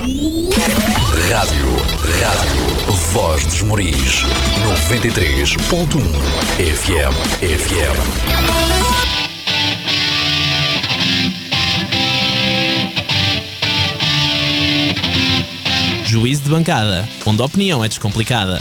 Rádio, Voz dos Moris, 93.1 FM. Juízo de bancada, onde a opinião é descomplicada.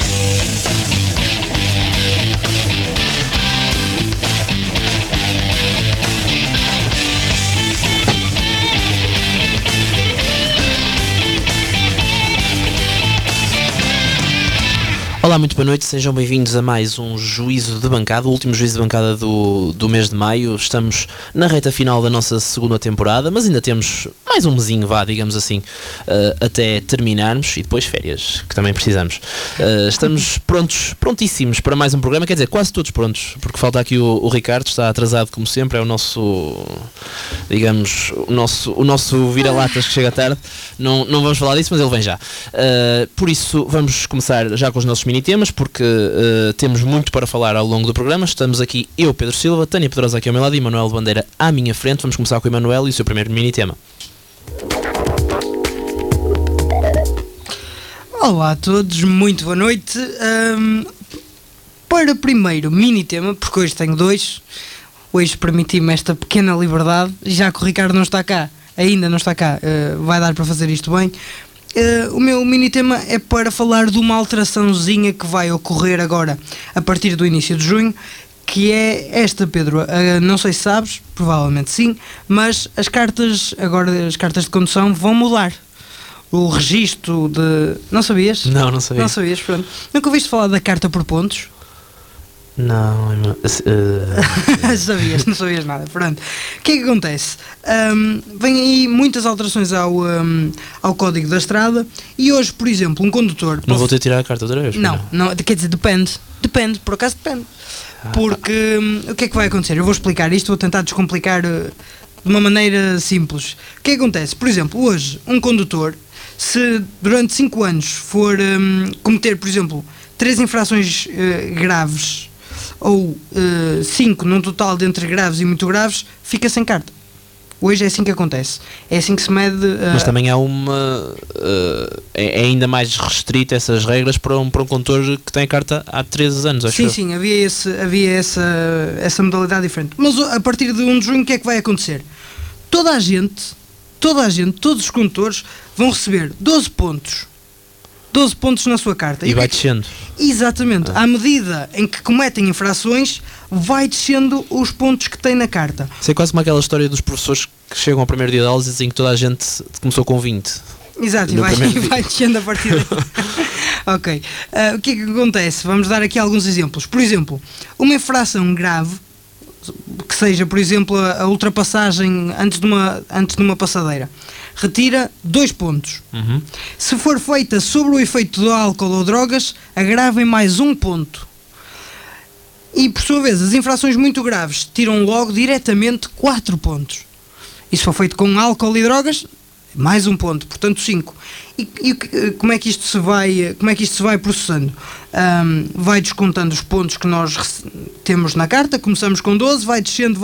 Olá, muito boa noite, sejam bem-vindos a mais um Juízo de Bancada, o último Juízo de Bancada do mês de maio. Estamos na reta final da nossa segunda temporada, mas ainda temos mais um mesinho, digamos assim, até terminarmos, e depois férias, que também precisamos. Estamos prontíssimos para mais um programa, quer dizer, quase todos prontos, porque falta aqui o Ricardo, está atrasado como sempre, é o nosso, digamos, o nosso vira-latas que chega tarde. Não vamos falar disso, mas ele vem já. Por isso, vamos começar já com os nossos mini-temas, porque temos muito para falar ao longo do programa. Estamos aqui eu, Pedro Silva, Tânia Pedrosa aqui ao meu lado e Manuel de Bandeira à minha frente. Vamos começar com o Emanuel e o seu primeiro mini-tema. Olá a todos, muito boa noite. Para o primeiro mini-tema, porque hoje tenho dois, hoje permiti-me esta pequena liberdade, já que o Ricardo não está cá, ainda não está cá, vai dar para fazer isto bem. O meu mini-tema é para falar de uma alteraçãozinha que vai ocorrer agora, a partir do início de junho, que é esta, Pedro. Não sei se sabes, provavelmente sim, mas as cartas de condução vão mudar. O registro de... Não sabias? Não sabia. Não sabias, pronto. Nunca ouviste falar da carta por pontos? Não. Não sabias nada. Pronto. O que é que acontece? Vem aí muitas alterações ao Código da Estrada e hoje, por exemplo, um condutor... Não vou ter de tirar a carta outra vez? Não, quer dizer, depende, por acaso depende. Porque o que é que vai acontecer? Eu vou explicar isto, vou tentar descomplicar de uma maneira simples. O que é que acontece? Por exemplo, hoje, um condutor, se durante 5 anos for cometer, por exemplo, 3 infrações graves ou 5 num total de entre graves e muito graves, fica sem carta. Hoje é assim que acontece. É assim que se mede... Mas também há uma... é ainda mais restrito essas regras para um condutor que tem a carta há 13 anos, acho. Sim, havia essa modalidade diferente. Mas a partir de 1 de junho o que é que vai acontecer? Toda a gente, todos os condutores vão receber 12 pontos na sua carta. E vai descendo. Exatamente. À medida em que cometem infrações, vai descendo os pontos que têm na carta. Isso é quase como aquela história dos professores que chegam ao primeiro dia de aulas e dizem que toda a gente começou com 20. Exato, e vai descendo a partir daí. Ok. O que é que acontece? Vamos dar aqui alguns exemplos. Por exemplo, uma infração grave, que seja, por exemplo, a ultrapassagem antes de uma passadeira, retira 2 pontos. Se for feita sobre o efeito do álcool ou drogas, agravem mais 1 ponto. E, por sua vez, as infrações muito graves tiram logo diretamente 4 pontos. E se for feito com álcool e drogas, mais 1 ponto, portanto 5. E como é que isto se vai processando? Vai descontando os pontos que nós temos na carta, começamos com 12, vai descendo,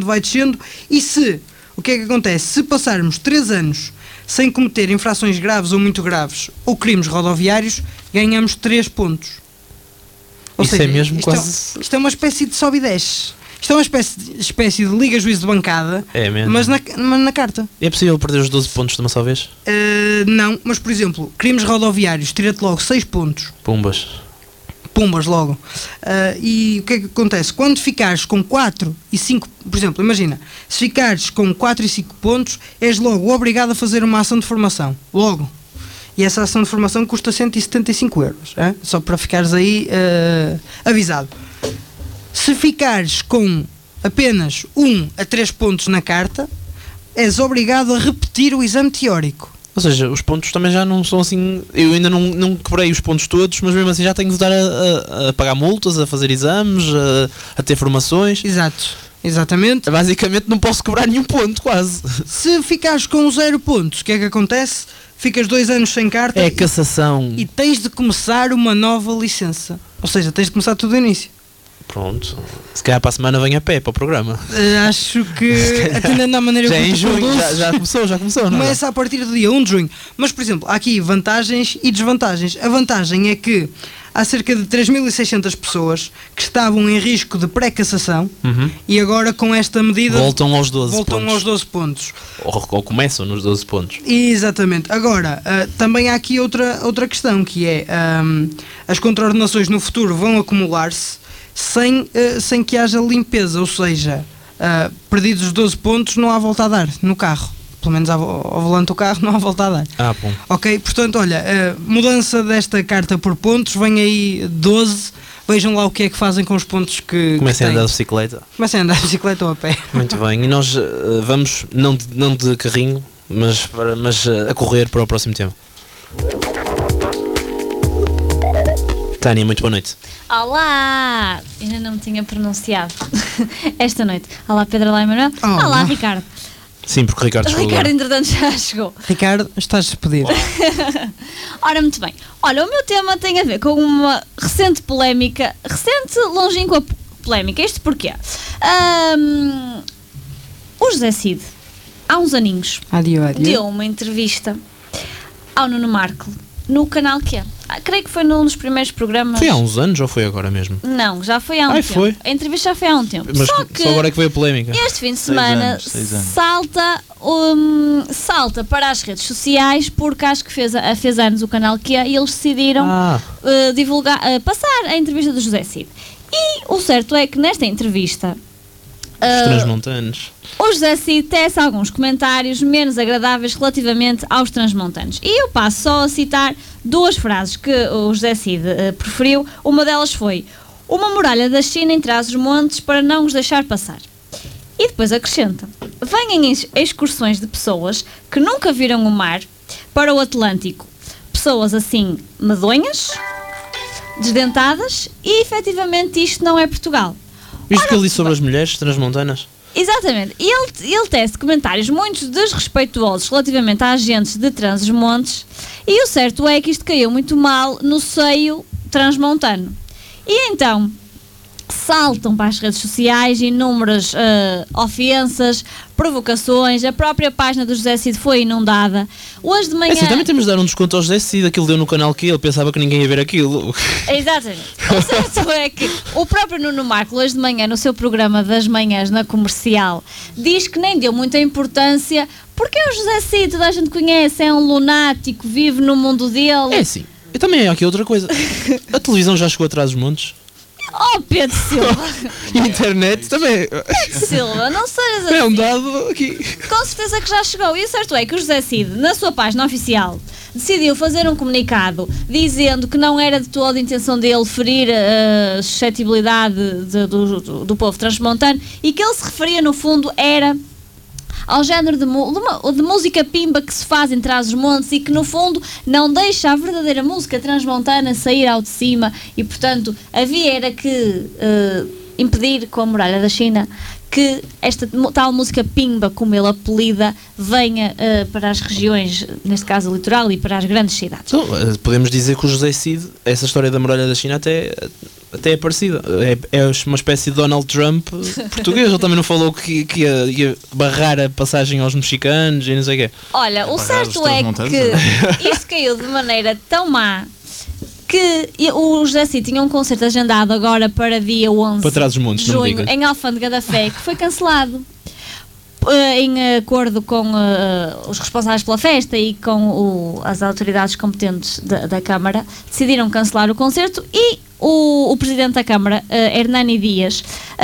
e o que é que acontece? Se passarmos 3 anos sem cometer infrações graves ou muito graves ou crimes rodoviários, ganhamos 3 pontos. Ou isso seja, é mesmo quase... Isto é uma espécie de sobe e desce. Isto é uma espécie de liga-juízo de bancada, mas na carta. É possível perder os 12 pontos de uma só vez? Não, mas por exemplo, crimes rodoviários, tira-te logo 6 pontos. Pumbas logo. E o que é que acontece? Quando ficares com 4 e 5, por exemplo, imagina, se ficares com 4 e 5 pontos, és logo obrigado a fazer uma ação de formação. Logo. E essa ação de formação custa 175 euros. Só para ficares aí avisado. Se ficares com apenas 1 a 3 pontos na carta, és obrigado a repetir o exame teórico. Ou seja, os pontos também já não são assim... Eu ainda não quebrei os pontos todos, mas mesmo assim já tenho de dar a pagar multas, a fazer exames, a ter formações. Exatamente. Basicamente não posso quebrar nenhum ponto, quase. Se ficares com 0 pontos, o que é que acontece? Ficas 2 anos sem carta. É cassação. E tens de começar uma nova licença. Ou seja, tens de começar tudo do início. Pronto. Se calhar para a semana vem a pé para o programa. Acho que, atendendo à maneira Já é como em tu junho, conduzes, já começou, não é? começa a partir do dia 1 de junho. Mas, por exemplo, há aqui vantagens e desvantagens. A vantagem é que há cerca de 3.600 pessoas que estavam em risco de pré-cassação e agora com esta medida Voltam aos 12 voltam pontos. aos 12 pontos. Ou começam nos 12 pontos. Exatamente. Agora, também há aqui outra questão, que é as contraordenações no futuro vão acumular-se sem que haja limpeza, ou seja, perdidos os 12 pontos não há volta a dar no carro. Pelo menos ao volante do carro não há volta a dar. Bom. Ok? Portanto, olha, mudança desta carta por pontos, vem aí 12, vejam lá o que é que fazem com os pontos que Comecem a têm. andar de bicicleta. Comecem a andar de bicicleta ou a pé. Muito bem. E nós vamos, não de carrinho, mas a correr para o próximo tema. Tânia, muito boa noite. Olá! Ainda não me tinha pronunciado esta noite. Olá, Pedro, olá, Emanuel. Olá. Olá, Ricardo. Sim, porque o Ricardo O chegou Ricardo, agora. entretanto, já chegou. Ricardo, estás despedido. Ora, muito bem. Olha, o meu tema tem a ver com uma recente polémica, recente longínqua polémica. Isto porquê? O José Cid, há uns aninhos, Adio. deu uma entrevista ao Nuno Marco no canal que é. Creio que foi num dos primeiros programas. Foi há uns anos ou foi agora mesmo? Não, já foi há um tempo. foi? A entrevista já foi há um tempo. Mas Só que agora é que veio a polémica. este fim de semana 6 anos. salta para as redes sociais, porque acho que fez anos o canal que é, e eles decidiram divulgar, passar a entrevista do José Cid. E o certo é que nesta entrevista Os transmontanos. o José Cid tece alguns comentários menos agradáveis relativamente aos transmontanos. E eu passo só a citar duas frases que o José Cid preferiu. Uma delas foi: uma muralha da China em Trás-os-Montes para não os deixar passar. E depois acrescenta: vêm excursões de pessoas que nunca viram o mar para o Atlântico. Pessoas assim medonhas, desdentadas, e efetivamente isto não é Portugal. Visto que ele disse sobre as mulheres transmontanas? Exatamente. E ele tece comentários muito desrespeituosos relativamente a agentes de Trás-os-Montes, e o certo é que isto caiu muito mal no seio transmontano. E então saltam para as redes sociais inúmeras ofensas, provocações. A própria página do José Cid foi inundada. Hoje de manhã... É assim, também temos de dar um desconto ao José Cid. Aquilo deu no canal que ele pensava que ninguém ia ver aquilo. Exatamente. O certo é que o próprio Nuno Marco, hoje de manhã, no seu programa das manhãs na Comercial, diz que nem deu muita importância, porque é o José Cid, toda a gente conhece, é um lunático, vive no mundo dele. É assim. E também é aqui outra coisa. A televisão já chegou atrás dos montes. Oh, Pedro Silva! E a internet também. Pedro Silva, não sejas assim. É um dado aqui. Com certeza que já chegou. E o certo é que o José Cid, na sua página oficial, decidiu fazer um comunicado dizendo que não era de toda a intenção dele ferir a suscetibilidade do povo transmontano, e que ele se referia, no fundo, era ao género de música pimba que se faz em Trás-os-Montes, e que no fundo não deixa a verdadeira música transmontana sair ao de cima, e portanto havia era que impedir com a muralha da China que esta tal música pimba, como ele apelida, venha para as regiões, neste caso o litoral, e para as grandes cidades. Então, podemos dizer que o José Cid, essa história da muralha da China até é parecida. É uma espécie de Donald Trump português. Ele também não falou que ia barrar a passagem aos mexicanos e não sei o quê. Olha, o Barrar certo os é transmontanos, que isto caiu de maneira tão má que o José Cid tinha um concerto agendado agora para dia 11 Para trás dos montes, de não me junho, digas. em Alfândega da Fé, que foi cancelado. Em acordo com os responsáveis pela festa e com as autoridades competentes da Câmara, decidiram cancelar o concerto, e o Presidente da Câmara, Hernani Dias,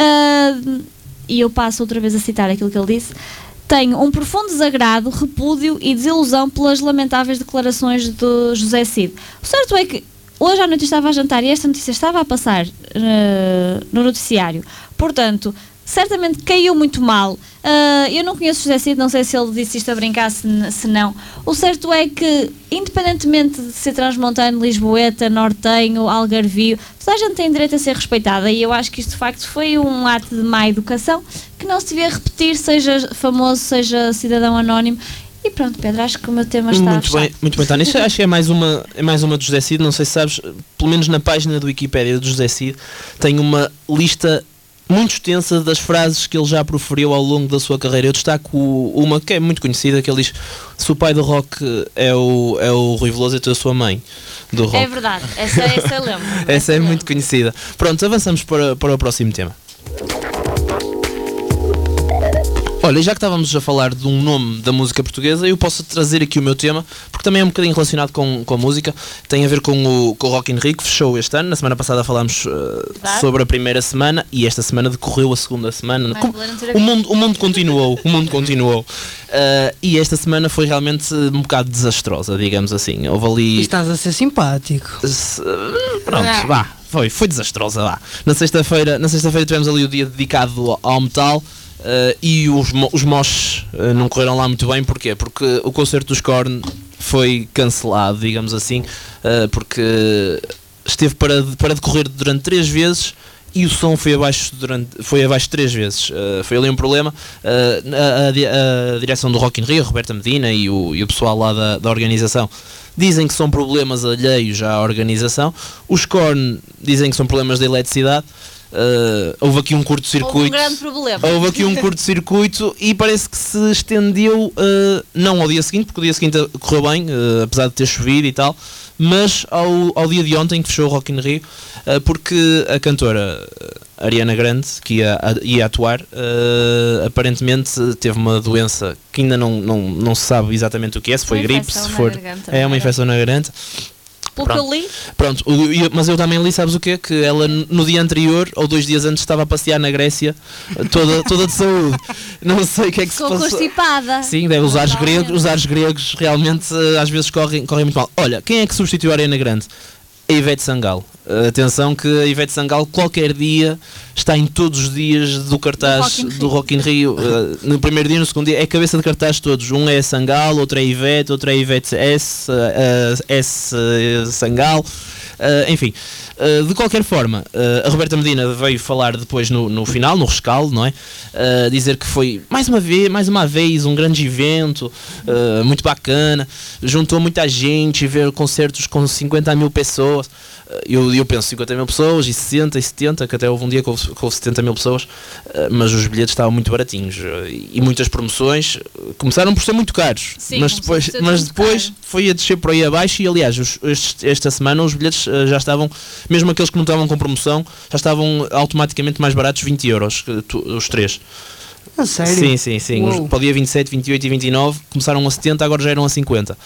e eu passo outra vez a citar aquilo que ele disse: tenho um profundo desagrado, repúdio e desilusão pelas lamentáveis declarações do José Cid. O certo é que hoje à noite eu estava a jantar e esta notícia estava a passar no noticiário. Portanto, certamente caiu muito mal. Eu não conheço o José Cid, não sei se ele disse isto a brincar, se não. O certo é que, independentemente de ser transmontano, lisboeta, nortenho, algarvio, toda a gente tem direito a ser respeitada, e eu acho que isto de facto foi um ato de má educação que não se devia repetir, seja famoso, seja cidadão anónimo. E pronto, Pedro, acho que o meu tema está muito bem, Tânia. Isto acho que é mais uma do José Cid. Não sei se sabes, pelo menos na página do Wikipédia do José Cid tem uma lista muito extensa das frases que ele já proferiu ao longo da sua carreira. Eu destaco uma que é muito conhecida, que ele diz: se o pai do rock é o Rui Veloso, então eu sou a mãe do rock. É verdade, essa eu lembro. Essa é muito conhecida. Pronto, avançamos para o próximo tema. Olha, já que estávamos a falar de um nome da música portuguesa, eu posso trazer aqui o meu tema, porque também é um bocadinho relacionado com a música, tem a ver com o Rock in Rio, que fechou este ano. Na semana passada falámos sobre a primeira semana, e esta semana decorreu a segunda semana. O mundo continuou, e esta semana foi realmente um bocado desastrosa, digamos assim. Houve ali... Estás a ser simpático. Pronto, vá, foi desastrosa, vá. Na sexta-feira tivemos ali o dia dedicado ao metal. E os moches não correram lá muito bem. Porquê? Porque o concerto dos Korn foi cancelado, digamos assim, porque esteve para decorrer durante 3 vezes e o som foi abaixo 3 vezes. Foi ali um problema. A direção do Rock in Rio, Roberta Medina e o pessoal lá da organização dizem que são problemas alheios à organização. Os Korn dizem que são problemas da eletricidade. Houve aqui um curto-circuito. Houve um grande problema. Houve aqui um curto-circuito e parece que se estendeu, não ao dia seguinte, porque o dia seguinte correu bem, apesar de ter chovido e tal, mas ao dia de ontem, que fechou o Rock in Rio, porque a cantora Ariana Grande, que ia atuar, aparentemente teve uma doença que ainda não se sabe exatamente o que é, se foi gripe, se for... É uma infecção na garganta. Pelo que eu li. Pronto, mas eu também li, sabes o quê? Que ela no dia anterior, ou 2 dias antes, estava a passear na Grécia, toda de saúde. Não sei o que é que se passou. Ficou constipada. Sim, deve usar os gregos realmente às vezes correm muito mal. Olha, quem é que substituiu a Ariana Grande? A Ivete Sangalo. Atenção que a Ivete Sangalo qualquer dia está em todos os dias do cartaz do Rock in Rio. No primeiro dia, no segundo dia, é cabeça de cartaz todos. Um é Sangalo, outro é Ivete, outro é Ivete S Sangalo. Enfim, de qualquer forma, a Roberta Medina veio falar depois no final, no rescaldo, não é? Dizer que foi mais uma vez um grande evento, muito bacana, juntou muita gente, ver concertos com 50 mil pessoas. Eu penso 50 mil pessoas e 60 e 70, que até houve um dia que houve 70 mil pessoas, mas os bilhetes estavam muito baratinhos e muitas promoções começaram por ser muito caros. Sim, mas depois foi a descer por aí abaixo e, aliás, esta semana os bilhetes já estavam, mesmo aqueles que não estavam com promoção, já estavam automaticamente mais baratos, 20 euros, os 3. Ah, sério? Sim. Para o dia 27, 28 e 29 começaram a 70, agora já eram a 50.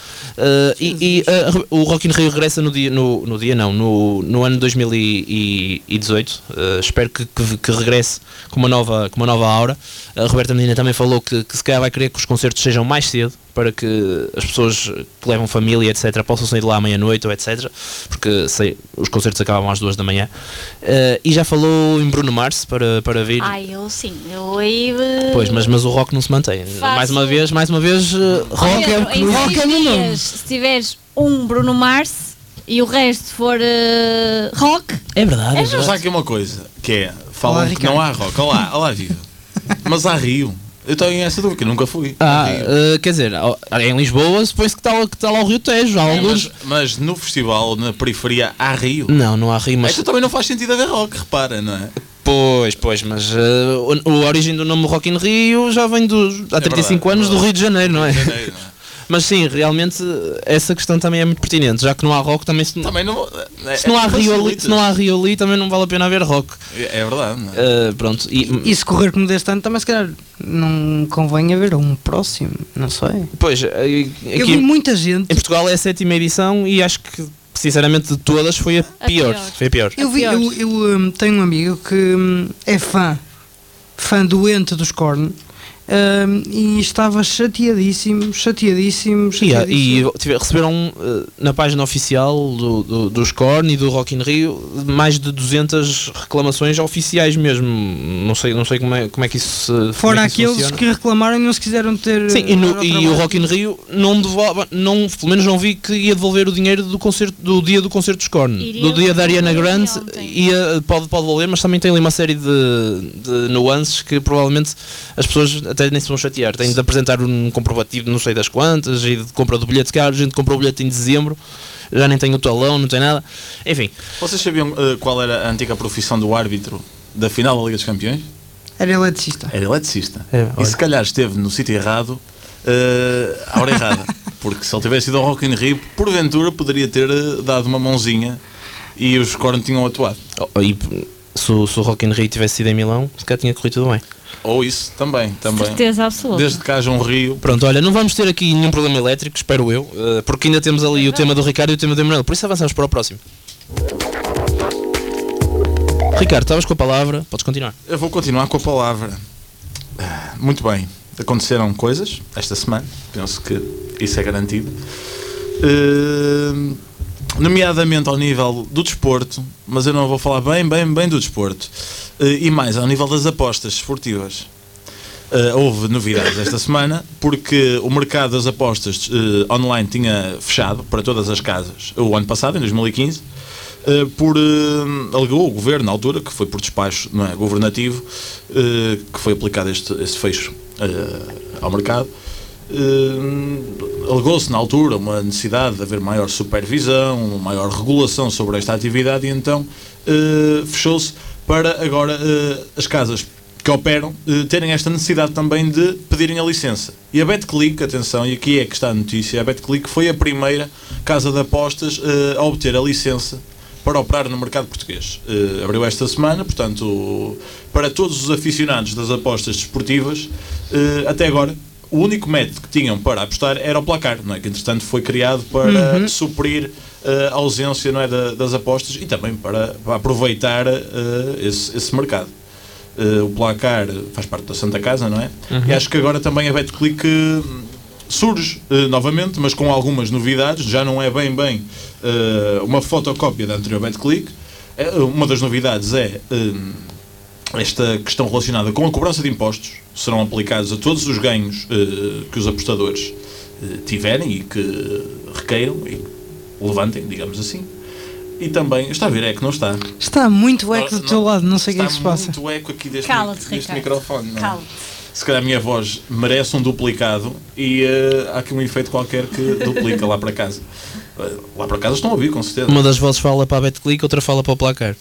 O Rock in Rio regressa no ano 2018. Espero que regresse com uma nova aura. A Roberta Medina também falou que se calhar vai querer que os concertos sejam mais cedo, para que as pessoas que levam família, etc., possam sair de lá à meia-noite ou etc., porque os concertos acabam às 2 da manhã. E já falou em Bruno Mars para vir. Eu aí... Pois, mas o rock não se mantém. Mais uma vez, rock é no nome. Se tiveres um Bruno Mars e o resto for rock... É verdade. Mas há aqui uma coisa, que é, falam que não há rock. Olá, viva. Mas há Rio. Eu tenho essa dúvida, que nunca fui. Quer dizer, em Lisboa supõe-se que está lá o Rio Tejo. Mas no festival, na periferia, há Rio? Não há Rio, mas... Então também não faz sentido haver rock, repara, não é? Pois, mas a origem do nome Rock in Rio já vem há 35 anos do Rio de Janeiro, não é? Mas sim, realmente essa questão também é muito pertinente, já que não há rock também se não há Rio ali também não vale a pena haver rock. É verdade, não é? Pronto. E se correr como deste ano também se calhar não convém haver um próximo, não sei. Pois, eu vi muita gente. Em Portugal é a 7ª edição e acho que sinceramente de todas foi a pior. Foi a pior. Eu tenho um amigo que é fã doente dos Korn. E estava chateadíssimo. E receberam na página oficial dos Korn e do Rock in Rio mais de 200 reclamações oficiais mesmo. Não sei como é que isso se fora aqueles funciona. Que reclamaram e não se quiseram ter. Sim, e o Rock in Rio pelo menos não vi que ia devolver o dinheiro do dia do concerto dos Korn. Do dia da Ariana Grande pode devolver, mas também tem ali uma série de nuances que provavelmente as pessoas até nem se vão chatear. Têm de apresentar um comprovativo de não sei das quantas e de compra do bilhete, que a gente comprou o bilhete em dezembro, já nem tem o talão, não tem nada. Enfim. Vocês sabiam qual era a antiga profissão do árbitro da final da Liga dos Campeões? Era eletricista. Era eletricista. E se calhar esteve no sítio errado, à hora errada. Porque se ele tivesse ido ao Rock in Rio, porventura poderia ter dado uma mãozinha e os cornos tinham atuado. E se o Rock in Rio tivesse sido em Milão, se calhar tinha corrido tudo bem. Ou isso, também. Certeza absoluta. Desde que haja um rio. Pronto, olha, não vamos ter aqui nenhum problema elétrico, espero eu, porque ainda temos ali o tema do Ricardo e o tema do Emanuel, por isso avançamos para o próximo. Ricardo, estavas com a palavra, podes continuar. Eu vou continuar com a palavra. Muito bem, aconteceram coisas esta semana, penso que isso é garantido. Nomeadamente ao nível do desporto, mas eu não vou falar bem do desporto, e mais ao nível das apostas esportivas. Houve novidades esta semana, porque o mercado das apostas online tinha fechado para todas as casas o ano passado, em 2015, alegou o governo na altura, que foi por despacho, não é, governativo, que foi aplicado esse fecho ao mercado. Alegou-se na altura uma necessidade de haver maior supervisão, maior regulação sobre esta atividade, e então fechou-se para agora as casas que operam terem esta necessidade também de pedirem a licença. E a BetClick, atenção, e aqui é que está a notícia, a BetClick foi a primeira casa de apostas a obter a licença para operar no mercado português. Abriu esta semana, portanto, para todos os aficionados das apostas desportivas, até agora, o único método que tinham para apostar era o placar, não é? Que entretanto foi criado para suprir a ausência, não é, das apostas, e também para aproveitar esse mercado. O placar faz parte da Santa Casa, não é? E acho que agora também a BetClick surge novamente, mas com algumas novidades. Já não é bem uma fotocópia da anterior BetClick. Uma das novidades é esta questão relacionada com a cobrança de impostos. Serão aplicados a todos os ganhos que os apostadores tiverem e que requeiram e levantem, digamos assim. E também, está a ver, eco, não está? Está muito eco do teu lado, não sei o que é que se passa. Está muito eco aqui deste Ricardo. microfone. Não? Cala-te. Se calhar a minha voz merece um duplicado e há aqui um efeito qualquer que duplica lá para casa. Lá para casa estão a ouvir, com certeza. Uma das vozes fala para a BetClick, outra fala para o placar.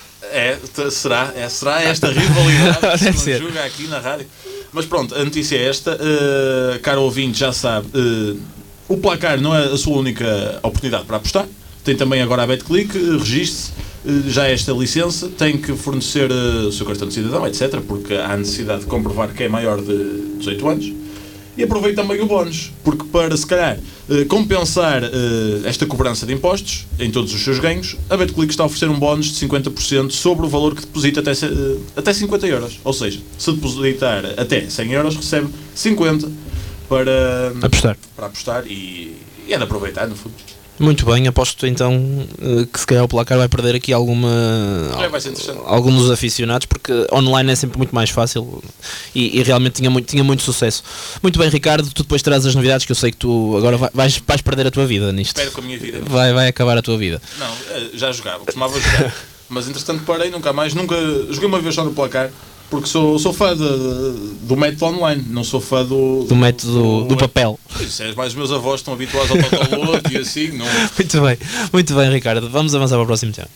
Será esta rivalidade que Deve se ser. julga aqui na rádio. Mas pronto, a notícia é esta. Caro ouvinte, já sabe, o placar não é a sua única oportunidade para apostar. Tem também agora a BetClick, registre-se, já esta licença, tem que fornecer o seu cartão de cidadão, etc., porque há necessidade de comprovar que é maior de 18 anos. E aproveite também o bónus, porque para, se calhar, compensar esta cobrança de impostos em todos os seus ganhos, a BetClick está a oferecer um bónus de 50% sobre o valor que deposita até 50 euros. Ou seja, se depositar até 100 euros, recebe 50 para apostar e é de aproveitar, no fundo. Muito bem, aposto então que se calhar o placar vai perder aqui Vai ser interessante. algum dos aficionados, porque online é sempre muito mais fácil e realmente tinha muito sucesso. Muito bem, Ricardo, tu depois traz as novidades, que eu sei que tu agora vais perder a tua vida nisto. Espero com a minha vida. Vai acabar a tua vida. Não, já jogava, costumava jogar, mas entretanto parei, nunca joguei uma vez só no placar, porque sou fã do método online, não sou fã do método do papel. Isso é, mais os meus avós estão habituados ao totoloto e assim, não... Muito bem, Ricardo, vamos avançar para o próximo tema.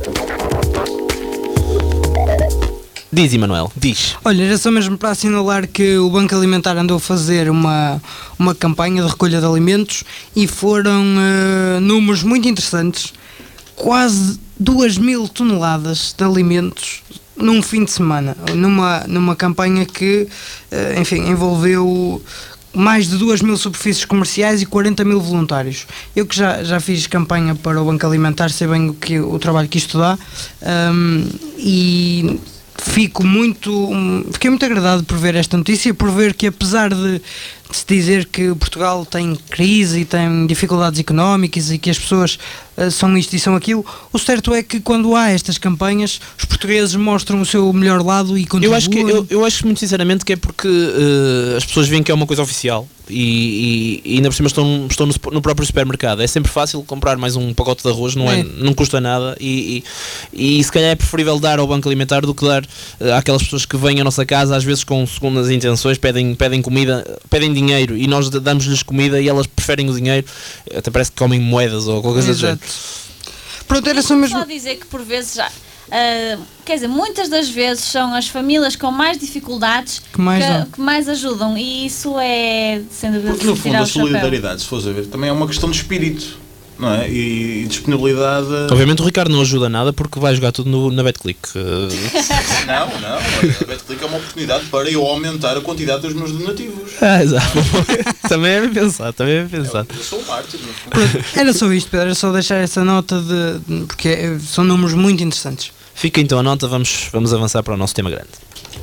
Diz, Emanuel, diz. Olha, era só mesmo para assinalar que o Banco Alimentar andou a fazer uma campanha de recolha de alimentos e foram números muito interessantes. Quase 2.000 toneladas de alimentos num fim de semana, numa campanha que, enfim, envolveu mais de 2.000 superfícies comerciais e 40.000 voluntários. Eu que já fiz campanha para o Banco Alimentar, sei bem o trabalho que isto dá, e fiquei muito agradado por ver esta notícia, por ver que, apesar de se dizer que Portugal tem crise e tem dificuldades económicas e que as pessoas são isto e são aquilo, o certo é que quando há estas campanhas os portugueses mostram o seu melhor lado e contribuem. Eu acho muito sinceramente que é porque as pessoas veem que é uma coisa oficial e ainda por cima estou no próprio supermercado. É sempre fácil comprar mais um pacote de arroz, não custa nada, e se calhar é preferível dar ao Banco Alimentar do que dar àquelas pessoas que vêm à nossa casa às vezes com segundas intenções, pedem comida, pedem dinheiro e nós damos-lhes comida e elas preferem o dinheiro, até parece que comem moedas ou qualquer coisa do género. Pronto, era só mesmo. Só dizer que por vezes já. Quer dizer, muitas das vezes são as famílias com mais dificuldades que mais ajudam, e isso é, sem dúvida, porque no fundo a solidariedade, se fores a ver, também é uma questão de espírito, não é? E disponibilidade. Obviamente o Ricardo não ajuda nada porque vai jogar tudo na BetClick. Não, a BetClick é uma oportunidade para eu aumentar a quantidade dos meus donativos. Exato. Também é bem pensado. Eu sou o mártir. Era só isto, Pedro, era só deixar essa nota porque são números muito interessantes. Fica então a nota, vamos avançar para o nosso tema grande.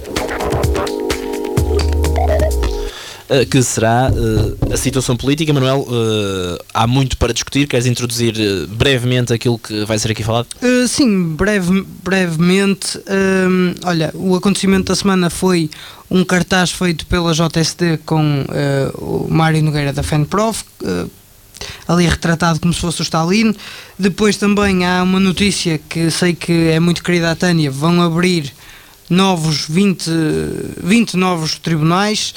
Que será a situação política. Manuel, há muito para discutir. Queres introduzir brevemente aquilo que vai ser aqui falado? Sim, brevemente. Olha, o acontecimento da semana foi um cartaz feito pela JSD com o Mário Nogueira da FENPROF, ali retratado como se fosse o Stalin. Depois também há uma notícia que sei que é muito querida à Tânia: vão abrir 20 novos tribunais.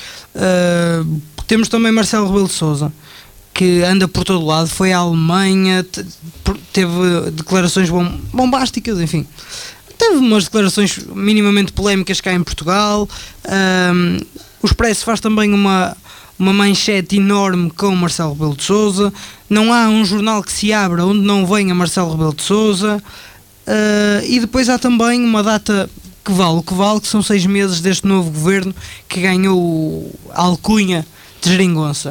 Temos também Marcelo Rebelo de Sousa, que anda por todo lado, foi à Alemanha, teve declarações bombásticas, enfim. Teve umas declarações minimamente polémicas cá em Portugal. O Expresso faz também uma manchete enorme com Marcelo Rebelo de Sousa. Não há um jornal que se abra onde não venha Marcelo Rebelo de Sousa. E depois há também uma data que vale o que vale, que são 6 meses deste novo governo que ganhou a alcunha de geringonça.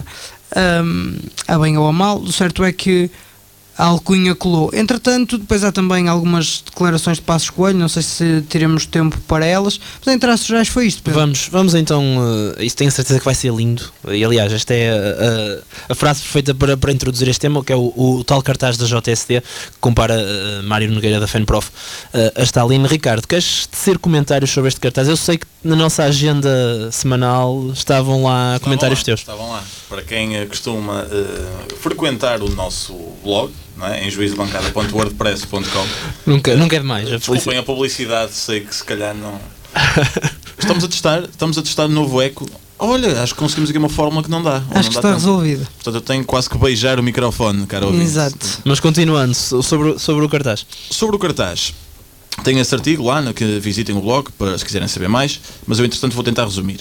A bem ou a mal, o certo é que a alcunha colou. Entretanto, depois há também algumas declarações de Passos Coelho, não sei se teremos tempo para elas, mas em traços gerais foi isto, Pedro. Vamos então, isso tenho certeza que vai ser lindo, e aliás esta é a frase perfeita para introduzir este tema, que é o tal cartaz da JSD que compara Mário Nogueira da FENPROF a Stalin. Ricardo, queres tecer comentários sobre este cartaz? Eu sei que na nossa agenda semanal estavam lá comentários teus. Estavam lá. Para quem costuma frequentar o nosso blog, não é? Em juizobancada.wordpress.com. Nunca é demais. Desculpem a publicidade, sei que se calhar não. Estamos a testar novo eco. Olha, acho que conseguimos aqui uma fórmula que não dá. Acho que está resolvido. Portanto, eu tenho quase que beijar o microfone, cara ouvinte. Exato. Mas continuando, sobre o cartaz. Sobre o cartaz, tem esse artigo lá, que visitem o blog para se quiserem saber mais, mas eu entretanto vou tentar resumir.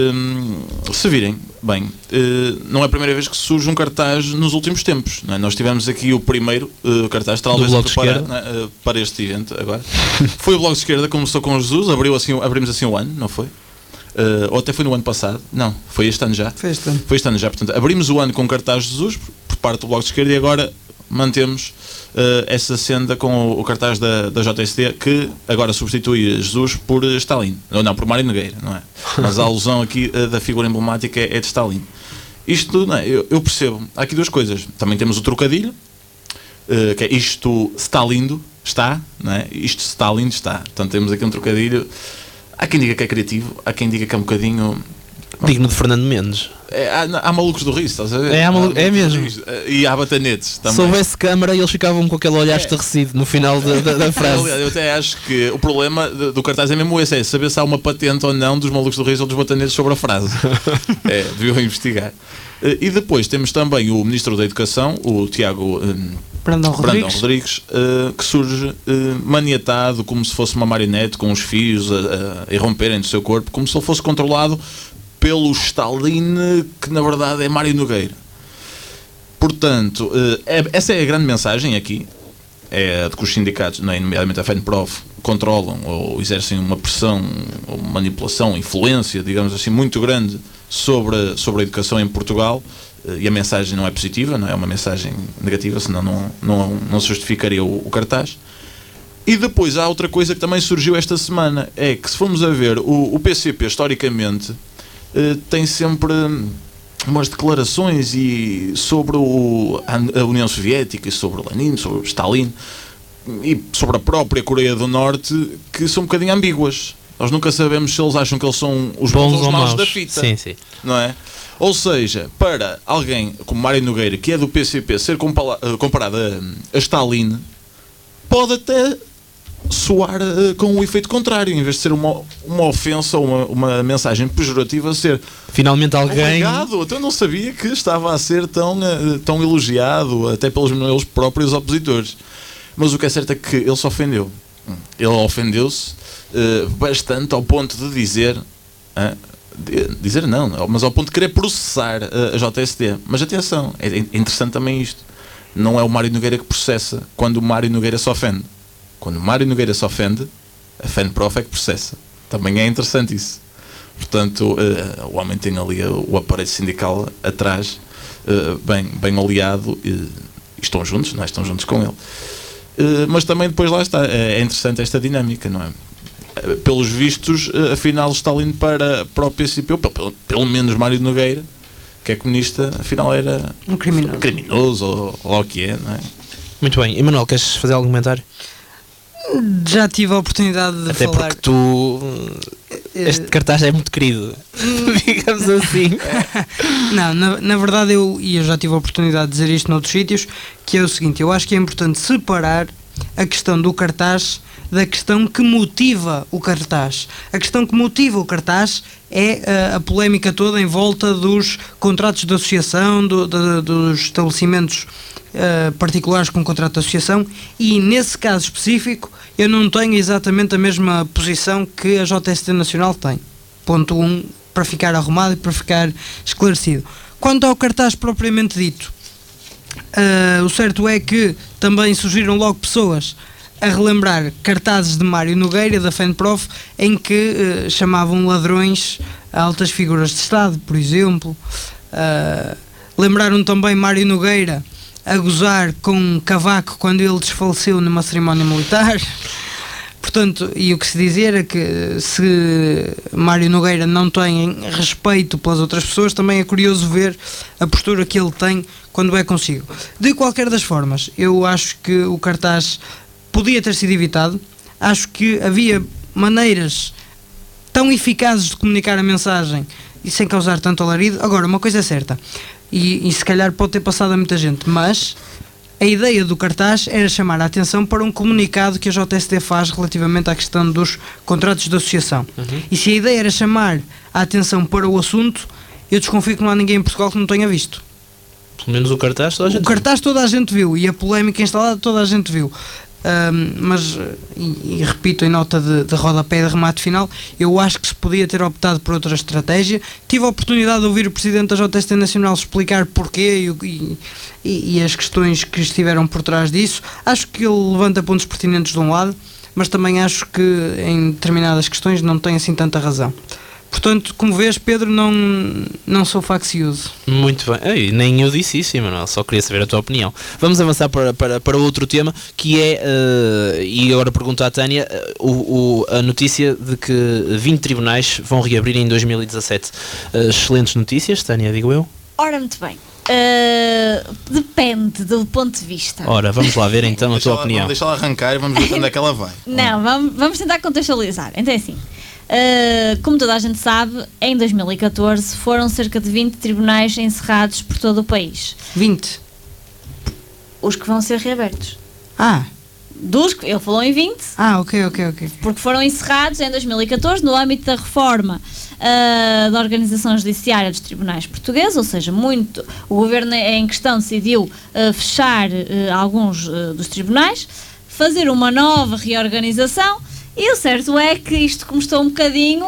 Se virem bem, não é a primeira vez que surge um cartaz nos últimos tempos, não é? Nós tivemos aqui o primeiro cartaz, talvez para este evento agora. Foi o Bloco de Esquerda, começou com Jesus, abrimos assim o ano, não foi? Ou até foi no ano passado? Não, foi este ano já. Foi este ano já, portanto, abrimos o ano com o cartaz de Jesus por parte do Bloco de Esquerda e agora mantemos essa senda com o cartaz da JSD, que agora substitui Jesus por Stalin, ou não, por Mário Nogueira, não é? Mas a alusão aqui da figura emblemática é de Stalin. Isto, não é? Eu percebo, há aqui duas coisas. Também temos o trocadilho, que é isto está lindo, está, não é? Isto está lindo, está. Portanto, temos aqui um trocadilho. Há quem diga que é criativo, há quem diga que é um bocadinho digno de Fernando Mendes. Há malucos do riso, estás a ver? É mesmo. E há batanetes também. Se houvesse câmara, eles ficavam com aquele olhar estarrecido no final da frase. Eu até acho que o problema do cartaz é mesmo esse, é saber se há uma patente ou não dos malucos do riso ou dos batanetes sobre a frase. Deviam investigar. E depois temos também o Ministro da Educação, o Tiago Brandão Rodrigues, que surge maniatado como se fosse uma marionete, com os fios a irromperem do seu corpo, como se ele fosse controlado pelo Stalin, que na verdade é Mário Nogueira. Portanto, essa é a grande mensagem aqui, é de que os sindicatos, nomeadamente a FENPROF, controlam ou exercem uma pressão, ou manipulação, influência, digamos assim, muito grande sobre a educação em Portugal, e a mensagem não é positiva, não é uma mensagem negativa, senão não se justificaria o cartaz. E depois há outra coisa que também surgiu esta semana, é que se formos a ver o PCP historicamente tem sempre umas declarações sobre a União Soviética e sobre Lenin, sobre Stalin e sobre a própria Coreia do Norte, que são um bocadinho ambíguas. Nós nunca sabemos se eles acham que eles são os bons ou os maus da fita. Sim, sim. Não é? Ou seja, para alguém como Mário Nogueira, que é do PCP, ser comparado a Stalin, pode até soar com o efeito contrário, em vez de ser uma ofensa ou uma mensagem pejorativa, ser finalmente alguém. Obrigado, então eu não sabia que estava a ser tão elogiado até pelos meus próprios opositores. Mas o que é certo é que ele se ofendeu. Ele ofendeu-se bastante ao ponto de dizer não, mas ao ponto de querer processar a JST. Mas atenção, é interessante também isto. Não é o Mário Nogueira que processa quando o Mário Nogueira se ofende. Quando o Mário Nogueira se ofende, a FENPROF é que processa. Também é interessante isso. Portanto, o homem tem ali o aparelho sindical atrás, bem oleado, e estão juntos, não é? Estão juntos com ele. Mas também depois lá está, é interessante esta dinâmica, não é? Pelos vistos, afinal, Stalin para o PCP, pelo menos Mário Nogueira, que é comunista, afinal era um criminoso ou lá o que é, não é? Muito bem. Emanuel, queres fazer algum comentário? Já tive a oportunidade de até falar. Até porque este cartaz é muito querido, digamos assim. Não, na verdade eu já tive a oportunidade de dizer isto noutros sítios, que é o seguinte: eu acho que é importante separar a questão do cartaz da questão que motiva o cartaz. A questão que motiva o cartaz é a polémica toda em volta dos contratos de associação, dos estabelecimentos particulares com contrato de associação, e nesse caso específico eu não tenho exatamente a mesma posição que a JST Nacional tem. Ponto 1, para ficar arrumado e para ficar esclarecido. Quanto ao cartaz propriamente dito, o certo é que também surgiram logo pessoas a relembrar cartazes de Mário Nogueira, da FENPROF, em que chamavam ladrões a altas figuras de Estado, por exemplo. Lembraram também Mário Nogueira a gozar com Cavaco quando ele desfaleceu numa cerimónia militar. Portanto, e o que se dizia era que se Mário Nogueira não tem respeito pelas outras pessoas, também é curioso ver a postura que ele tem quando é consigo. De qualquer das formas, eu acho que o cartaz podia ter sido evitado. Acho que havia maneiras tão eficazes de comunicar a mensagem e sem causar tanto alarido. Agora, uma coisa é certa, e se calhar pode ter passado a muita gente, mas a ideia do cartaz era chamar a atenção para um comunicado que a JST faz relativamente à questão dos contratos de associação. E se a ideia era chamar a atenção para o assunto, eu desconfio que não há ninguém em Portugal que não tenha visto. Pelo menos o cartaz toda a gente viu. O cartaz toda a gente viu, e a polémica instalada toda a gente viu. Mas, e repito, em nota de rodapé de remate final, eu acho que se podia ter optado por outra estratégia. Tive a oportunidade de ouvir o Presidente da JST Nacional explicar porquê e as questões que estiveram por trás disso. Acho que ele levanta pontos pertinentes de um lado, mas também acho que em determinadas questões não tem assim tanta razão. Portanto, como vês, Pedro, não sou faccioso. Muito bem. Ei, nem eu disse isso, Emanuel. Só queria saber a tua opinião. Vamos avançar para outro tema, que é, e agora pergunto à Tânia, a notícia de que 20 tribunais vão reabrir em 2017. Excelentes notícias, Tânia, digo eu? Ora, muito bem. Depende do ponto de vista. Ora, vamos lá ver então a tua opinião. Vamos deixá-la arrancar e vamos ver onde é que ela vai. Não, vamos tentar contextualizar. Então é assim. Como toda a gente sabe, em 2014 foram cerca de 20 tribunais encerrados por todo o país. 20? Os que vão ser reabertos. Ele falou em 20. Ok. Porque foram encerrados em 2014 no âmbito da reforma da organização judiciária dos tribunais portugueses, ou seja, o governo em questão decidiu fechar alguns dos tribunais, fazer uma nova reorganização. E o certo é que isto começou um bocadinho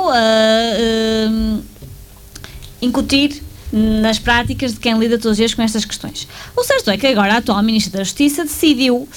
a incutir nas práticas de quem lida todos os dias com estas questões. O certo é que agora a atual Ministra da Justiça decidiu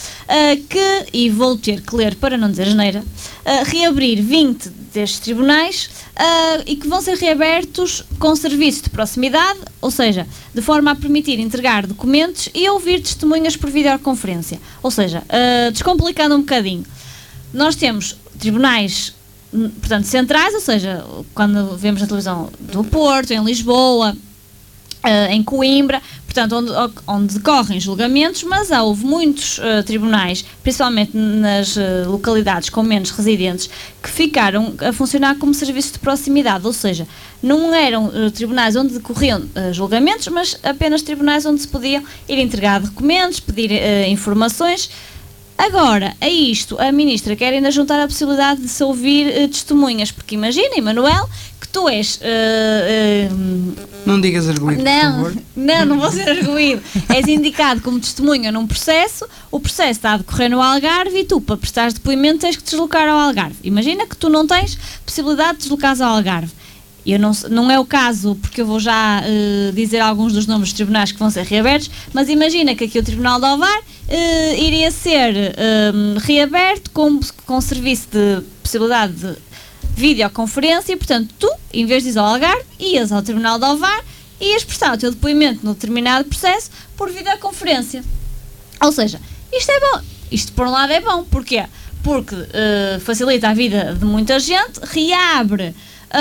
e vou ter que ler para não dizer asneira, reabrir 20 destes tribunais e que vão ser reabertos com serviços de proximidade, ou seja, de forma a permitir entregar documentos e ouvir testemunhas por videoconferência. Ou seja, descomplicando um bocadinho, nós temos tribunais, portanto, centrais, ou seja, quando vemos na televisão do Porto, em Lisboa, em Coimbra, portanto, onde decorrem julgamentos, mas houve muitos tribunais, principalmente nas localidades com menos residentes, que ficaram a funcionar como serviço de proximidade, ou seja, não eram tribunais onde decorriam julgamentos, mas apenas tribunais onde se podiam ir entregar documentos, pedir informações. Agora, a isto, a ministra quer ainda juntar a possibilidade de se ouvir testemunhas, porque imagina, Emanuel, que tu és... Não digas arguído, por favor. Não vou ser arguído. És indicado como testemunha num processo, o processo está a decorrer no Algarve e tu, para prestares depoimento, tens que te deslocar ao Algarve. Imagina que tu não tens possibilidade de deslocares ao Algarve. Não é o caso, porque eu vou já dizer alguns dos nomes dos tribunais que vão ser reabertos, mas imagina que aqui o Tribunal de Ovar iria ser reaberto com serviço de possibilidade de videoconferência e, portanto, tu, em vez de ir ao Algarve, ias ao Tribunal de Ovar e ias prestar o teu depoimento no determinado processo por videoconferência. Ou seja, isto é bom. Isto, por um lado, é bom. Porquê? Porque facilita a vida de muita gente, reabre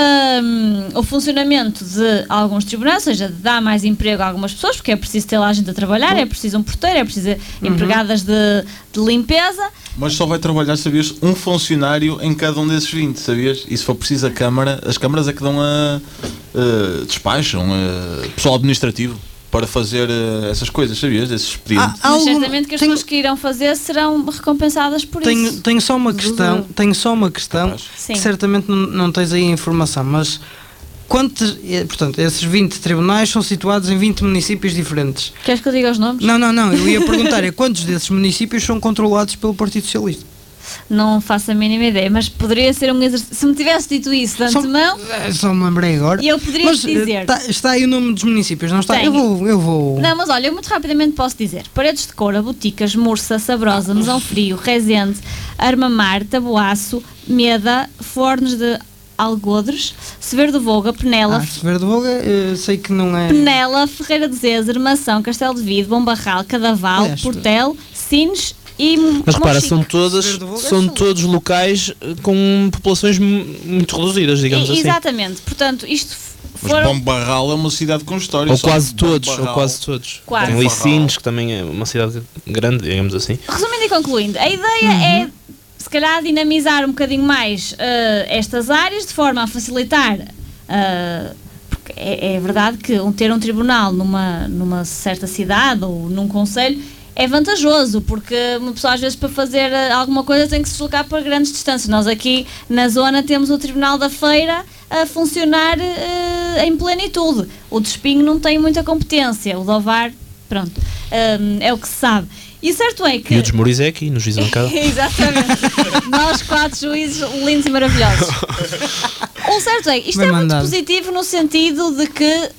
o funcionamento de alguns tribunais, ou seja, dá mais emprego a algumas pessoas, porque é preciso ter lá gente a trabalhar, é preciso um porteiro, é preciso empregadas de limpeza. Mas só vai trabalhar, sabias, um funcionário em cada um desses 20, sabias? E se for preciso a Câmara, as câmaras é que dão despacham pessoal administrativo para fazer essas coisas, sabias? Esses expedientes. Mas certamente que as pessoas que irão fazer serão recompensadas por isso. Tenho só uma questão, que certamente não tens aí a informação, mas portanto, esses 20 tribunais são situados em 20 municípios diferentes. Queres que eu diga os nomes? Não, eu ia perguntar quantos desses municípios são controlados pelo Partido Socialista? Não faço a mínima ideia, mas poderia ser um exercício. Se me tivesse dito isso de antemão, só me lembrei agora. E eu poderia te dizer. Está aí o nome dos municípios, não está? Eu vou. Não, mas olha, eu muito rapidamente posso dizer: Paredes de Coura, Boticas, Mursa, Sabrosa, Mesão Frio, Rezende, Armamar, Taboaço, Meda, Fornos de Algodres, Severo do Voga, Penela. Severo do Voga, sei que não é. Penela, Ferreira de Zez, Armação, Castelo de Vide, Bombarral, Cadaval, Portel, Sines. Mas repara, são todos locais com populações muito reduzidas, digamos assim. Exatamente, portanto, isto Mas Bombarral é uma cidade com história. Ou quase todos. Tem Licines, que também é uma cidade grande, digamos assim. Resumindo e concluindo, a ideia é, se calhar, dinamizar um bocadinho mais estas áreas, de forma a facilitar... porque é verdade que ter um tribunal numa certa cidade ou num concelho é vantajoso, porque uma pessoa às vezes para fazer alguma coisa tem que se deslocar para grandes distâncias. Nós aqui na zona temos o Tribunal da Feira a funcionar em plenitude. O de Espinho não tem muita competência, o de Ovar, pronto, é o que se sabe. E certo é que... E o dos Mouris é aqui, no juízo de bancada. Exatamente. Nós 4 juízes lindos e maravilhosos. O certo é, isto é muito positivo no sentido de que...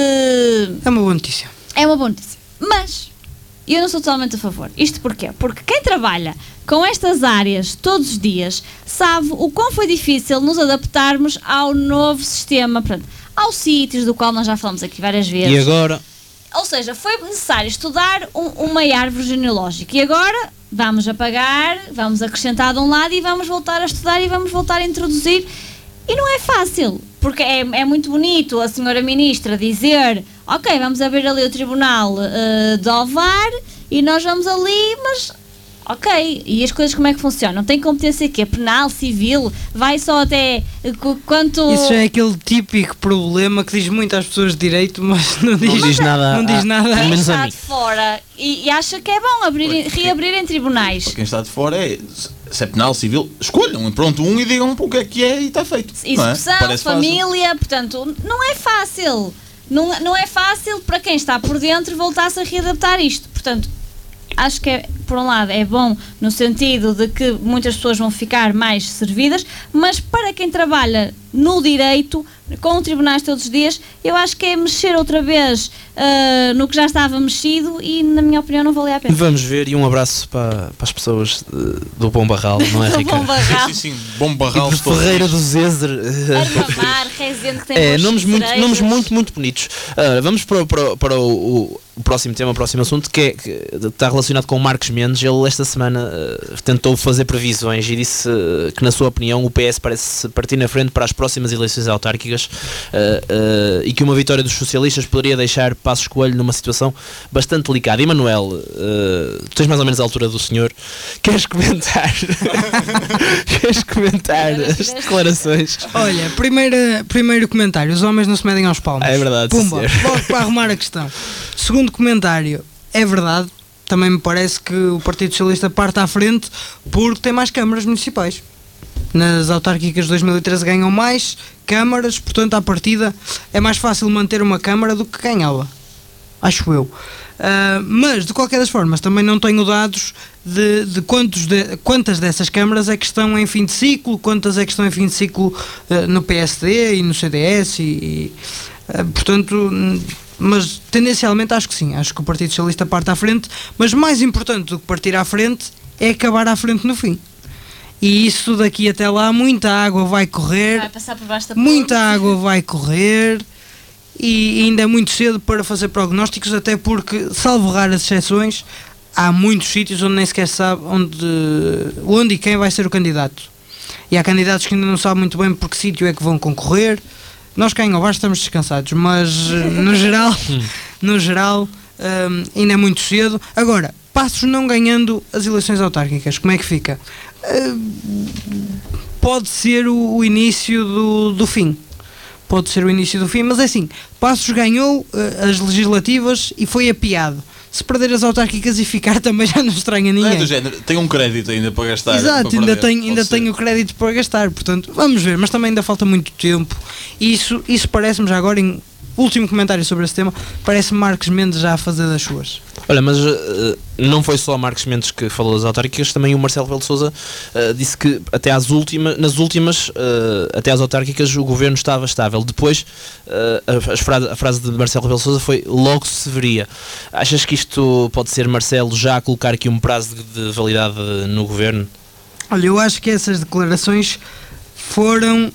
é uma boa notícia. É uma boa notícia. Mas... eu não sou totalmente a favor. Isto porquê? Porque quem trabalha com estas áreas todos os dias sabe o quão foi difícil nos adaptarmos ao novo sistema, portanto, aos sítios do qual nós já falamos aqui várias vezes. E agora? Ou seja, foi necessário estudar uma árvore genealógica e agora vamos apagar, vamos acrescentar de um lado e vamos voltar a estudar e vamos voltar a introduzir. E não é fácil, porque é muito bonito a senhora ministra dizer: ok, vamos abrir ali o Tribunal de Ovar e nós vamos ali, mas ok, e as coisas como é que funcionam? Tem competência aqui, penal, civil, vai só até quanto... Isso já é aquele típico problema que diz muito às pessoas de direito, mas não diz nada. Quem está de fora e acha que é bom reabrirem tribunais. Para quem está de fora se é penal, civil, escolham um e digam o que é e está feito. Execução, família, portanto, não é fácil. Não é fácil para quem está por dentro voltar-se a readaptar isto. Portanto, acho que por um lado é bom no sentido de que muitas pessoas vão ficar mais servidas, mas para quem trabalha no direito, com tribunais todos os dias, eu acho que é mexer outra vez no que já estava mexido e, na minha opinião, não valia a pena. Vamos ver, e um abraço para as pessoas do Bombarral, não é, Ricardo? Bombarral. Sim, Bombarral. E Ferreira do Zezer. Armamar, Rezende, que tem nomes muito bonitos. Vamos para o próximo tema, o próximo assunto, que está relacionado com o Marcos Mendes. Ele esta semana tentou fazer previsões e disse que, na sua opinião, o PS parece partir na frente para as próximas eleições autárquicas e que uma vitória dos socialistas poderia deixar Passos Coelho numa situação bastante delicada. E Manuel, tu tens mais ou menos a altura do senhor, queres comentar? Queres comentar as declarações? Olha, primeiro comentário, os homens não se medem aos palmos. É verdade. Pumba, logo para arrumar a questão. Segundo comentário, é verdade, também me parece que o Partido Socialista parte à frente porque tem mais câmaras municipais. Nas autárquicas de 2013 ganham mais câmaras, portanto, à partida é mais fácil manter uma câmara do que ganhá-la. Acho eu. Mas, de qualquer das formas, também não tenho dados de quantas dessas câmaras é que estão em fim de ciclo, quantas é que estão em fim de ciclo no PSD e no CDS portanto, mas tendencialmente acho que sim, acho que o Partido Socialista parte à frente, mas mais importante do que partir à frente é acabar à frente no fim. E isso daqui até lá, muita água vai correr, Vai passar por baixo da muita ponte. água vai correr e ainda é muito cedo para fazer prognósticos, até porque, salvo raras exceções, há muitos sítios onde nem sequer sabe onde e quem vai ser o candidato. E há candidatos que ainda não sabem muito bem por que sítio é que vão concorrer. Nós cá em Ovar estamos descansados, mas no geral ainda é muito cedo. Agora, Passos não ganhando as eleições autárquicas, como é que fica? Pode ser o início do fim. Pode ser o início do fim, mas é assim, Passos ganhou as legislativas e foi apiado. Se perder as autárquicas e ficar, também já não estranha ninguém. Não é do género, tem um crédito ainda para gastar. Exato, para ainda tenho crédito para gastar, portanto, vamos ver, mas também ainda falta muito tempo. E isso parece-me, já agora, em último comentário sobre esse tema, parece-me Marcos Mendes já a fazer das suas. Olha, mas não foi só Marcos Mendes que falou das autárquicas, também o Marcelo Rebelo de Sousa disse que até nas últimas, até às autárquicas, o governo estava estável. Depois, a frase de Marcelo Rebelo de Sousa foi: logo se veria. Achas que isto pode ser Marcelo já a colocar aqui um prazo de validade no governo? Olha, eu acho que essas declarações foram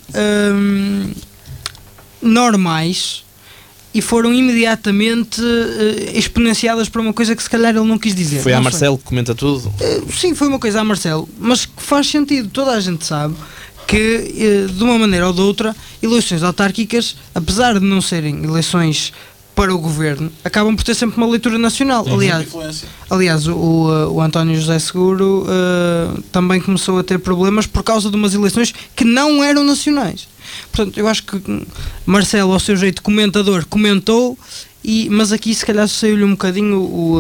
normais e foram imediatamente exponenciadas para uma coisa que se calhar ele não quis dizer. Foi a Marcelo que comenta tudo? Sim, foi uma coisa a Marcelo, mas que faz sentido. Toda a gente sabe que, de uma maneira ou de outra, eleições autárquicas, apesar de não serem eleições para o governo, acabam por ter sempre uma leitura nacional. Aliás, o António José Seguro também começou a ter problemas por causa de umas eleições que não eram nacionais. Portanto, eu acho que Marcelo, ao seu jeito de comentador, comentou, mas aqui se calhar saiu-lhe um bocadinho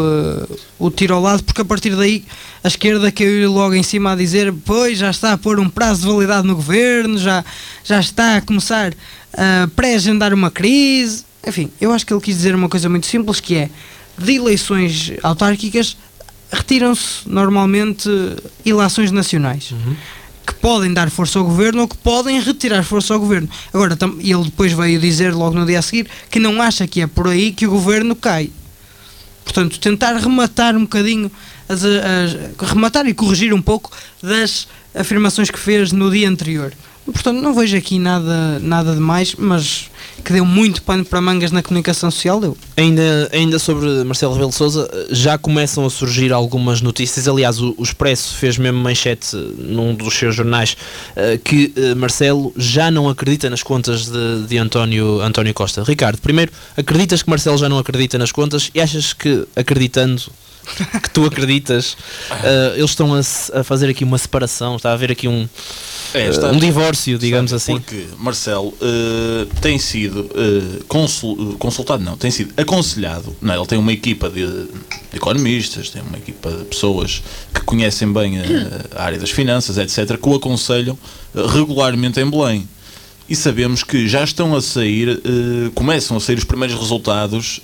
o tiro ao lado, porque a partir daí a esquerda caiu logo em cima a dizer: pois, já está a pôr um prazo de validade no governo, já está a começar a pré-agendar uma crise. Enfim, eu acho que ele quis dizer uma coisa muito simples, que é: de eleições autárquicas retiram-se normalmente ilações nacionais. Que podem dar força ao governo ou que podem retirar força ao governo. Agora, ele depois veio dizer logo no dia a seguir que não acha que é por aí que o governo cai. Portanto, tentar rematar um bocadinho, rematar e corrigir um pouco das afirmações que fez no dia anterior. Portanto, não vejo aqui nada de mais, mas que deu muito pano para mangas na comunicação social, deu. Ainda sobre Marcelo Rebelo de Sousa, já começam a surgir algumas notícias. Aliás, o Expresso fez mesmo manchete num dos seus jornais que Marcelo já não acredita nas contas de António Costa. Ricardo, primeiro, acreditas que Marcelo já não acredita nas contas e achas que, acreditando que tu acreditas, eles estão a fazer aqui uma separação, está a haver aqui um divórcio, digamos assim? Porque Marcelo tem sido consultado, não, tem sido aconselhado, não, ele tem uma equipa de economistas, tem uma equipa de pessoas que conhecem bem a área das finanças, etc., que o aconselham regularmente em Belém. E sabemos que já estão a sair, começam a sair os primeiros resultados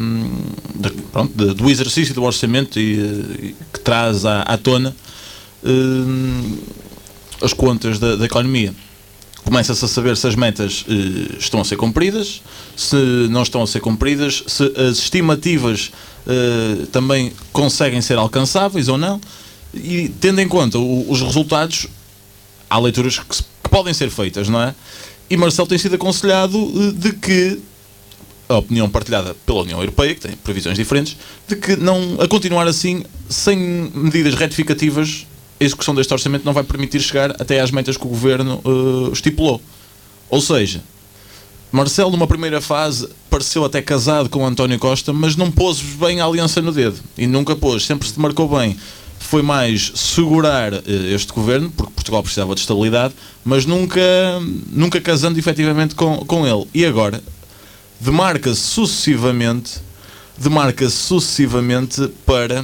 do exercício do orçamento que traz à tona as contas da economia. Começa-se a saber se as metas estão a ser cumpridas, se não estão a ser cumpridas, se as estimativas também conseguem ser alcançáveis ou não, e tendo em conta os resultados, há leituras que podem ser feitas, não é? E Marcelo tem sido aconselhado de que a opinião partilhada pela União Europeia, que tem previsões diferentes, de que a continuar assim, sem medidas retificativas, a execução deste orçamento não vai permitir chegar até às metas que o Governo estipulou. Ou seja, Marcelo, numa primeira fase, pareceu até casado com António Costa, mas não pôs bem a aliança no dedo. E nunca pôs. Sempre se demarcou bem. Foi mais segurar este governo, porque Portugal precisava de estabilidade, mas nunca casando efetivamente com ele. E agora, demarca-se sucessivamente para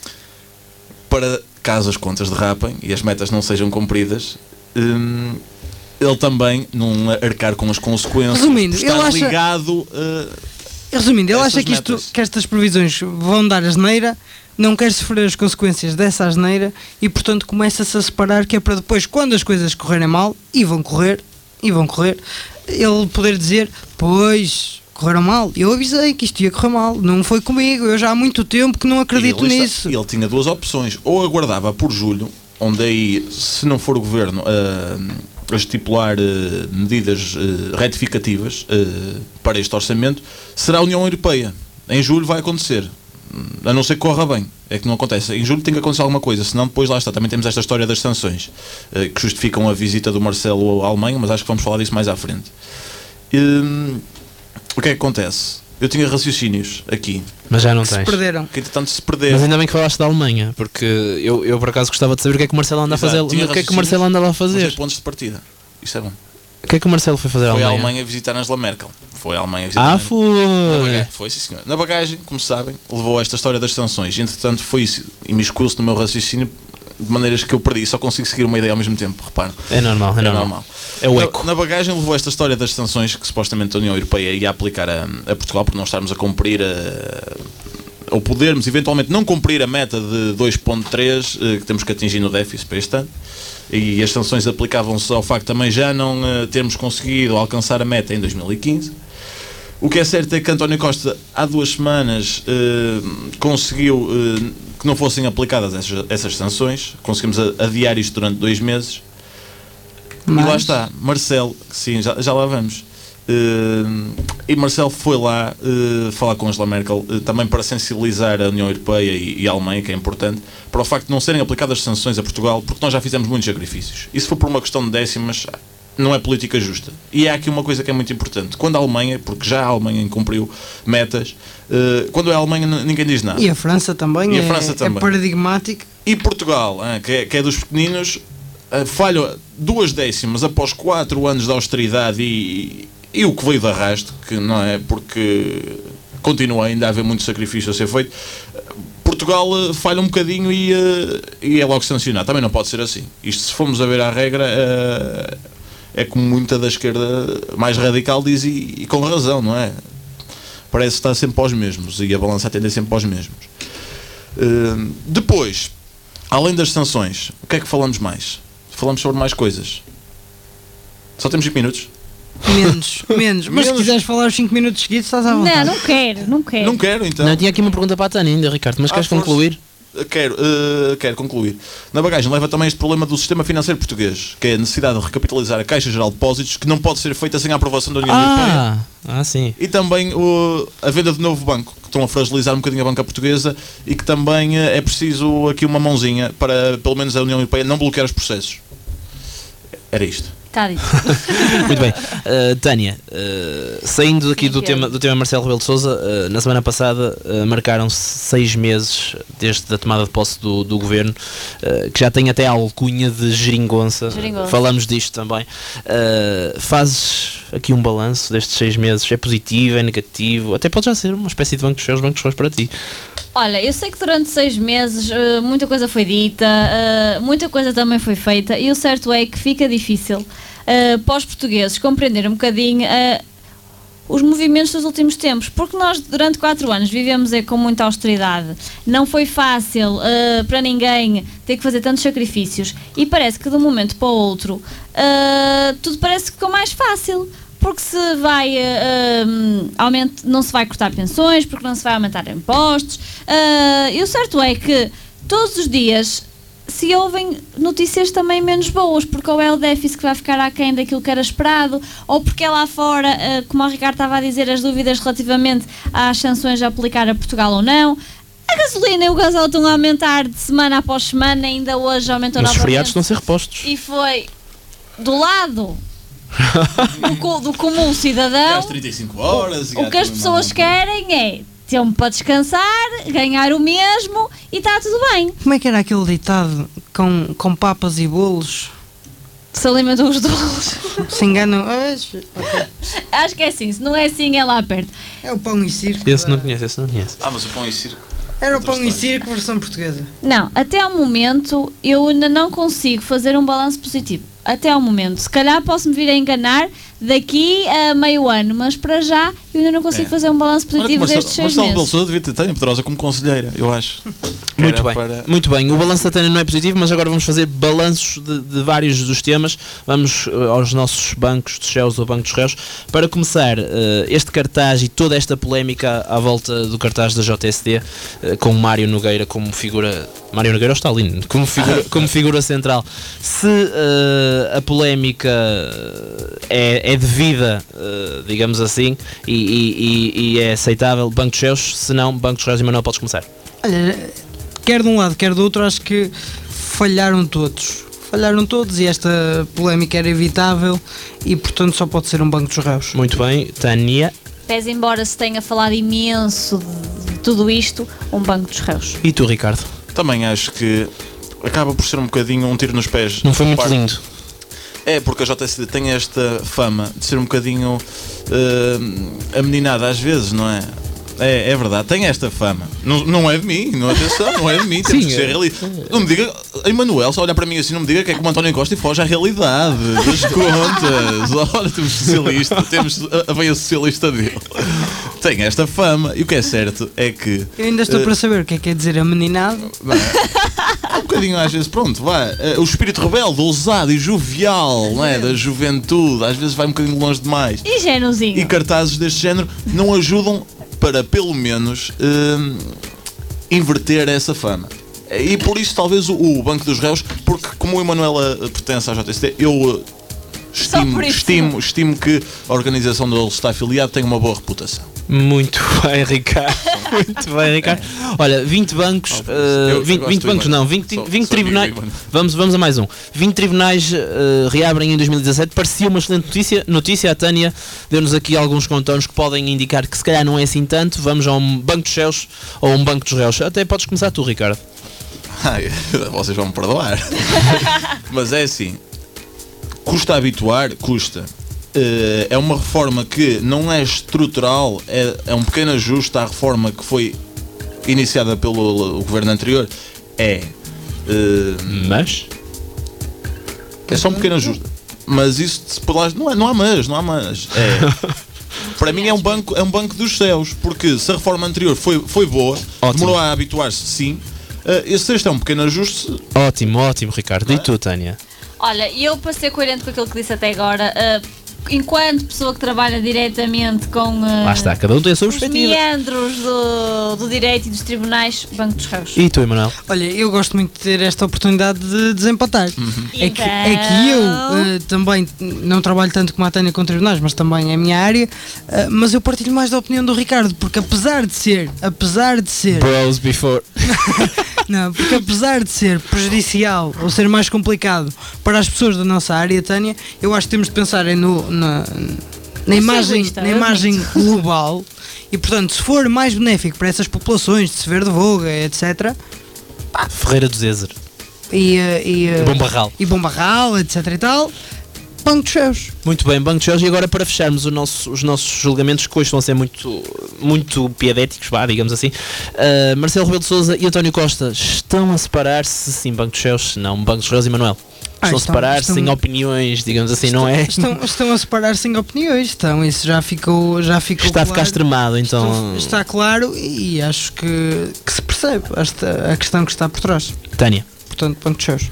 caso as contas derrapem e as metas não sejam cumpridas, ele também não arcar com as consequências. Resumindo, estar ele acha, ligado resumindo, ele acha metas. que estas previsões vão dar asneira, não quer sofrer as consequências dessa asneira e, portanto, começa-se a separar, que é para depois, quando as coisas correrem mal, e vão correr, ele poder dizer, pois, correram mal, eu avisei que isto ia correr mal, não foi comigo, eu já há muito tempo que não acredito nisso. Ele tinha duas opções, ou aguardava por julho, onde aí, se não for o Governo a estipular medidas retificativas para este orçamento, será a União Europeia. Em julho vai acontecer, a não ser que corra bem. É que não acontece. Em julho tem que acontecer alguma coisa, senão depois lá está. Também temos esta história das sanções que justificam a visita do Marcelo à Alemanha, mas acho que vamos falar disso mais à frente. O que é que acontece? Eu tinha raciocínios aqui. Mas já não Se tens. perderam. Que entretanto se perderam. Mas ainda bem que falaste da Alemanha, porque eu por acaso gostava de saber o que é que o Marcelo anda a fazer. O que é que o Marcelo anda lá a fazer? Pontos de partida. Isto é bom. O que é que o Marcelo foi fazer à Foi à Alemanha? Alemanha visitar Angela Merkel. Foi à Alemanha visitar. Foi! Foi, sim senhor. Na bagagem, como sabem, levou a esta história das sanções. Entretanto, foi isso. Imiscuiu-se no meu raciocínio de maneiras que eu perdi. Só consigo seguir uma ideia ao mesmo tempo, repara. É normal. É o eco. Na bagagem levou esta história das sanções que supostamente a União Europeia ia aplicar a Portugal por não estarmos a cumprir ou podermos eventualmente não cumprir a meta de 2.3 que temos que atingir no déficit para este ano. E as sanções aplicavam-se ao facto de também já não termos conseguido alcançar a meta em 2015. O que é certo é que António Costa há 2 semanas conseguiu que não fossem aplicadas essas sanções. Conseguimos adiar isto durante 2 meses. Mas... E lá está, Marcelo, sim, já lá vamos. E Marcelo foi lá falar com Angela Merkel também para sensibilizar a União Europeia e a Alemanha, que é importante, para o facto de não serem aplicadas sanções a Portugal, porque nós já fizemos muitos sacrifícios. E se for por uma questão de décimas, não é política justa. E há aqui uma coisa que é muito importante: quando a Alemanha, porque já a Alemanha incumpriu metas, quando é a Alemanha ninguém diz nada. E a França também, é paradigmático. E Portugal, que é dos pequeninos, falha 2 décimas após 4 anos de austeridade e o que veio de arrasto, que não é, porque continua ainda a haver muito sacrifício a ser feito. Portugal falha um bocadinho e é logo sancionado. Também não pode ser assim. Isto, se formos a ver a regra, é como muita da esquerda mais radical diz, e com razão, não é? Parece estar sempre aos mesmos e a balança tende sempre aos mesmos. Depois, além das sanções, o que é que falamos mais? Falamos sobre mais coisas. Só temos 5 minutos? Menos. Mas se quiseres falar os 5 minutos seguidos, estás à vontade. Não quero. Não quero, então. Não, tinha aqui uma pergunta para a Tânia ainda, Ricardo, mas queres concluir? Quero concluir. Na bagagem leva também este problema do sistema financeiro português, que é a necessidade de recapitalizar a Caixa Geral de Depósitos, que não pode ser feita sem a aprovação da União Europeia. Sim. E também a venda de novo banco, que estão a fragilizar um bocadinho a banca portuguesa e que também é preciso aqui uma mãozinha para, pelo menos, a União Europeia não bloquear os processos. Era isto. Está dito. Muito bem. Tânia, saindo aqui do tema Marcelo Rebelo de Sousa, na semana passada marcaram-se 6 meses desde a tomada de posse do governo, que já tem até a alcunha de geringonça. Falamos disto também. Fazes aqui um balanço destes 6 meses? É positivo, é negativo? Até pode já ser uma espécie de bancos cheios para ti. Olha, eu sei que durante 6 meses muita coisa foi dita, muita coisa também foi feita, e o certo é que fica difícil para os portugueses compreenderem um bocadinho os movimentos dos últimos tempos, porque nós durante 4 anos vivemos com muita austeridade, não foi fácil para ninguém ter que fazer tantos sacrifícios, e parece que de um momento para o outro tudo parece que ficou mais fácil. Porque se vai não se vai cortar pensões, porque não se vai aumentar impostos. E o certo é que todos os dias se ouvem notícias também menos boas, porque ou é o déficit que vai ficar aquém daquilo que era esperado, ou porque é lá fora, como o Ricardo estava a dizer, as dúvidas relativamente às sanções a aplicar a Portugal ou não. A gasolina e o gasóleo estão a aumentar de semana após semana, ainda hoje aumentou novamente. Os feriados estão a ser repostos. E foi do lado do comum cidadão. Às 35 horas. O que as pessoas querem é tempo para descansar, ganhar o mesmo e está tudo bem. Como é que era aquele ditado com papas e bolos? Se alimentam os dolos. Se enganam. Acho que é assim, se não é assim, é lá perto. É o pão e circo. Esse não conheço. Mas o pão e circo. Era o pão e circo versão portuguesa. Não, até ao momento eu ainda não consigo fazer um balanço positivo. Até ao momento. Se calhar posso-me vir a enganar daqui a meio ano, mas para já eu ainda não consigo fazer um balanço positivo destes 6 meses. Marcelo Rebelo de Sousa devia ter Tânia Pedrosa como conselheira, eu acho. Muito bem, muito bem. O balanço da Tânia não é positivo, mas agora vamos fazer balanços de vários dos temas. Vamos aos nossos bancos dos réus ou banco dos réus. Para começar, este cartaz e toda esta polémica à volta do cartaz da JSD, com o Mário Nogueira como figura... Mário Nogueira ou Stalin? Como figura central. Se a polémica é devida, digamos assim, e é aceitável, banco dos réus, se não, banco dos réus, e Manuel, podes começar. Olha, quer de um lado, quer do outro, acho que falharam todos e esta polémica era evitável e portanto só pode ser um banco dos réus. Muito bem, Tânia. Pese embora se tenha falado imenso de tudo isto, um banco dos réus. E tu, Ricardo? Também acho que acaba por ser um bocadinho um tiro nos pés. Não foi muito lindo. É, porque a JSD tem esta fama de ser um bocadinho ameninada às vezes, não é? É verdade, tem esta fama. Não é de mim, não é de mim, temos que ser realista. Não me diga, Emanuel, só olhar para mim assim, não me diga que é como António Costa e foge à realidade das contas. Olha, temos socialista, temos a veia socialista dele. Tem esta fama, e o que é certo é que... Eu ainda estou para saber o que é quer dizer ameninado. Um bocadinho às vezes, pronto, vá. O espírito rebelde, ousado e jovial, não é? Da juventude, às vezes vai um bocadinho longe demais. E génerozinho. E cartazes deste género não ajudam para, pelo menos, inverter essa fama. E por isso, talvez, o Banco dos Réus, porque como o Emanuela pertence à JST, eu estimo que a organização onde ele está afiliado tenha uma boa reputação. Muito bem, Ricardo. Muito bem, Ricardo. Olha, 20 bancos, 20 bancos não, 20 tribunais. Vamos a mais um. 20 tribunais reabrem em 2017. Parecia uma excelente notícia. A Tânia deu-nos aqui alguns contornos que podem indicar que se calhar não é assim tanto. Vamos a um banco dos réus ou um banco dos réus. Até podes começar tu, Ricardo. Vocês vão me perdoar. Mas é assim, custa habituar, custa. É uma reforma que não é estrutural, é um pequeno ajuste à reforma que foi iniciada pelo governo anterior. Mas? É só um pequeno ajuste. Mas isso por lá não há mas. Para mim é um banco dos céus, porque se a reforma anterior foi boa, demorou a habituar-se, sim. Este é um pequeno ajuste. Ótimo, Ricardo. E tu, Tânia? Olha, eu para ser coerente com aquilo que disse até agora, enquanto pessoa que trabalha diretamente com lá está, cada um tem a sua perspectiva. Os meandros do direito e dos tribunais, Banco dos Réus. E tu, Emanuel? Olha, eu gosto muito de ter esta oportunidade de desempatar. É que eu também não trabalho tanto como a Tânia com tribunais, mas também é a minha área, mas eu partilho mais da opinião do Ricardo, porque apesar de ser Bros before. Não, porque apesar de ser prejudicial ou ser mais complicado para as pessoas da nossa área, Tânia, eu acho que temos de pensar na imagem global e, portanto, se for mais benéfico para essas populações de Severo de Voga, etc. Ferreira do Zézer. E Bom Barral, etc. e tal. Banco dos Réus. Muito bem, Banco dos Réus. E agora, para fecharmos os nossos julgamentos, que hoje estão a ser muito piedéticos, digamos assim, Marcelo Rebelo de Sousa e António Costa estão a separar-se, sim, Banco dos Réus, se não, Banco dos Réus e Manuel. Estão a separar-se em opiniões, digamos assim, não é? Estão a separar-se em opiniões, isso já ficou está claro. A ficar extremado, então. Está claro e acho que se percebe a questão que está por trás. Tânia. Portanto, Banco dos Réus.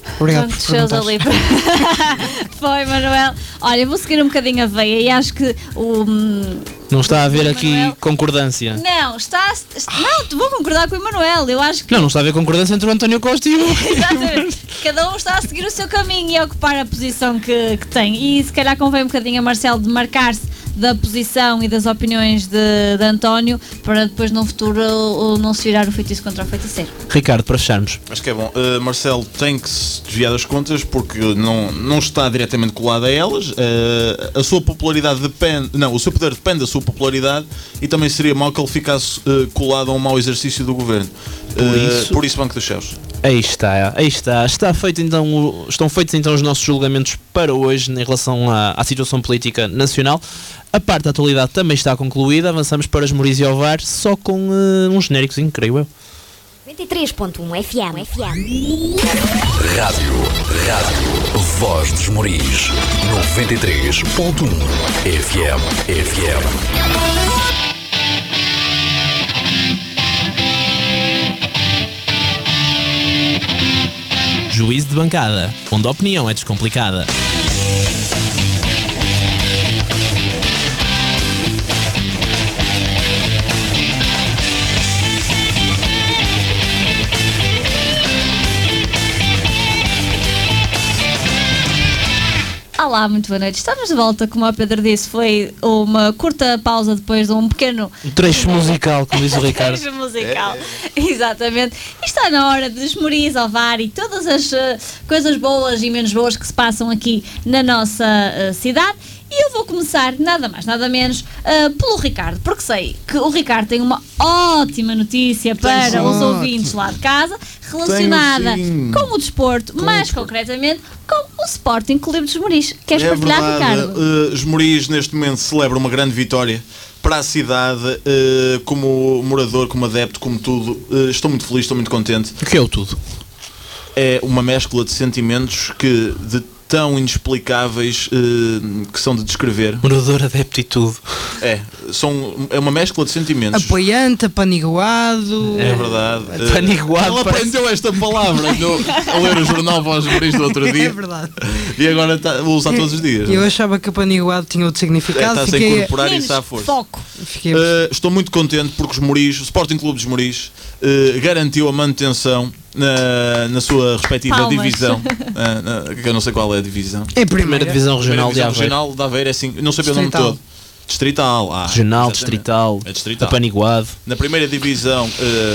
Obrigado Pronto, por shows perguntar. ali. Foi, Manuel. Olha, vou seguir um bocadinho a veia e acho que o. Não está a haver aqui Manuel- concordância. Não, não, vou concordar com o Emanuel. Eu acho que. Não está a haver concordância entre o António Costa e o... Exatamente. Cada um está a seguir o seu caminho e a ocupar a posição que tem. E se calhar convém um bocadinho a Marcelo demarcar-se da posição e das opiniões de António para depois no futuro não se virar o feitiço contra o feiticeiro. Ricardo, para fecharmos. Acho que é bom. Marcelo tem que se desviar das contas porque não está diretamente colado a elas. A sua popularidade depende. Não, o seu poder depende da sua popularidade e também seria mau que ele ficasse colado a um mau exercício do governo. Por isso, Banco dos Céus. Aí está. Estão feitos então os nossos julgamentos para hoje em relação à situação política nacional. A parte da atualidade também está concluída. Avançamos para Esmoriz e Ovar só com um genéricozinho, creio eu. 93.1 FM. Rádio Voz dos Moris 93.1 FM. Juízo de bancada, onde a opinião é descomplicada. Olá, muito boa noite. Estamos de volta, como o Pedro disse, foi uma curta pausa depois de um pequeno Trecho musical, como diz o Ricardo. trecho musical. Exatamente. E está na hora de Esmoriz, Ovar e todas as coisas boas e menos boas que se passam aqui na nossa cidade. E eu vou começar, nada mais, nada menos, pelo Ricardo, porque sei que o Ricardo tem uma ótima notícia para os ouvintes lá de casa, relacionada com o desporto, mais concretamente com o Sporting Clube de Esmoriz. Queres partilhar, Ricardo? Esmoriz neste momento celebra uma grande vitória para a cidade, como morador, como adepto, como tudo. Estou muito feliz, estou muito contente. O que é o tudo? É uma mescla de sentimentos tão inexplicáveis que são de descrever. Morador, adepto e tudo. É uma mescla de sentimentos. Apoiante, apaniguado. É verdade. Apaniguado, Ele aprendeu esta palavra a ler o jornal Voz dos Moris do outro dia. É verdade. E agora vou usar todos os dias. Eu achava que apaniguado tinha outro significado. Está-se a incorporar isso à força. Foco. Fiquei Estou muito contente porque os Moris, o Sporting Clube dos Moris, garantiu a manutenção na sua respectiva Palmas. divisão. Que eu não sei qual é a divisão. É Primeira divisão regional de Primeira Aveiro. regional de Aveiro, é assim, não sabia o nome Distrital. todo. Distrital. Regional, exatamente. distrital, É distrital. apaniguado. Na primeira divisão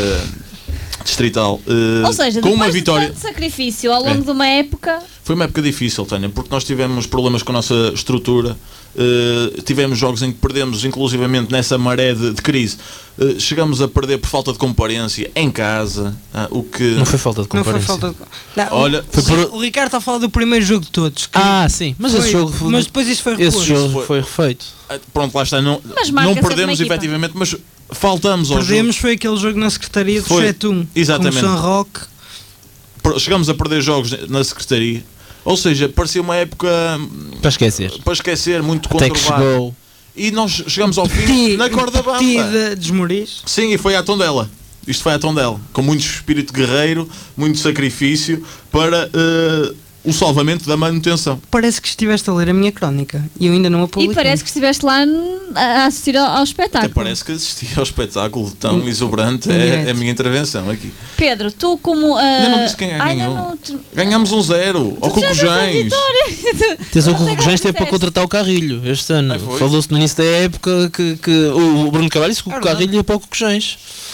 distrital, Ou seja, com depois uma de vitória. tanto sacrifício ao longo de uma época, Foi uma época difícil, Tânia, porque nós tivemos problemas com a nossa estrutura, tivemos jogos em que perdemos, inclusivamente nessa maré de crise, chegamos a perder por falta de comparência em casa, o que... Não foi falta de Não foi concorrência. falta de... Não, Olha, o Ricardo está a falar do primeiro jogo de todos. que Sim, mas esse foi- jogo mas depois isso foi esse reposto. jogo foi refeito. Pronto, lá está, não Mas marca sempre perdemos uma equipa. efetivamente, mas faltamos ao Perdemos foi aquele jogo na Secretaria do Foi, 7-1. exatamente. Com o São Roque. jogo. Chegamos a perder jogos na Secretaria, ou seja, parecia uma época Para esquecer. muito Até que conturbada. chegou. E nós chegamos ao fim na corda bamba. de Desmoriz. Sim, e foi à Tondela. Isto foi à Tondela. Com muito espírito guerreiro, muito sacrifício para o salvamento da manutenção. Parece que estiveste a ler a minha crónica e eu ainda não a e publiquei. parece que estiveste lá a assistir ao Até espetáculo. parece que assisti ao espetáculo tão exuberante. Direto. É a minha intervenção aqui. Pedro, tu como... Ainda não disse quem ganhou. Ganhámos 1-0 ao Cocujães. Atenção que o Não sei Cocujães como teve para disseste. contratar o Carrilho este ano. Foi? Falou-se no início da época que o Bruno Carvalho disse que o verdade. Carrilho ia para o Cocujães.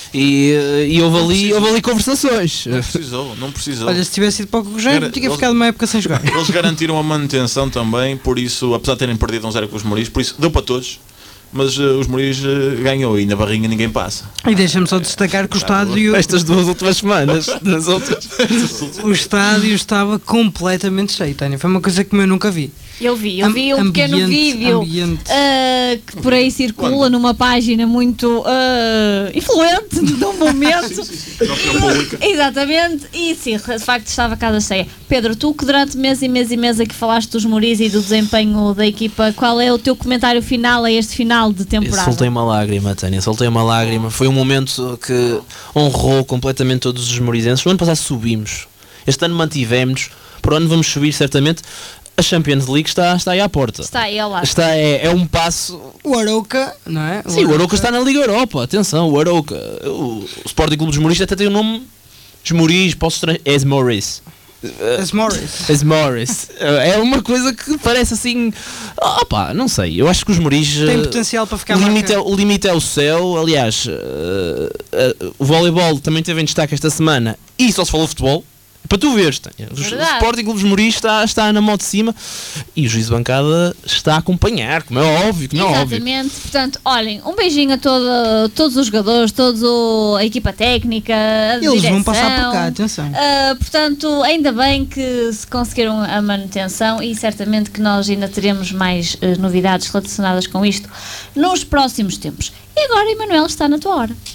E houve ali conversações. Não precisou. Olha, se tivesse ido para o Cocujães, Era- tinha ficado uma época sem jogar. Eles garantiram a manutenção também, por isso, apesar de terem perdido 1-0 com os Moris, por isso deu para todos. Mas os Moris ganhou e na barrinha ninguém passa. E deixa-me só destacar que o estádio, Estas 2 últimas semanas. Das outras. o estádio estava completamente cheio, Tânia. Foi uma coisa que eu nunca vi. Eu vi um pequeno vídeo ambiente. que por aí circula numa página muito influente no momento. Na opinião pública. Exatamente, e sim, de facto estava a casa cheia. Pedro, tu que durante mês e mês aqui falaste dos Moris e do desempenho da equipa, qual é o teu comentário final a este final de Eu temporada? soltei uma lágrima, Tânia, soltei uma lágrima. Foi um momento que honrou completamente todos os morizenses. No ano passado subimos, este ano mantivemos-nos. por ano vamos subir certamente. A Champions League está aí à porta. Está aí ao lado. É um passo. O Arouca, não é? Sim, o Arouca está na Liga Europa. Atenção, o Arouca. O Sporting Clube dos Moris até tem o nome dos Moris, posso estranhar. Esmoriz. É uma coisa que parece assim. Não sei. Eu acho que os Moris tem potencial para ficar o limite é o céu. Aliás, o voleibol também teve em destaque esta semana. E só se falou futebol. Para tu veres, o Sporting Clube dos Moris está na mão de cima e o juiz de bancada está a acompanhar, como é óbvio. Exatamente, portanto, olhem, um beijinho a todos os jogadores, toda a equipa técnica, a direção. Eles vão passar por cá, atenção. Portanto, ainda bem que se conseguiram a manutenção e certamente que nós ainda teremos mais novidades relacionadas com isto nos próximos tempos. E agora, Emanuel, está na tua hora.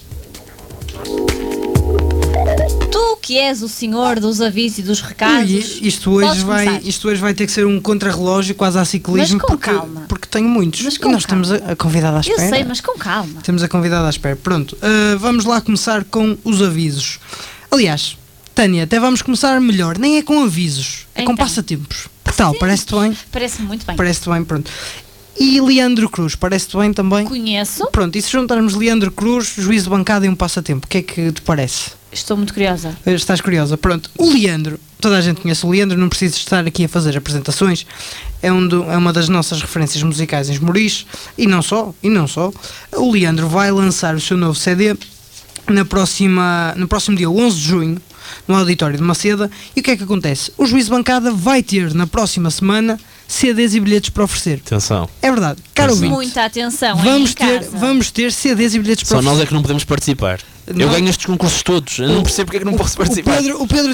Tu que és o senhor dos avisos e dos recados. Isto hoje vai ter que ser um contrarrelógio quase a ciclismo. Mas com calma. Porque tenho muitos. E nós temos a convidada à espera. Eu sei, mas com calma. Temos a convidada à espera. Pronto, vamos lá começar com os avisos. Aliás, Tânia, até vamos começar melhor. Nem é com avisos, é com passatempos. Que tal? Parece-te bem? Parece-me muito bem. Parece-te bem, pronto. E Leandro Cruz, parece-te bem também? Conheço. Pronto, e se juntarmos Leandro Cruz, juiz de bancada e um passatempo, o que é que te parece? Estou muito curiosa. Estás curiosa? Pronto, o Leandro, toda a gente conhece o Leandro, não preciso estar aqui a fazer apresentações, é uma das nossas referências musicais em Esmoriz, e não só. O Leandro vai lançar o seu novo CD no próximo dia 11 de junho, no auditório de Maceda, e o que é que acontece? O juiz de bancada vai ter na próxima semana CDs e bilhetes para oferecer. Atenção. É verdade, caro ouvinte. Muita atenção. Vamos ter CDs e bilhetes para oferecer. Só nós é que não podemos participar. Eu ganho estes concursos todos. Eu não percebo porque é que não posso participar. O Pedro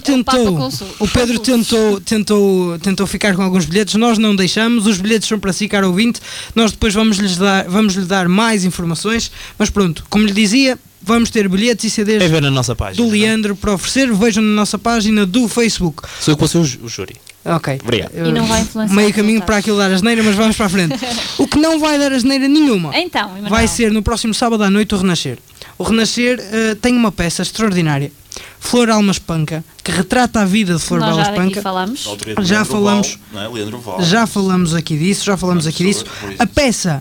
tentou ficar com alguns bilhetes. Nós não deixamos. Os bilhetes são para si, caro ouvinte. Nós depois vamos lhe dar mais informações. Mas pronto, como lhe dizia, vamos ter bilhetes e CDs ver na nossa página, do Leandro para oferecer. Vejam na nossa página do Facebook. Sou eu que vou ser o júri. Ok. Obrigado. E não vai influenciar. Meio caminho para aquilo dar asneira, mas vamos para a frente. O que não vai dar asneira nenhuma vai ser no próximo sábado à noite o Renascer. O Renascer tem uma peça extraordinária, Flor Alma Espanca, que retrata a vida de Flor Alma Espanca. Já falamos aqui disso. A peça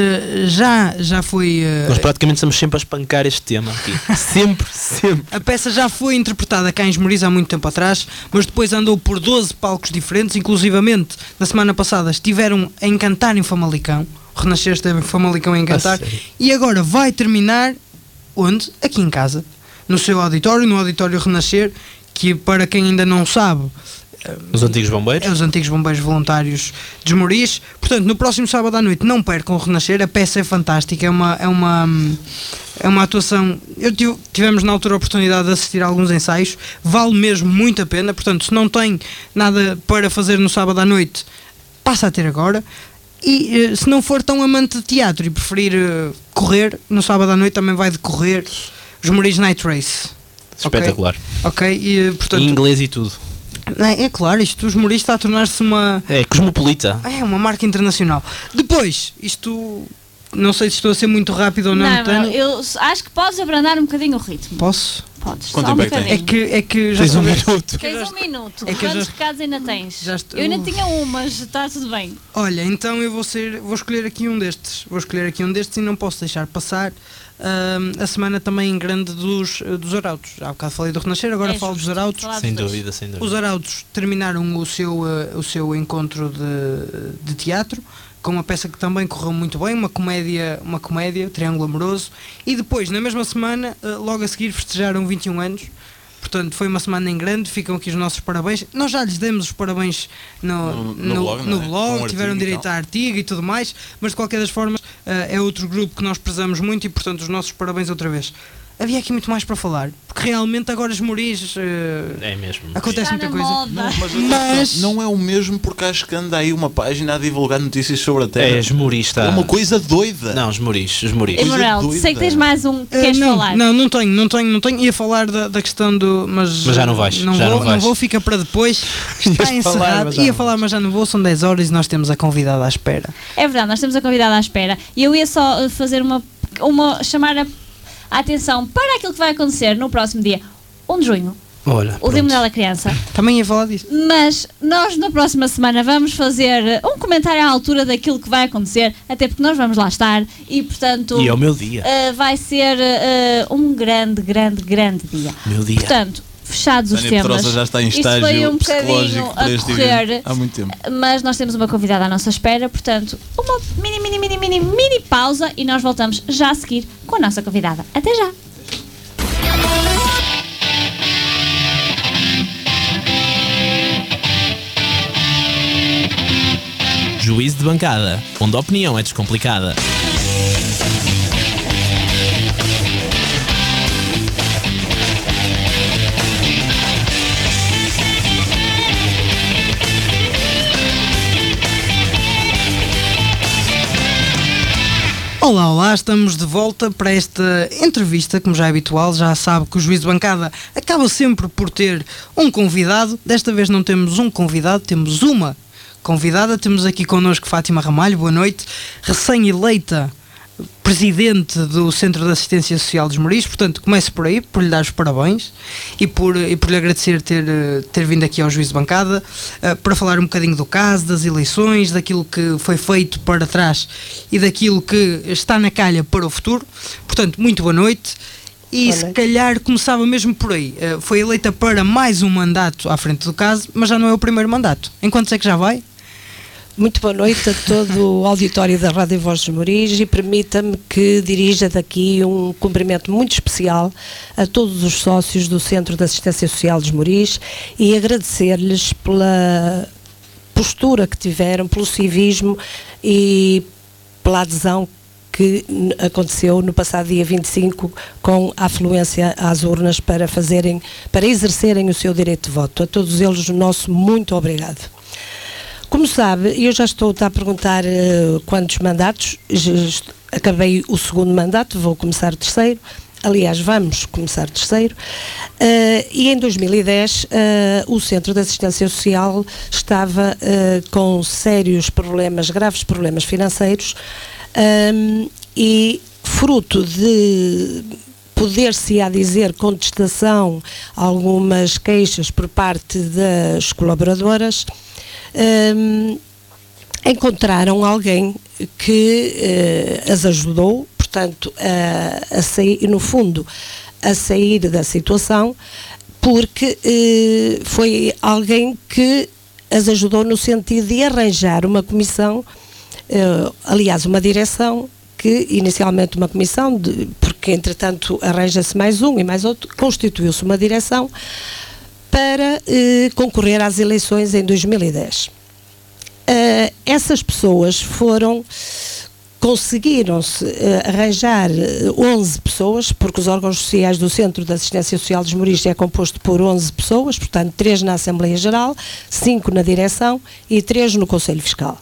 já foi... Nós praticamente estamos sempre a espancar este tema aqui. sempre. A peça já foi interpretada cá em Esmoriz há muito tempo atrás, mas depois andou por 12 palcos diferentes, inclusivamente na semana passada estiveram a encantar em Famalicão. O Renascer esteve em Famalicão a encantar. E agora vai terminar onde? Aqui em casa, no seu auditório, no Auditório Renascer, que para quem ainda não sabe, os antigos bombeiros? Os antigos bombeiros voluntários de Esmoriz. Portanto, no próximo sábado à noite não percam o Renascer. A peça é fantástica, é uma atuação. Tivemos na altura a oportunidade de assistir a alguns ensaios, vale mesmo muito a pena. Portanto, se não tem nada para fazer no sábado à noite, passa a ter agora. E se não for tão amante de teatro e preferir correr, no sábado à noite também vai decorrer os Esmoriz Night Race. Espetacular. Ok? E, portanto, em inglês e tudo. É claro, isto, o Esmoriz está a tornar-se uma... É cosmopolita. É uma marca internacional. Depois, isto... Não sei se estou a ser muito rápido ou não. Não, eu acho que podes abrandar um bocadinho o ritmo. Posso? Podes, quanto só um tempo é bocadinho. É que já tens um minuto. Tens um minuto. É que quantos recados ainda tens? Estou... Eu ainda tinha mas está tudo bem. Olha, então eu vou escolher aqui um destes. E não posso deixar passar a semana também em grande dos Arautos. Há bocado falei do Renascer, agora falo dos Arautos. Sem dúvida. Os Arautos terminaram o seu encontro de teatro com uma peça que também correu muito bem, uma comédia, Triângulo Amoroso, e depois, na mesma semana, logo a seguir, festejaram 21 anos. Portanto, foi uma semana em grande, ficam aqui os nossos parabéns. Nós já lhes demos os parabéns no blog, tiveram direito a artigo e tudo mais, mas de qualquer das formas é outro grupo que nós prezamos muito e, portanto, os nossos parabéns outra vez. Havia aqui muito mais para falar, porque realmente agora Esmoriz é mesmo. Acontece muita coisa. Mas não é o mesmo, porque acho que anda aí uma página a divulgar notícias sobre a Terra. É Esmoriz, é uma coisa doida. Não, Esmoriz. Emanuel, sei que tens mais um que queres falar. Não tenho. Ia falar da questão do... Mas já não vais. Não vou, fica para depois. Está encerrado. Ia falar, mas já não vou. São 10 horas e nós temos a convidada à espera. É verdade, nós temos a convidada à espera. E eu ia só fazer chamar a atenção para aquilo que vai acontecer no próximo dia 1 de junho, Olha, o Dia Mundial da Criança. Também ia falar disso. Mas nós na próxima semana vamos fazer um comentário à altura daquilo que vai acontecer, até porque nós vamos lá estar e, portanto, E é o meu dia. Vai ser um grande dia. Meu dia. Portanto, fechados os Tânia temas. Pedrosa já está em Isto foi estágio um bocadinho psicológico a para este correr, evento há muito tempo. mas nós temos uma convidada à nossa espera, portanto, uma mini pausa e nós voltamos já a seguir com a nossa convidada. Até já! Juízo de bancada, onde a opinião é descomplicada. Olá, estamos de volta para esta entrevista, como já é habitual, já sabe que o Juízo de Bancada acaba sempre por ter um convidado. Desta vez não temos um convidado, temos uma convidada. Temos aqui connosco Fátima Ramalho, boa noite, recém-eleita presidente do Centro de Assistência Social dos Moris. Portanto, começo por aí, por lhe dar os parabéns e por lhe agradecer ter vindo aqui ao Juízo de Bancada para falar um bocadinho do caso, das eleições, daquilo que foi feito para trás e daquilo que está na calha para o futuro. Portanto, muito boa noite. E se calhar começava mesmo por aí. Foi eleita para mais um mandato à frente do caso, mas já não é o primeiro mandato. Em quantos é que já vai? Muito boa noite a todo o auditório da Rádio Voz dos Moris e permita-me que dirija daqui um cumprimento muito especial a todos os sócios do Centro de Assistência Social dos Moris e agradecer-lhes pela postura que tiveram, pelo civismo e pela adesão que aconteceu no passado dia 25 com a afluência às urnas para exercerem o seu direito de voto. A todos eles o nosso muito obrigado. Como sabe, eu já estou a perguntar quantos mandatos, acabei o segundo mandato, vou começar o terceiro, aliás vamos começar o terceiro, e em 2010 o Centro de Assistência Social estava com sérios problemas, graves problemas financeiros, e fruto de poder-se a dizer contestação, algumas queixas por parte das colaboradoras, encontraram alguém que as ajudou, portanto, a sair, no fundo, a sair da situação, porque foi alguém que as ajudou no sentido de arranjar uma comissão, aliás, uma direção, que inicialmente uma comissão, porque entretanto arranja-se mais um e mais outro, constituiu-se uma direção para concorrer às eleições em 2010. Essas pessoas conseguiram-se arranjar 11 pessoas, porque os órgãos sociais do Centro de Assistência Social dos Moris é composto por 11 pessoas, portanto 3 na Assembleia Geral, 5 na direção e 3 no Conselho Fiscal.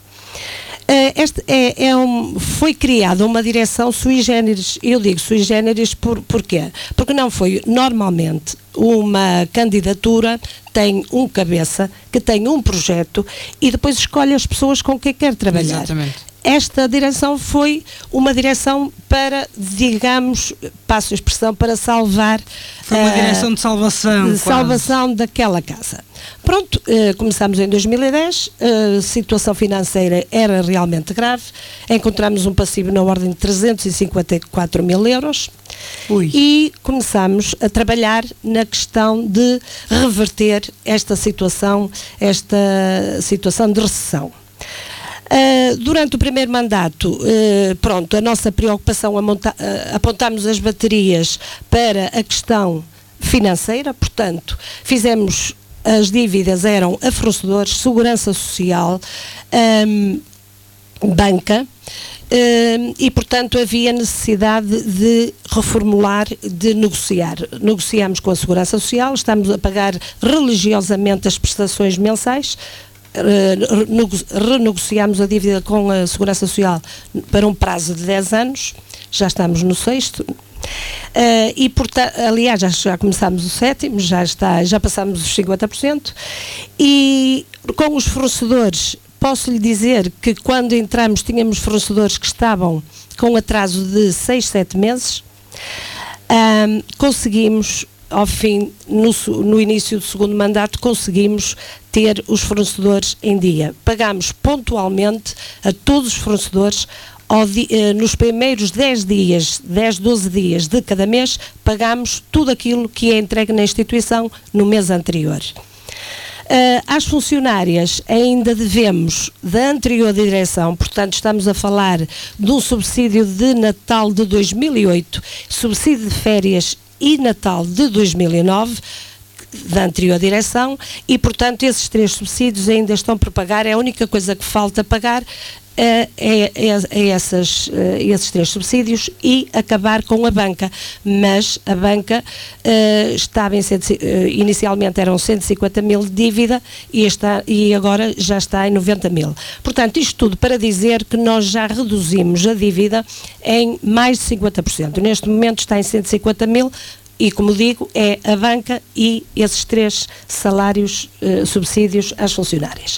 Foi criada uma direção sui generis. Eu digo sui generis porquê? Porque não foi normalmente uma candidatura, tem um cabeça que tem um projeto e depois escolhe as pessoas com quem quer trabalhar. Exatamente. Esta direção foi uma direção para, digamos, passo a expressão, para salvar... Foi uma direção de salvação. Salvação daquela casa. Pronto, começamos em 2010, a situação financeira era realmente grave, encontramos um passivo na ordem de 354 mil euros. Ui. E começamos a trabalhar na questão de reverter esta situação de recessão. Durante o primeiro mandato, pronto, a nossa preocupação, apontámos as baterias para a questão financeira, portanto, fizemos, as dívidas eram a fornecedores, segurança social, banca, e portanto havia necessidade de reformular, de negociar. Negociámos com a segurança social, estamos a pagar religiosamente as prestações mensais, renegociámos a dívida com a Segurança Social para um prazo de 10 anos, já estamos no 6º, e portanto, aliás, já começámos o 7º, já passámos os 50%, e com os fornecedores, posso lhe dizer que quando entramos tínhamos fornecedores que estavam com atraso de 6, 7 meses, conseguimos ao fim, no início do segundo mandato, conseguimos ter os fornecedores em dia. Pagámos pontualmente a todos os fornecedores. Nos primeiros 10, 12 dias de cada mês, pagámos tudo aquilo que é entregue na instituição no mês anterior. Às funcionárias ainda devemos da anterior direção, portanto estamos a falar de um subsídio de Natal de 2008, subsídio de férias e Natal de 2009, da anterior direção, e portanto esses 3 subsídios ainda estão por pagar. É a única coisa que falta pagar esses 3 subsídios e acabar com a banca, mas a banca estava inicialmente eram 150 mil de dívida e agora já está em 90 mil. Portanto, isto tudo para dizer que nós já reduzimos a dívida em mais de 50%. Neste momento está em 150 mil e, como digo, é a banca e esses 3 salários, subsídios às funcionárias.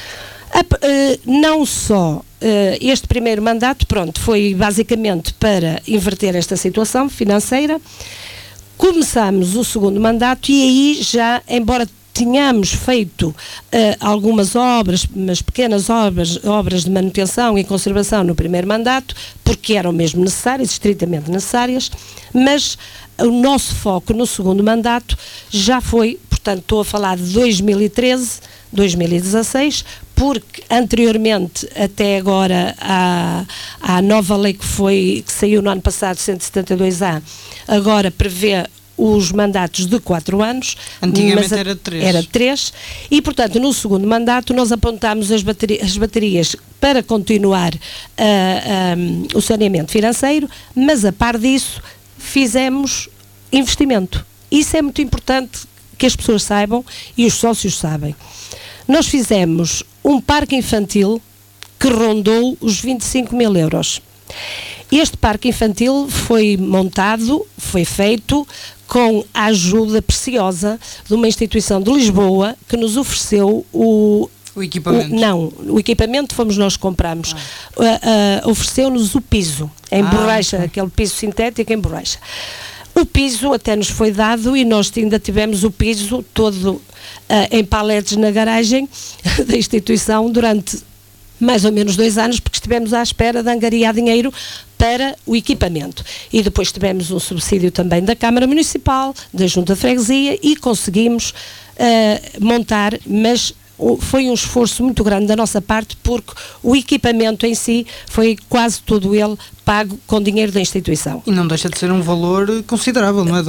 Não só este primeiro mandato, foi basicamente para inverter esta situação financeira. Começamos o segundo mandato e aí já, embora tínhamos feito algumas obras, mas pequenas obras de manutenção e conservação no primeiro mandato, porque eram mesmo necessárias, estritamente necessárias, mas o nosso foco no segundo mandato já foi, portanto estou a falar de 2013, 2016, porque anteriormente, até agora, à nova lei que saiu no ano passado, 172A, agora prevê os mandatos de 4 anos. Antigamente era 3. Era 3. E, portanto, no segundo mandato nós apontámos as baterias para continuar o saneamento financeiro, mas a par disso fizemos investimento. Isso é muito importante que as pessoas saibam e os sócios sabem. Nós fizemos um parque infantil que rondou os 25 mil euros. Este parque infantil foi montado, foi feito com a ajuda preciosa de uma instituição de Lisboa que nos ofereceu o equipamento. O equipamento fomos nós que compramos. Ofereceu-nos o piso, em borracha, aquele piso sintético em borracha. O piso até nos foi dado e nós ainda tivemos o piso todo em paletes na garagem da instituição durante mais ou menos 2 anos, porque estivemos à espera de angariar dinheiro para o equipamento. E depois tivemos um subsídio também da Câmara Municipal, da Junta de Freguesia, e conseguimos montar, mas foi um esforço muito grande da nossa parte, porque o equipamento em si foi quase todo ele pago com dinheiro da instituição. E não deixa de ser um valor considerável, não é?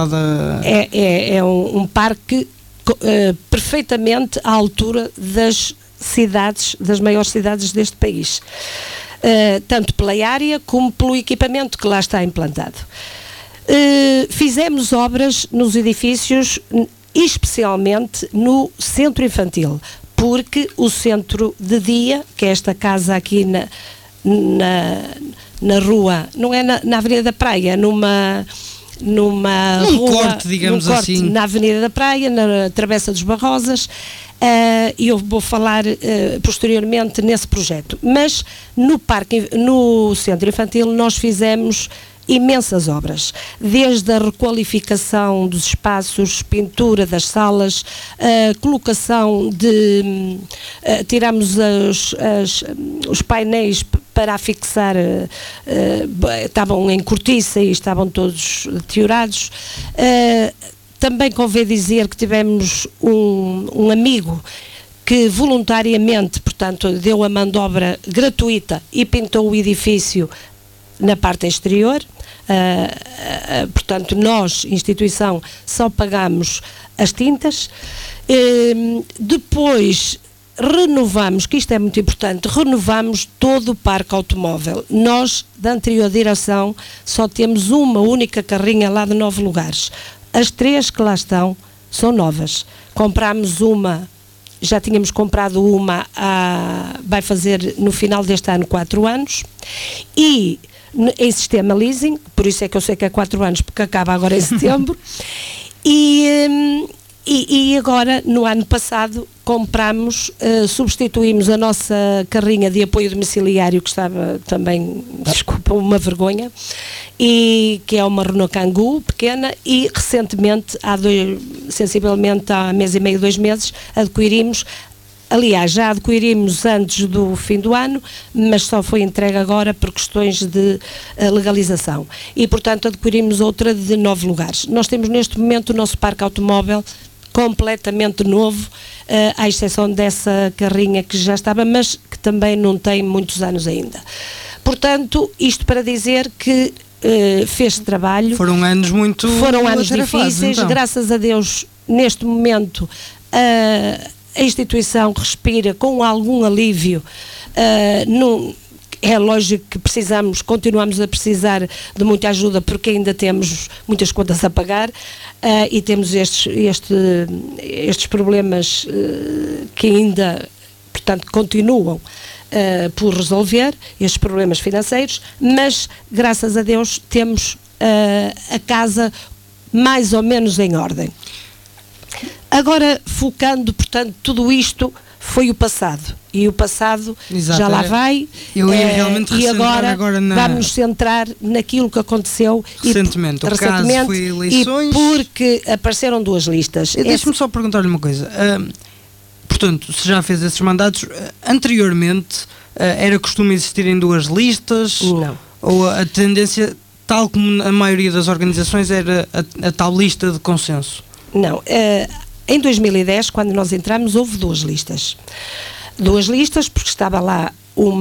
É um parque perfeitamente à altura das cidades, das maiores cidades deste país. Tanto pela área como pelo equipamento que lá está implantado. Fizemos obras nos edifícios, especialmente no centro infantil, porque o centro de dia, que é esta casa aqui na rua, não é na Avenida da Praia, numa rua, corte, digamos assim, na Avenida da Praia, na Travessa dos Barrosas, e eu vou falar posteriormente nesse projeto. Mas no centro infantil nós fizemos imensas obras, desde a requalificação dos espaços, pintura das salas, colocação de... tiramos os painéis para afixar, estavam em cortiça e estavam todos deteriorados. Também convém dizer que tivemos um amigo que voluntariamente, portanto, deu a mão de obra gratuita e pintou o edifício na parte exterior. Portanto, nós, instituição, só pagamos as tintas. Depois renovamos, que isto é muito importante, renovamos todo o parque automóvel. Nós, da anterior direção, só temos uma única carrinha lá de 9 lugares. As 3 que lá estão são novas. Comprámos uma, já tínhamos comprado uma, vai fazer no final deste ano 4 anos, e em sistema leasing, por isso é que eu sei que é 4 anos, porque acaba agora em setembro, e E agora, no ano passado, substituímos a nossa carrinha de apoio domiciliário, que estava também, desculpa, uma vergonha, e que é uma Renault Kangoo pequena, e recentemente, sensivelmente há mês e meio, 2 meses, adquirimos. Aliás, já adquirimos antes do fim do ano, mas só foi entregue agora por questões de legalização. E, portanto, adquirimos outra de 9 lugares. Nós temos neste momento o nosso parque automóvel completamente novo, à exceção dessa carrinha que já estava, mas que também não tem muitos anos ainda. Portanto, isto para dizer que fez trabalho. Foram anos difíceis, então. Graças a Deus, neste momento, a instituição respira com algum alívio. É lógico que continuamos a precisar de muita ajuda, porque ainda temos muitas contas a pagar, e temos estes problemas que ainda, portanto, continuam por resolver, estes problemas financeiros, mas graças a Deus temos a casa mais ou menos em ordem. Agora, focando, portanto, tudo isto foi o passado, e o passado já lá vai, e agora vamos nos centrar naquilo que aconteceu recentemente. O caso foi eleições, e porque apareceram 2 listas. Deixa-me só perguntar-lhe uma coisa. Portanto, se já fez esses mandatos, anteriormente era costume existirem 2 listas? Não. Ou a tendência, tal como a maioria das organizações, era a tal lista de consenso? Não. Em 2010, quando nós entramos, houve 2 listas. 2 listas, porque estava lá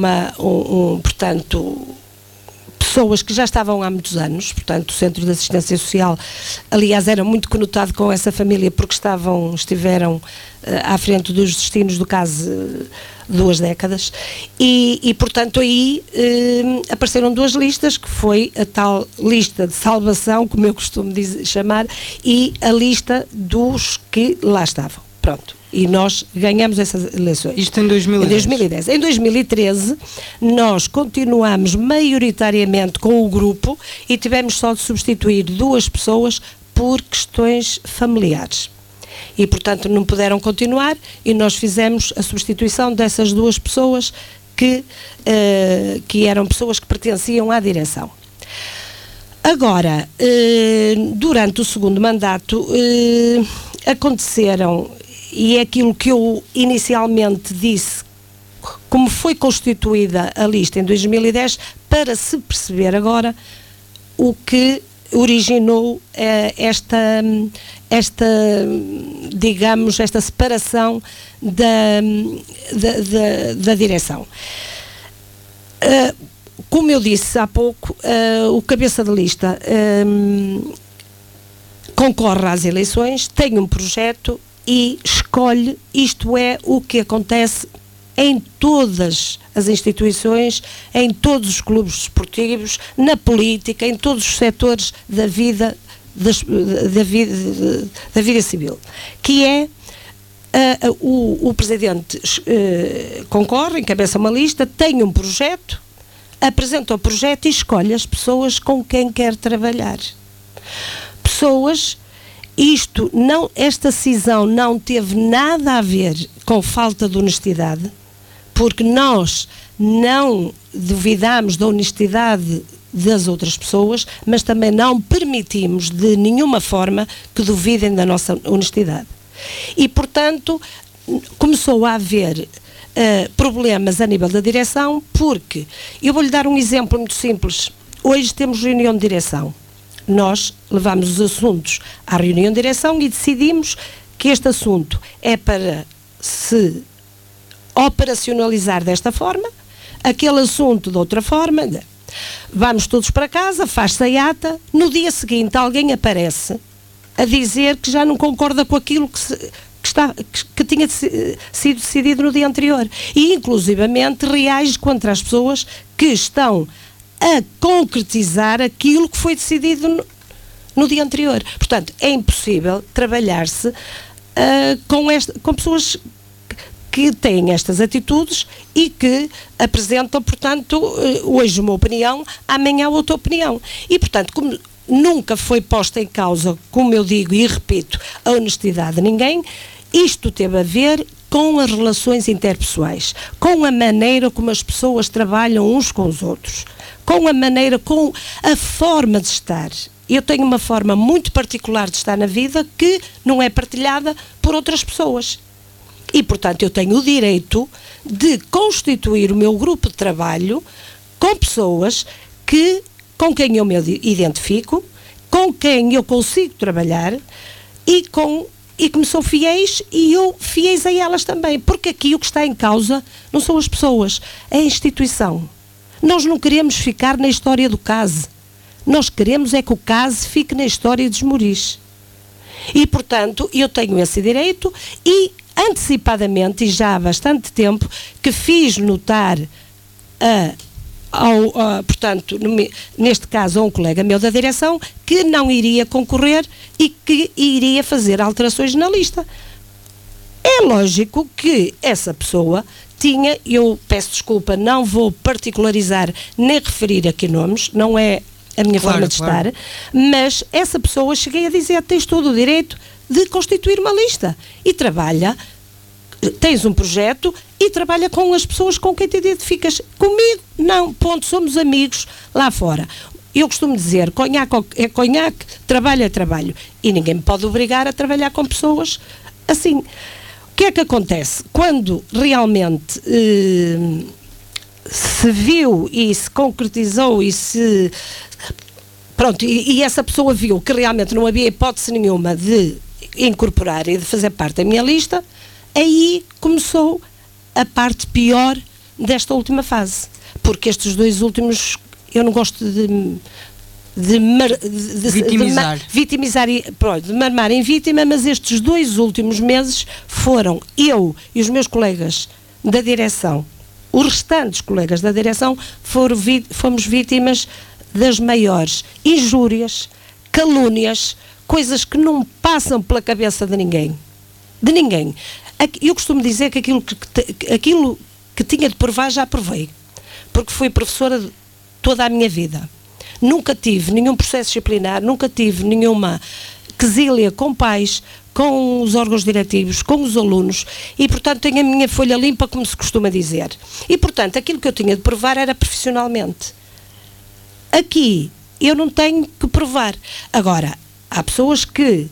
portanto, pessoas que já estavam há muitos anos, portanto, o Centro de Assistência Social, aliás, era muito conotado com essa família, porque estiveram à frente dos destinos do caso 2 décadas, e portanto, aí apareceram 2 listas, que foi a tal lista de salvação, como eu costumo chamar, e a lista dos que lá estavam. Pronto. E nós ganhamos essas eleições. Isto em 2010. Em 2013, nós continuamos maioritariamente com o grupo e tivemos só de substituir 2 pessoas por questões familiares. E, portanto, não puderam continuar, e nós fizemos a substituição dessas 2 pessoas que eram pessoas que pertenciam à direção. Agora, durante o segundo mandato, aconteceram, e é aquilo que eu inicialmente disse, como foi constituída a lista em 2010, para se perceber agora o que originou esta separação da direção. Como eu disse há pouco, o cabeça de lista concorre às eleições, tem um projeto e escolhe. Isto é o que acontece em todas as instituições, em todos os clubes desportivos, na política, em todos os setores da vida civil, que é o presidente concorre, encabeça uma lista, tem um projeto, apresenta o projeto e escolhe as pessoas com quem quer trabalhar. Esta decisão não teve nada a ver com falta de honestidade, porque nós não duvidamos da honestidade das outras pessoas, mas também não permitimos de nenhuma forma que duvidem da nossa honestidade. E, portanto, começou a haver problemas a nível da direção, porque, eu vou-lhe dar um exemplo muito simples. Hoje temos reunião de direção. Nós levamos os assuntos à reunião de direção e decidimos que este assunto é para se operacionalizar desta forma, aquele assunto de outra forma. Vamos todos para casa, faz-se a ata, no dia seguinte alguém aparece a dizer que já não concorda com aquilo que tinha sido decidido no dia anterior, e inclusivamente reage contra as pessoas que estão a concretizar aquilo que foi decidido no dia anterior. Portanto, é impossível trabalhar-se com pessoas que têm estas atitudes e que apresentam, portanto, hoje uma opinião, amanhã outra opinião. E, portanto, como nunca foi posta em causa, como eu digo e repito, a honestidade de ninguém. Isto teve a ver com as relações interpessoais, com a maneira como as pessoas trabalham uns com os outros, com a forma de estar. Eu tenho uma forma muito particular de estar na vida que não é partilhada por outras pessoas. E, portanto, eu tenho o direito de constituir o meu grupo de trabalho com pessoas com quem eu me identifico, com quem eu consigo trabalhar e que me são fiéis, e eu fiéis a elas também. Porque aqui o que está em causa não são as pessoas, é a instituição. Nós não queremos ficar na história do CASE. Nós queremos é que o CASE fique na história dos Moris. E, portanto, eu tenho esse direito e, antecipadamente, e já há bastante tempo, que fiz notar portanto, neste caso a um colega meu da direção, que não iria concorrer e que iria fazer alterações na lista. É lógico que essa pessoa tinha, eu peço desculpa, não vou particularizar nem referir aqui nomes, não é a minha forma de estar, mas essa pessoa, cheguei a dizer, tens todo o direito de constituir uma lista e trabalha, tens um projeto e trabalha com as pessoas com quem te identificas. Comigo, não, ponto, somos amigos lá fora. Eu costumo dizer, conhaque é conhaque, trabalho é trabalho. E ninguém me pode obrigar a trabalhar com pessoas assim. O que é que acontece? Quando realmente se viu e se concretizou e se... Pronto, e essa pessoa viu que realmente não havia hipótese nenhuma de incorporar e de fazer parte da minha lista, aí começou a parte pior desta última fase. Porque estes 2 últimos, eu não gosto de vitimizar de marmar em vítima, mas estes 2 últimos meses foram eu e os meus colegas da direção, os restantes colegas da direção, fomos vítimas das maiores injúrias, calúnias, coisas que não passam pela cabeça de ninguém. De ninguém. Eu costumo dizer que aquilo que tinha de provar já provei, porque fui professora toda a minha vida. Nunca tive nenhum processo disciplinar, nunca tive nenhuma quesília com pais, com os órgãos diretivos, com os alunos, e portanto tenho a minha folha limpa, como se costuma dizer. E portanto aquilo que eu tinha de provar era profissionalmente. Aqui eu não tenho que provar. Agora, há pessoas que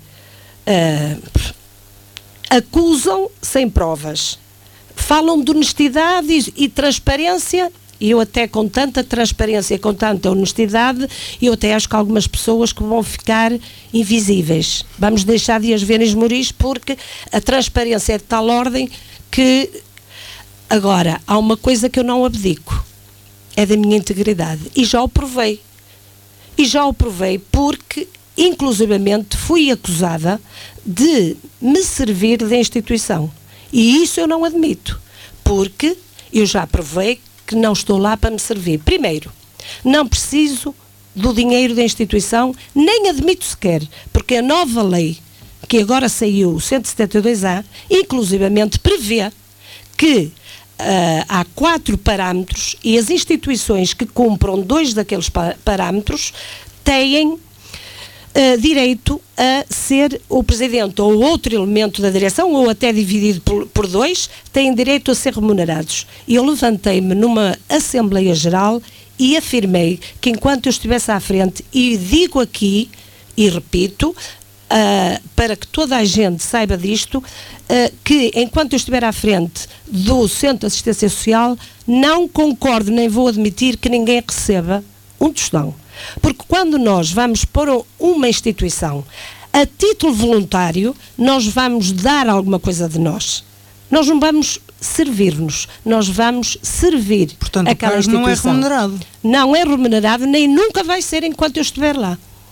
acusam sem provas, falam de honestidade e transparência, e eu até com tanta transparência, com tanta honestidade, eu até acho que há algumas pessoas que vão ficar invisíveis. Vamos deixar de as ver em Moris, porque a transparência é de tal ordem que... Agora, há uma coisa que eu não abdico, é da minha integridade, e já o provei. E já o provei porque, inclusivamente, fui acusada de me servir da instituição. E isso eu não admito, porque eu já provei que não estou lá para me servir. Primeiro, não preciso do dinheiro da instituição, nem admito sequer, porque a nova lei, que agora saiu, o 172A, inclusivamente prevê que há 4 parâmetros e as instituições que cumpram 2 daqueles parâmetros têm direito a ser o presidente ou outro elemento da direção, ou até dividido por 2, têm direito a ser remunerados. E eu levantei-me numa Assembleia Geral e afirmei que enquanto eu estivesse à frente, e digo aqui, e repito, para que toda a gente saiba disto, que enquanto eu estiver à frente do Centro de Assistência Social, não concordo nem vou admitir que ninguém receba um tostão. Porque quando nós vamos para uma instituição a título voluntário, nós vamos dar alguma coisa de nós. Nós não vamos servir-nos, nós vamos servir. Portanto, aquela instituição. Não é remunerado. Não é remunerado, nem nunca vai ser enquanto eu estiver lá.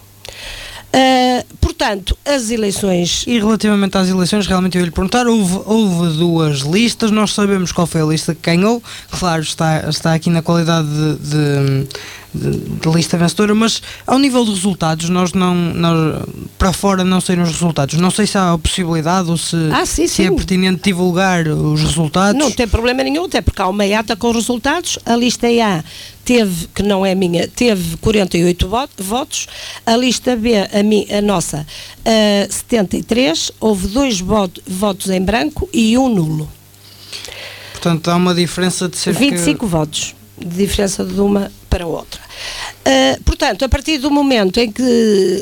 Portanto, as eleições... E relativamente às eleições, realmente eu ia lhe perguntar, houve 2 listas, nós sabemos qual foi a lista que ganhou, claro, está aqui na qualidade de lista vencedora, mas ao nível de resultados, nós para fora não saíram os resultados. Não sei se há a possibilidade ou se é pertinente divulgar os resultados. Não tem problema nenhum, até porque há uma ata com os resultados. A lista A teve, que não é minha, teve 48 votos, a lista B, a nossa, 73, houve 2 votos em branco e 1 nulo. Portanto, há uma diferença de cerca... 25 votos, de diferença de uma para a outra. Portanto, a partir do momento em que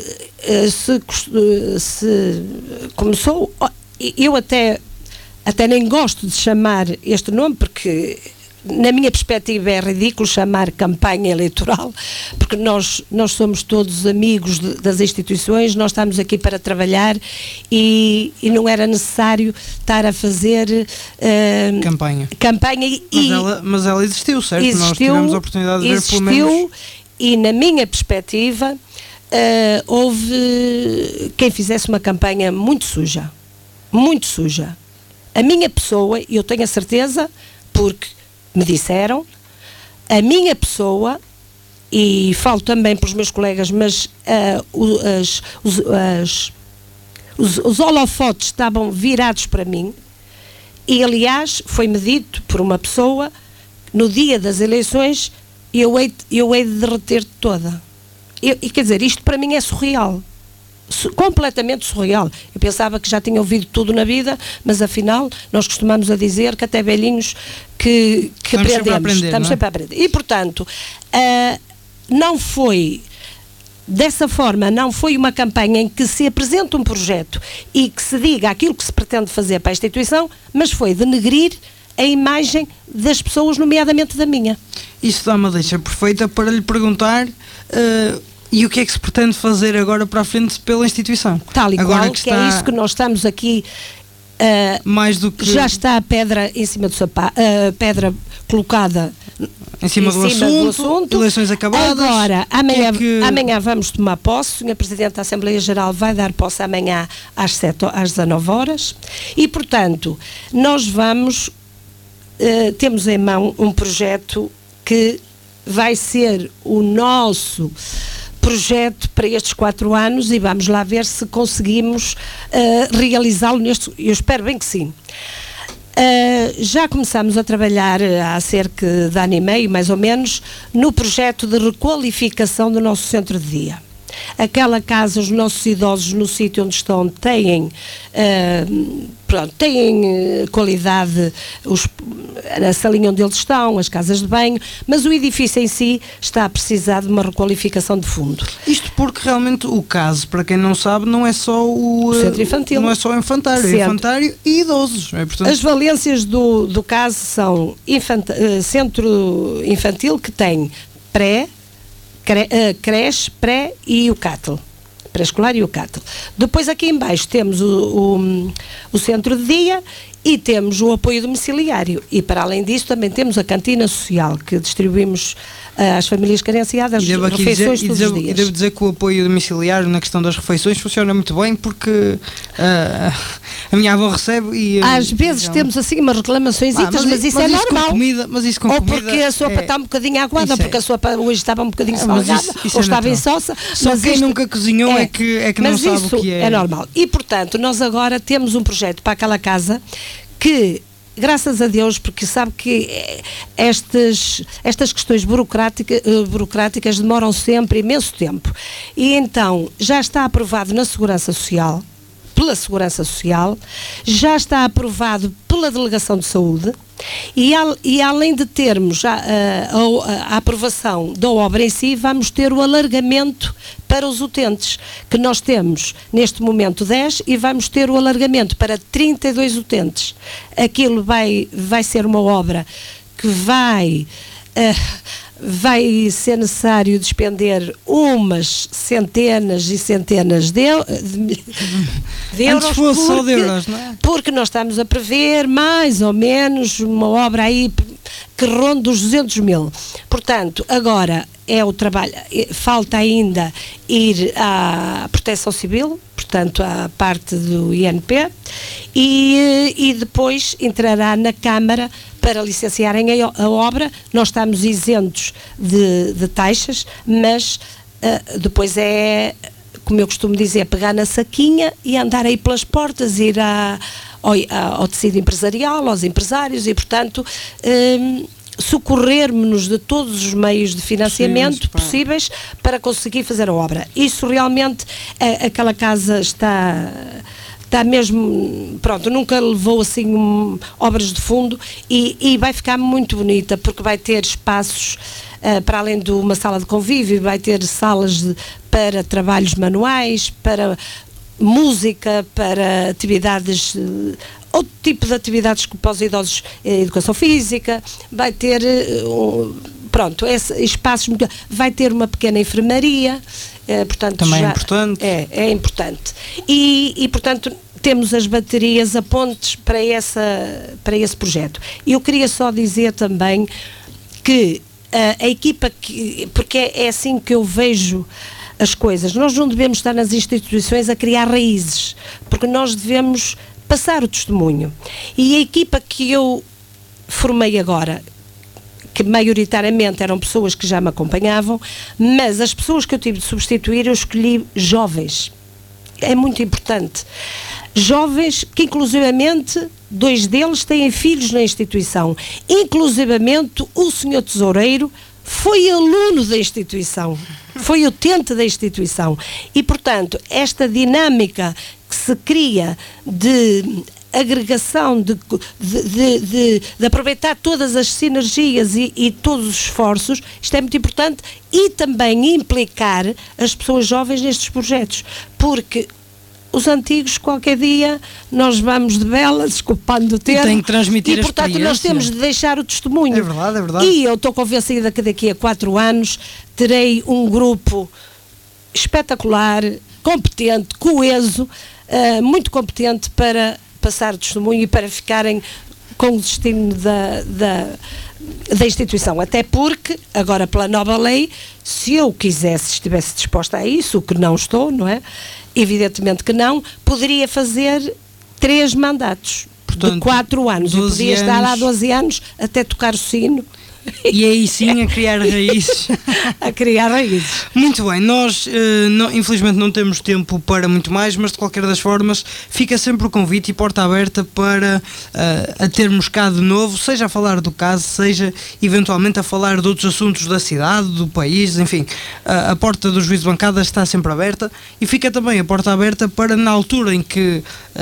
se começou, eu até nem gosto de chamar este nome, porque na minha perspectiva é ridículo chamar campanha eleitoral, porque nós somos todos amigos das instituições, nós estamos aqui para trabalhar e não era necessário estar a fazer campanha mas ela existiu, certo? Existiu, nós tivemos a oportunidade de ver pelo menos. E na minha perspectiva houve quem fizesse uma campanha muito suja, a minha pessoa, e eu tenho a certeza, porque me disseram, a minha pessoa, e falo também para os meus colegas, mas os holofotes estavam virados para mim, e aliás foi-me dito por uma pessoa, no dia das eleições, eu hei de derreter toda. E quer dizer, isto para mim é surreal. Completamente surreal. Eu pensava que já tinha ouvido tudo na vida, mas afinal nós costumamos a dizer que até velhinhos que estamos sempre a aprender. E portanto não foi dessa forma, não foi uma campanha em que se apresenta um projeto e que se diga aquilo que se pretende fazer para a instituição, mas foi denegrir a imagem das pessoas, nomeadamente da minha. Isso dá uma deixa perfeita para lhe perguntar e o que é que se pretende fazer agora para a frente pela instituição? Tal e qual, que é isso que nós estamos aqui, mais do que... já está a pedra em cima do sapato, a pedra colocada em cima do assunto, eleições acabadas. Agora, amanhã vamos tomar posse, o Sr. Presidente da Assembleia Geral vai dar posse amanhã às 19 horas e, portanto, nós temos em mão um projeto que vai ser o nosso projeto para estes 4 anos e vamos lá ver se conseguimos realizá-lo eu espero bem que sim. Já começamos a trabalhar há cerca de ano e meio, mais ou menos, no projeto de requalificação do nosso centro de dia. Aquela casa, os nossos idosos no sítio onde estão têm qualidade, a salinha onde eles estão, as casas de banho, mas o edifício em si está a precisar de uma requalificação de fundo. Isto porque realmente o caso, para quem não sabe, não é só o centro infantil. Não é só o infantário, é infantário e idosos. Portanto... As valências do caso são centro infantil que tem creche, pré e o CATL, pré-escolar e o CATL. Depois aqui em baixo temos o centro de dia e temos o apoio domiciliário e para além disso também temos a cantina social que distribuímos às famílias carenciadas refeições todos os dias. E devo dizer que o apoio domiciliário na questão das refeições funciona muito bem porque a minha avó recebe e... Às vezes temos assim umas reclamações, mas isso é normal. Mas isso com ou comida, porque a sopa está um bocadinho aguada, porque a sopa hoje estava um bocadinho salgada, isso ou estava insossa. Só quem nunca cozinhou é que não sabe o que é. É normal. E portanto, nós agora temos um projeto para aquela casa que, graças a Deus, porque sabe que estas questões burocráticas demoram sempre imenso tempo. E então, já está aprovado na Segurança Social, pela Segurança Social, já está aprovado pela Delegação de Saúde e além de termos a aprovação da obra em si, vamos ter o alargamento para os utentes, que nós temos neste momento 10 e vamos ter o alargamento para 32 utentes. Aquilo vai ser uma obra que vai ser necessário despender umas centenas e centenas de euros, não é? Porque nós estamos a prever mais ou menos uma obra aí que ronda os 200 mil. Portanto, agora, é o trabalho. Falta ainda ir à Proteção Civil, portanto à parte do INP, e depois entrará na Câmara para licenciarem a obra. Nós estamos isentos de taxas, mas depois é, como eu costumo dizer, pegar na saquinha e andar aí pelas portas, ir ao tecido empresarial, aos empresários, e portanto socorrermos-nos de todos os meios de financiamento possíveis para conseguir fazer a obra. Isso realmente, aquela casa está mesmo, pronto, nunca levou assim obras de fundo, e vai ficar muito bonita, porque vai ter espaços para além de uma sala de convívio, vai ter salas para trabalhos manuais, para música, para atividades, outro tipo de atividades para os idosos, educação física, vai ter espaços, vai ter uma pequena enfermaria, portanto também é importante. É importante. E portanto temos as baterias a pontes para esse projeto. E eu queria só dizer também que a equipa, porque é assim que eu vejo as coisas, nós não devemos estar nas instituições a criar raízes, porque nós devemos passar o testemunho. E a equipa que eu formei agora, que maioritariamente eram pessoas que já me acompanhavam, mas as pessoas que eu tive de substituir, eu escolhi jovens. É muito importante. Jovens que, inclusivamente, 2 deles têm filhos na instituição. Inclusivamente, o senhor tesoureiro foi aluno da instituição, foi utente da instituição. E, portanto, esta dinâmica que se cria de agregação, de aproveitar todas as sinergias e todos os esforços, isto é muito importante, e também implicar as pessoas jovens nestes projetos, porque os antigos, qualquer dia, nós vamos de vela, desculpando o termo, tem que transmitir, e portanto nós temos de deixar o testemunho. É verdade, é verdade. E eu estou convencida que daqui a 4 anos terei um grupo espetacular, competente, coeso, muito competente para passar o testemunho e para ficarem com o destino da instituição. Até porque, agora pela nova lei, se eu quisesse, estivesse disposta a isso, o que não estou, não é? Evidentemente que não, poderia fazer 3 mandatos, portanto, de 4 anos. Eu podia estar lá 12 anos até tocar o sino. E aí sim a criar raízes. A criar raízes. Muito bem, nós infelizmente não temos tempo para muito mais, mas de qualquer das formas fica sempre o convite e porta aberta para a termos cá de novo, seja a falar do caso, seja eventualmente a falar de outros assuntos da cidade, do país, enfim, a porta do Juízo de Bancada está sempre aberta, e fica também a porta aberta para, na altura em que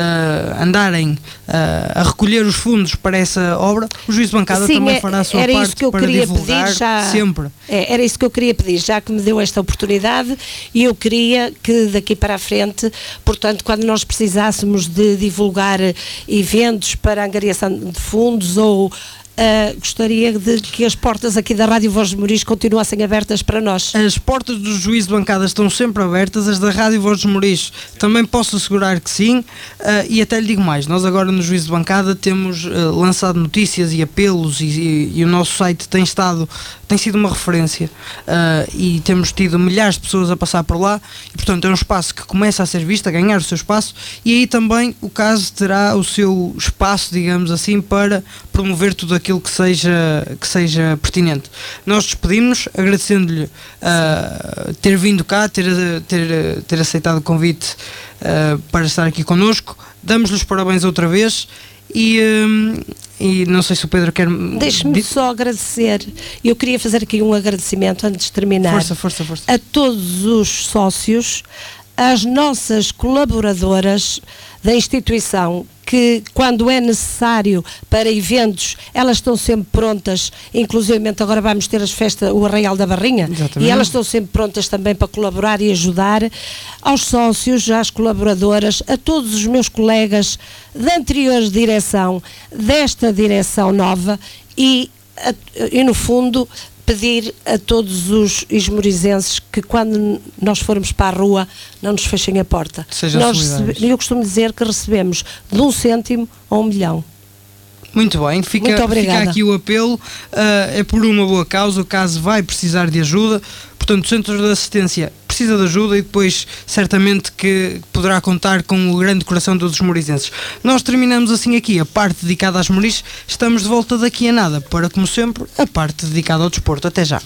andarem a recolher os fundos para essa obra, o Juízo de Bancada também fará a sua parte para divulgar sempre. Era isso que eu queria pedir, já que me deu esta oportunidade, e eu queria que daqui para a frente, portanto, quando nós precisássemos de divulgar eventos para a angariação de fundos ou gostaria de que as portas aqui da Rádio Voz de Moriz continuassem abertas para nós. As portas do Juízo de Bancada estão sempre abertas, as da Rádio Voz de Moriz também posso assegurar que sim, e até lhe digo mais, nós agora no Juízo de Bancada temos lançado notícias e apelos, e o nosso site tem sido uma referência, e temos tido milhares de pessoas a passar por lá, e portanto é um espaço que começa a ser visto, a ganhar o seu espaço, e aí também o caso terá o seu espaço, digamos assim, para promover tudo aquilo que seja pertinente. Nós despedimos-nos agradecendo-lhe ter vindo cá, ter aceitado o convite para estar aqui connosco. Damos-lhe os parabéns outra vez. E não sei se o Pedro quer... Deixe-me só agradecer. Eu queria fazer aqui um agradecimento antes de terminar. Força. A todos os sócios, às nossas colaboradoras da instituição, que quando é necessário para eventos, elas estão sempre prontas, inclusivamente agora vamos ter as festas, o Arraial da Barrinha. Exatamente. E elas estão sempre prontas também para colaborar e ajudar. Aos sócios, às colaboradoras, a todos os meus colegas da anterior direção, desta direção nova, e no fundo pedir a todos os esmorizenses que quando nós formos para a rua não nos fechem a porta. Eu costumo dizer que recebemos de 1 cêntimo a 1 milhão. Muito bem, Muito fica obrigada. aqui o apelo, é por uma boa causa, o caso vai precisar de ajuda, portanto o Centro de Assistência precisa de ajuda e depois certamente que poderá contar com o grande coração dos esmorizenses. Nós terminamos assim aqui a parte dedicada às Moris, estamos de volta daqui a nada para, como sempre, a parte dedicada ao desporto. Até já.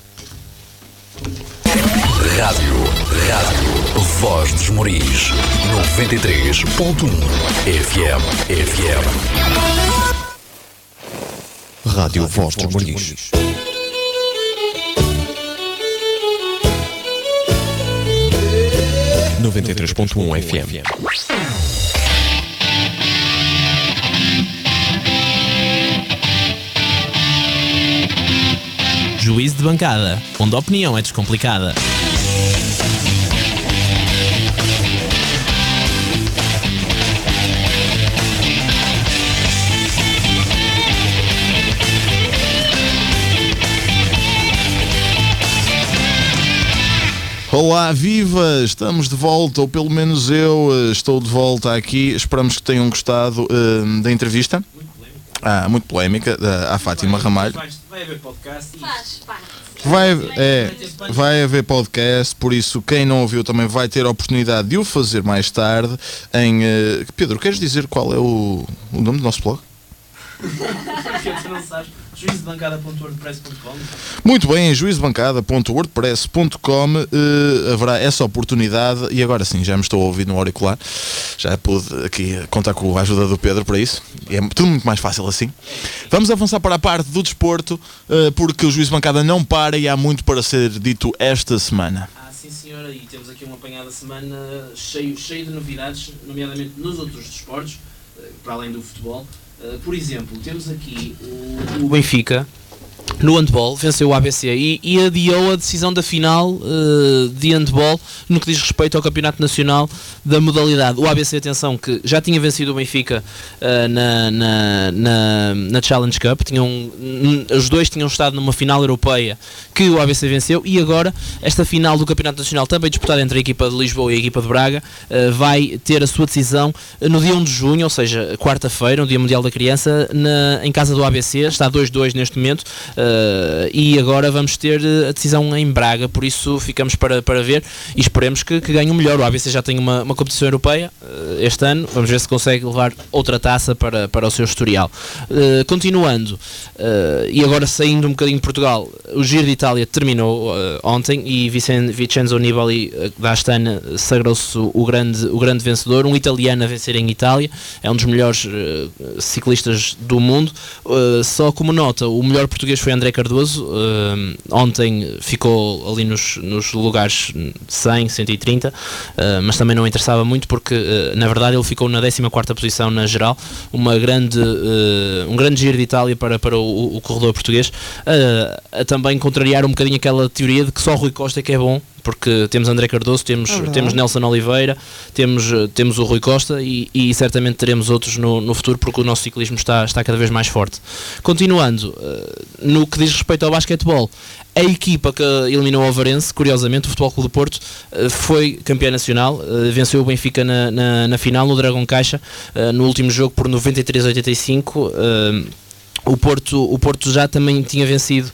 Rádio, Voz dos Moris, 93.1 FM. Rádio Voz dos Moris. No 93.1 FM. Juízo de bancada, onde a opinião é descomplicada. Olá, viva! Estamos de volta, ou pelo menos eu estou de volta aqui. Esperamos que tenham gostado da entrevista. Muito polémica, à Fátima Ramalho. Vai haver podcast. Vai haver podcast, por isso quem não ouviu também vai ter a oportunidade de o fazer mais tarde. Pedro, queres dizer qual é o nome do nosso blog? juizodebancada.wordpress.com. Muito bem, em juizodebancada.wordpress.com haverá essa oportunidade. E agora sim, já me estou a ouvir no auricular. Já pude aqui contar com a ajuda do Pedro para isso. É tudo muito mais fácil assim. Vamos avançar para a parte do desporto, porque o Juízo de Bancada não para e há muito para ser dito esta semana. Sim senhora, e temos aqui uma apanhada semana cheio de novidades, nomeadamente nos outros desportos, para além do futebol. Por exemplo, temos aqui o Benfica, no handball, venceu o ABC e adiou a decisão da final de handball no que diz respeito ao Campeonato Nacional da modalidade. O ABC, atenção, que já tinha vencido o Benfica na Challenge Cup, os dois tinham estado numa final europeia que o ABC venceu, e agora esta final do Campeonato Nacional, também disputada entre a equipa de Lisboa e a equipa de Braga, vai ter a sua decisão no dia 1 de junho, ou seja, quarta-feira, no Dia Mundial da Criança, em casa do ABC. Está 2-2 neste momento. E agora vamos ter a decisão em Braga, por isso ficamos para ver e esperemos que ganhe o melhor. O ABC já tem uma competição europeia este ano, vamos ver se consegue levar outra taça para o seu historial. Continuando, e agora saindo um bocadinho de Portugal, o Giro de Itália terminou ontem e Vincenzo Nibali da Astana sagrou-se o grande vencedor, um italiano a vencer em Itália, é um dos melhores ciclistas do mundo. Só como nota, o melhor português foi André Cardoso, ontem ficou ali nos lugares 100, 130, mas também não interessava muito porque na verdade ele ficou na 14ª posição na geral, um grande Giro de Itália para o corredor português, a também contrariar um bocadinho aquela teoria de que só Rui Costa é que é bom, porque temos André Cardoso, temos Nelson Oliveira, temos o Rui Costa e certamente teremos outros no futuro, porque o nosso ciclismo está cada vez mais forte. Continuando, no que diz respeito ao basquetebol, a equipa que eliminou o Ovarense, curiosamente, o Futebol Clube do Porto, foi campeã nacional, venceu o Benfica na final, no Dragão Caixa, no último jogo por 93-85. O Porto já também tinha vencido,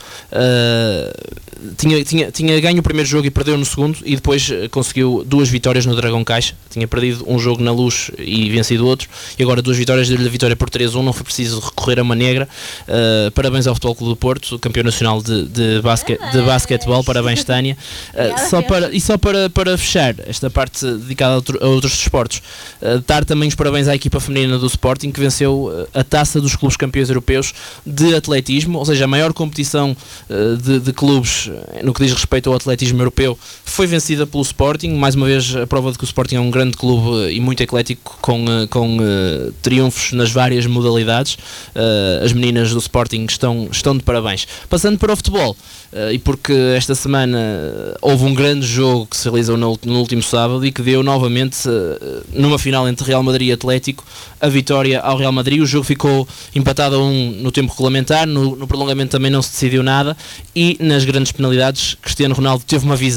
tinha ganho o primeiro jogo e perdeu no segundo, e depois conseguiu 2 vitórias no Dragão Caixa. Tinha perdido um jogo na Luz e vencido outro, e agora 2 vitórias, deu-lhe a vitória por 3-1, não foi preciso recorrer a uma negra. Parabéns ao Futebol Clube do Porto, campeão nacional de basquetebol, parabéns Tânia. Só para fechar esta parte dedicada a outros desportos, dar também os parabéns à equipa feminina do Sporting, que venceu a taça dos clubes campeões europeus de atletismo, ou seja, a maior competição de clubes no que diz respeito ao atletismo europeu foi vencida pelo Sporting. Mais uma vez a prova de que o Sporting é um grande clube e muito eclético, com triunfos nas várias modalidades. As meninas do Sporting estão de parabéns. Passando para o futebol, e porque esta semana houve um grande jogo que se realizou no último sábado e que deu novamente, numa final entre Real Madrid e Atlético, a vitória ao Real Madrid. O jogo ficou empatado a 1 no tempo regulamentar, no prolongamento também não se decidiu nada, e nas grandes penalidades Cristiano Ronaldo teve uma visão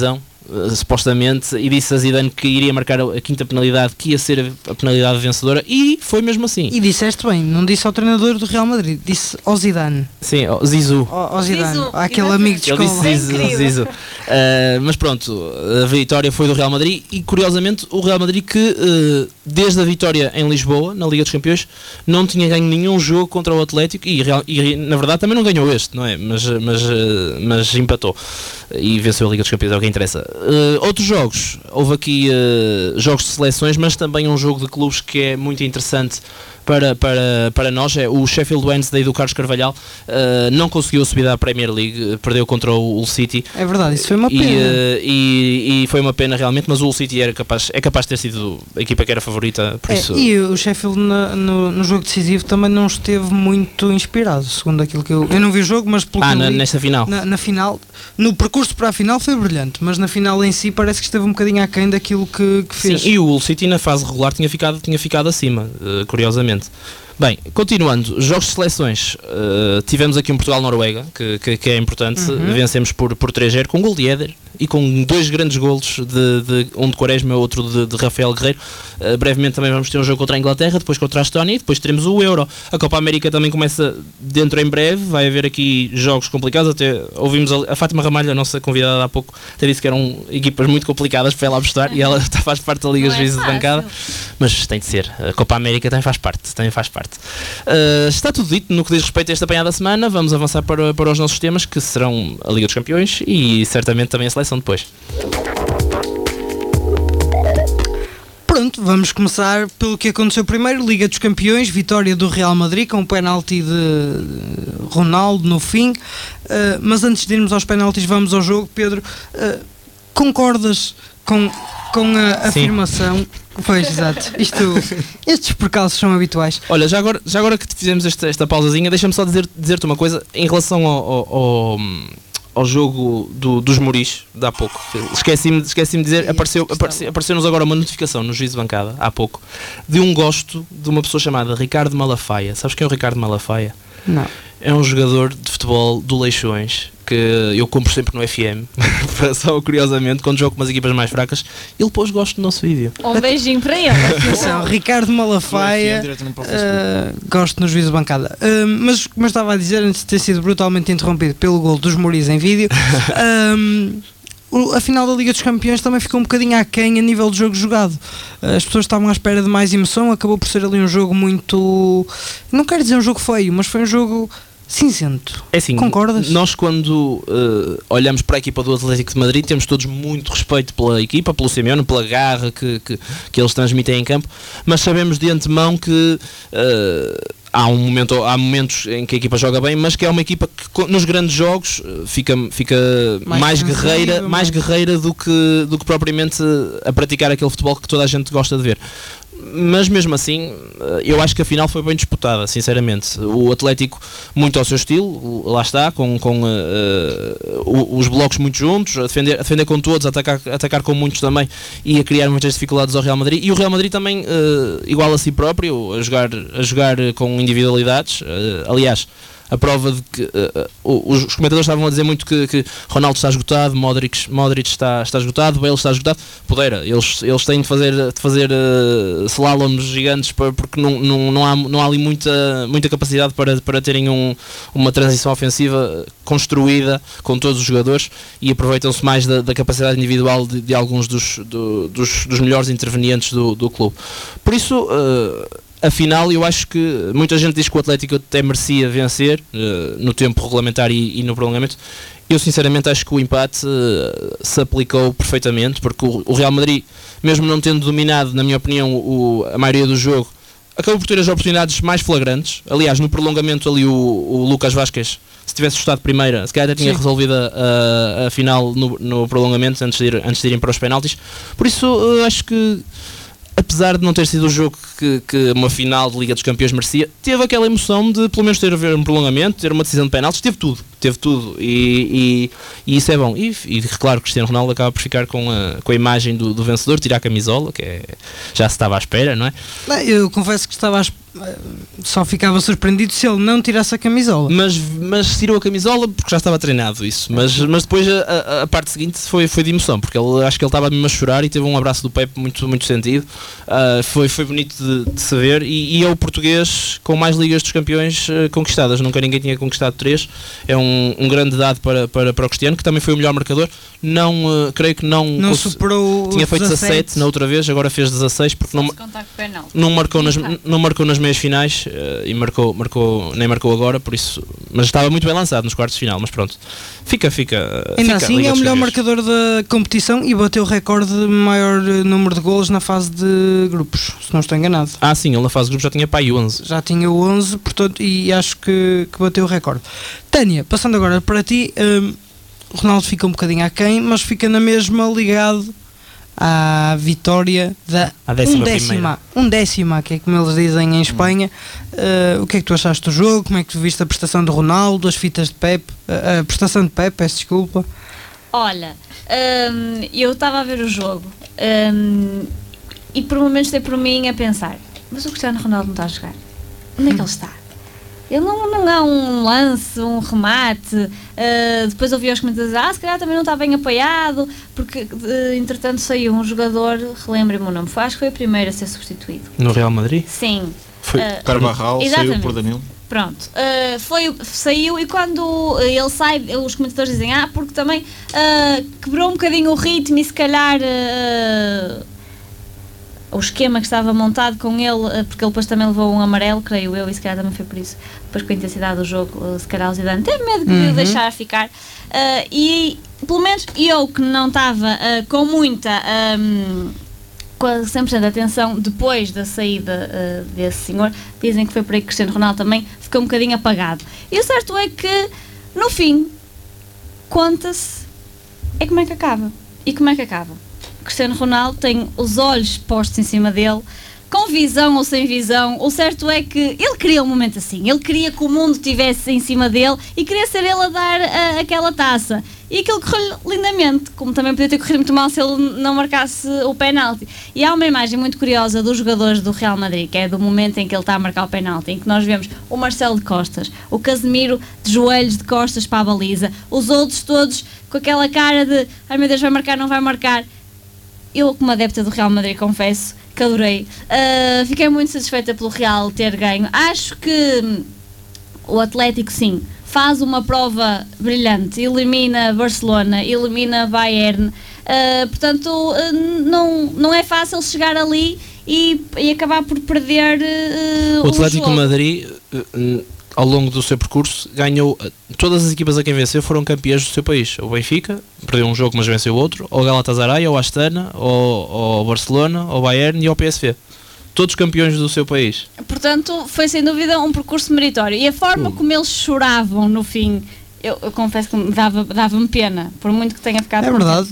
supostamente, e disse a Zidane que iria marcar a 5ª penalidade, que ia ser a penalidade vencedora, e foi mesmo assim. E disseste bem, não disse ao treinador do Real Madrid, disse ao Zidane. Sim, ao Zizou. Ao Zidane, Zizou, aquele amigo de Ele escola. disse Zizou. Mas pronto, a vitória foi do Real Madrid, e curiosamente o Real Madrid que desde a vitória em Lisboa, na Liga dos Campeões, não tinha ganho nenhum jogo contra o Atlético, e na verdade também não ganhou este, não é? Mas empatou e venceu a Liga dos Campeões, é o que interessa. Outros jogos, houve aqui jogos de seleções, mas também um jogo de clubes que é muito interessante para nós. É o Sheffield Wednesday do Carlos Carvalhal, não conseguiu subir à Premier League, perdeu contra o Hull City. É verdade, isso foi uma pena. E foi uma pena realmente, mas o Hull City é capaz de ter sido a equipa que era favorita, por isso... E o Sheffield no jogo decisivo também não esteve muito inspirado, segundo aquilo que eu não vi o jogo, mas pelo que eu li, nesta final. Na final, no percurso para a final foi brilhante, mas na final em si parece que esteve um bocadinho aquém daquilo que fez. Sim, e o Hull City na fase regular tinha ficado acima, curiosamente. Bem, continuando, jogos de seleções, tivemos aqui um Portugal-Noruega, que é importante, vencemos por 3-0, com um gol de Éder e com 2 grandes golos, um de Quaresma e outro de Rafael Guerreiro. Brevemente também vamos ter um jogo contra a Inglaterra, depois contra a Estónia, e depois teremos o Euro. A Copa América também começa dentro em breve, vai haver aqui jogos complicados, até ouvimos a Fátima Ramalho, a nossa convidada há pouco, até disse que eram equipas muito complicadas para ela apostar, e ela faz parte da Liga dos Juízes de Bancada, mas tem de ser, a Copa América também faz parte. Está tudo dito no que diz respeito a esta apanhada da semana. Vamos avançar para os nossos temas, que serão a Liga dos Campeões e certamente também a seleção depois. Pronto, vamos começar pelo que aconteceu primeiro. Liga dos Campeões, vitória do Real Madrid com um penalti de Ronaldo no fim. Mas antes de irmos aos penaltis, vamos ao jogo. Pedro, concordas com a afirmação? Pois, exato. Estes percalços são habituais. Olha, já agora que fizemos esta pausazinha, deixa-me só dizer-te uma coisa em relação ao jogo dos Moris de há pouco. Esqueci-me de dizer, apareceu-nos agora uma notificação no Juízo de Bancada, há pouco, de um gosto de uma pessoa chamada Ricardo Malafaia. Sabes quem é o Ricardo Malafaia? Não. É um jogador de futebol do Leixões, que eu compro sempre no FM, só curiosamente, quando jogo com umas equipas mais fracas, ele pôs gosto no nosso vídeo. Um beijinho para ele. Atenção, Ricardo Malafaia, gosto no Juízo de Bancada. Mas, como eu estava a dizer, antes de ter sido brutalmente interrompido pelo gol dos Moris em vídeo, a final da Liga dos Campeões também ficou um bocadinho aquém a nível de jogo jogado. As pessoas estavam à espera de mais emoção, acabou por ser ali um jogo muito... Não quero dizer um jogo feio, mas foi um jogo cinzento. É assim, concordas? Nós quando olhamos para a equipa do Atlético de Madrid temos todos muito respeito pela equipa, pelo Simeone, pela garra que eles transmitem em campo, mas sabemos de antemão que há momentos em que a equipa joga bem, mas que é uma equipa que nos grandes jogos fica mais guerreira do que propriamente a praticar aquele futebol que toda a gente gosta de ver. Mas mesmo assim, eu acho que a final foi bem disputada, sinceramente. O Atlético muito ao seu estilo, lá está, com os blocos muito juntos, a defender com todos, a atacar com muitos também, e a criar muitas dificuldades ao Real Madrid. E o Real Madrid também igual a si próprio, a jogar com individualidades. Aliás, a prova de que os comentadores estavam a dizer muito que Ronaldo está esgotado, Modric está esgotado, Bale está esgotado. Podeira, eles têm de fazer slaloms gigantes porque não há ali muita capacidade para terem uma transição ofensiva construída com todos os jogadores, e aproveitam-se mais da capacidade individual de alguns dos melhores intervenientes do clube. Por isso, afinal, eu acho que muita gente diz que o Atlético até merecia vencer no tempo regulamentar e no prolongamento. Eu sinceramente acho que o empate se aplicou perfeitamente, porque o Real Madrid, mesmo não tendo dominado, na minha opinião, a maioria do jogo, acabou por ter as oportunidades mais flagrantes. Aliás, no prolongamento ali o Lucas Vázquez, se tivesse estado primeira, se calhar até tinha resolvido a final no prolongamento antes de irem para os penaltis. Por isso, acho que, apesar de não ter sido o jogo que uma final de Liga dos Campeões merecia, teve aquela emoção de pelo menos ter a ver um prolongamento, ter uma decisão de penaltis, teve tudo e isso é bom. E claro, Cristiano Ronaldo acaba por ficar com a imagem do vencedor, tirar a camisola, que já se estava à espera, não é? Eu confesso que estava só ficava surpreendido se ele não tirasse a camisola. Mas tirou a camisola porque já estava treinado isso. Mas depois a parte seguinte foi de emoção, porque acho que ele estava mesmo a chorar e teve um abraço do Pepe muito, muito sentido. Foi bonito de se ver e é o português com mais Ligas dos Campeões conquistadas. Nunca ninguém tinha conquistado 3. É um grande dado para o Cristiano, que também foi o melhor marcador. Creio que não superou. Tinha feito 17 na outra vez, agora fez 16 porque não marcou nas meias finais e nem marcou agora, por isso, mas estava muito bem lançado nos quartos de final, mas pronto, fica ainda assim é o melhor marcador da competição e bateu o recorde de maior número de golos na fase de grupos, se não estou enganado. Sim, ele na fase de grupos já tinha para aí 11. Já tinha 11, portanto, e acho que bateu o recorde. Tânia, passando agora para ti, Ronaldo fica um bocadinho aquém, mas fica na mesma ligado à vitória da undécima, que é como eles dizem em Espanha. O que é que tu achaste do jogo? Como é que tu viste a prestação de Ronaldo, as fitas de Pepe, a prestação de Pepe, peço desculpa. Olha, eu estava a ver o jogo e por momentos dei por mim a pensar, mas o Cristiano Ronaldo não está a jogar, onde é que ele está? Ele não há um lance, um remate. Depois ouvi os comentadores dizer, se calhar também não está bem apoiado, porque entretanto saiu um jogador, relembrem-me o nome, acho que foi o primeiro a ser substituído. No Real Madrid? Sim. Foi Carvajal, saiu por Danilo. Pronto, saiu e quando ele sai, os comentadores dizem, porque também quebrou um bocadinho o ritmo e se calhar... o esquema que estava montado com ele, porque ele depois também levou um amarelo, creio eu, e se calhar também foi por isso, depois com a intensidade do jogo, se calhar o Zidane teve medo de o deixar ficar, e pelo menos eu que não estava com muita, quase 100% de atenção, depois da saída desse senhor, dizem que foi por aí que Cristiano Ronaldo também ficou um bocadinho apagado, e o certo é que no fim conta-se como é que acaba, e como é que acaba. Cristiano Ronaldo tem os olhos postos em cima dele, com visão ou sem visão. O certo é que ele queria um momento assim, ele queria que o mundo estivesse em cima dele e queria ser ele a dar aquela taça. E aquilo correu lindamente, como também podia ter corrido muito mal se ele não marcasse o penalti. E há uma imagem muito curiosa dos jogadores do Real Madrid, que é do momento em que ele está a marcar o penalti, em que nós vemos o Marcelo de costas, o Casemiro de joelhos de costas para a baliza, os outros todos com aquela cara de ai meu Deus, vai marcar, não vai marcar. Eu, como adepta do Real Madrid, confesso que adorei. Fiquei muito satisfeita pelo Real ter ganho. Acho que o Atlético, sim, faz uma prova brilhante. Elimina Barcelona, elimina Bayern. Portanto, não é fácil chegar ali e acabar por perder o Atlético jogo. Madrid, ao longo do seu percurso, ganhou. Todas as equipas a quem venceu foram campeãs do seu país. O Benfica perdeu um jogo mas venceu outro, ou Galatasaray, ou Astana, ou Barcelona, ou Bayern e o PSV. Todos campeões do seu país. Portanto, foi sem dúvida um percurso meritório. E a forma como eles choravam no fim, eu confesso que dava-me pena, por muito que tenha ficado.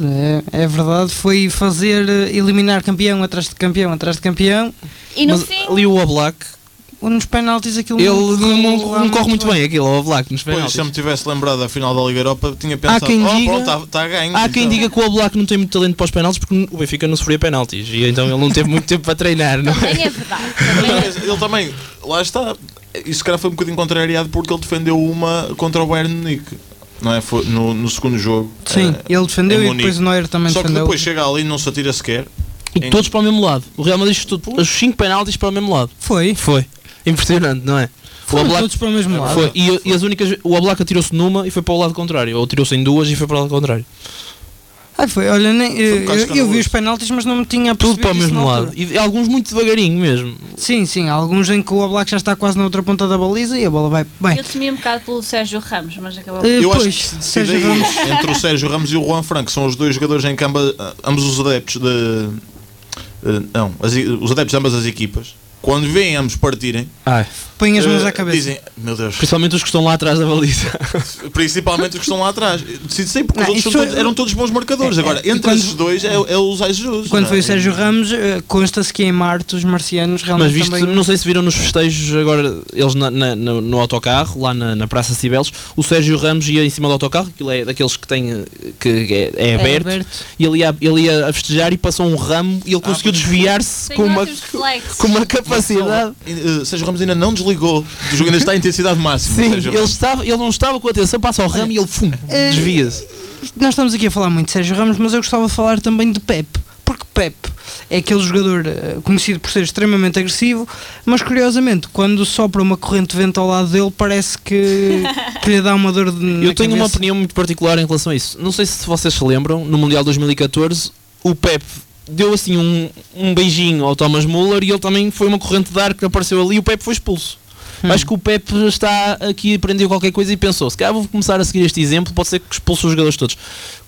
É verdade. Foi fazer eliminar campeão atrás de campeão atrás de campeão. E no fim. Ali o Oblak. Nos penaltis aquilo não corre muito bem aquilo, o Oblak nos penaltis. Se eu me tivesse lembrado da final da Liga Europa, tinha pensado, está a ganho. Há quem diga que o Oblak não tem muito talento para os penaltis porque o Benfica não sofria penaltis e então ele não teve muito tempo para treinar, não é? É verdade. Ele também, lá está, isso cara foi um bocadinho contrariado porque ele defendeu uma contra o Bayern Munique. Não é? Foi no segundo jogo. Sim, ele defendeu e depois o Neuer também defendeu. Só que depois chega ali e não se atira sequer. E todos para o mesmo lado. O Real Madrid chutou os 5 penaltis para o mesmo lado. Foi. Impressionante, não é? Foram todos para o mesmo lado. Foi. E as únicas. O Oblak atirou-se numa e foi para o lado contrário. Ou atirou-se em duas e foi para o lado contrário. Foi. Olha, eu vi os penaltis, mas não me tinha percebido. Tudo para o mesmo lado. E alguns muito devagarinho mesmo. Sim. Alguns em que o Oblak já está quase na outra ponta da baliza e a bola vai bem. Eu temia um bocado pelo Sérgio Ramos, mas acabou. Eu acho que se decide entre o Sérgio Ramos e o Juan Franco, são os dois jogadores em que ambos os adeptos os adeptos de ambas as equipas, quando veem ambos partirem, põem as mãos à cabeça. Dizem, meu Deus. Principalmente os que estão lá atrás da baliza. Principalmente os que estão lá atrás. Sei porque os outros eram todos bons marcadores. Agora, entre esses dois é os Jesus. Quando foi o Sérgio Ramos, consta-se que em Marte os marcianos realmente. Mas também... não sei se viram nos festejos agora, eles no autocarro, lá na Praça Cibeles, o Sérgio Ramos ia em cima do autocarro, aquilo é daqueles que tem que é aberto. E ele ia a festejar e passou um ramo e ele conseguiu desviar-se com uma capacidade. Sérgio Ramos ainda não desligou do jogo, ainda está em intensidade máxima. Sim, Sérgio Ramos. ele não estava com atenção, passa ao ramo e ele desvia-se. Nós estamos aqui a falar muito de Sérgio Ramos, mas eu gostava de falar também de Pep. Porque Pep é aquele jogador conhecido por ser extremamente agressivo, mas curiosamente, quando sopra uma corrente de vento ao lado dele, parece que lhe dá uma dor de Eu tenho uma opinião muito particular em relação a isso. Não sei se vocês se lembram, no Mundial 2014, o Pep deu assim um beijinho ao Thomas Müller e ele também foi uma corrente de ar que apareceu ali e o Pep foi expulso. Acho que o Pep está aqui, aprendeu qualquer coisa e pensou, se calhar vou começar a seguir este exemplo, pode ser que expulse os jogadores todos.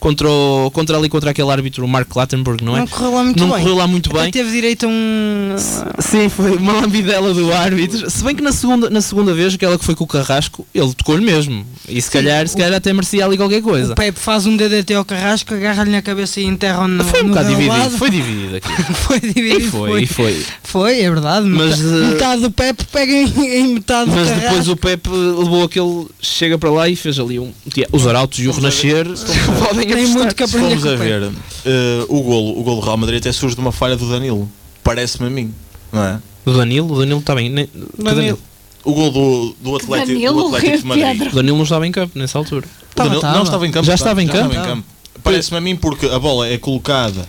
Contra aquele árbitro, o Mark Clattenburg, não é? Não correu lá muito bem. Bem. Teve direito a um... Sim, foi uma lambidela do árbitro. Se bem que na segunda vez, aquela que foi com o Carrasco, ele tocou-lhe mesmo. E se calhar até merecia ali qualquer coisa. O Pep faz um DDT ao Carrasco, agarra-lhe na cabeça e enterra no Foi um bocado dividido. lado. Foi dividido aqui. Foi dividido. E foi. Foi, é verdade. Mas, metade do Pep pega em metade do Mas Carrasco. depois o Pep levou aquele... Chega para lá e fez ali os arautos e o Renascer podem Tem muito que aprender. Vamos a ver, o golo do Real Madrid até surge de uma falha do Danilo. Parece-me a mim, não é? O Danilo está bem. Danilo. O gol do Atlético de Madrid. O Danilo não estava em campo nessa altura. Não estava em campo. Já estava em campo? Parece-me a mim porque a bola é colocada.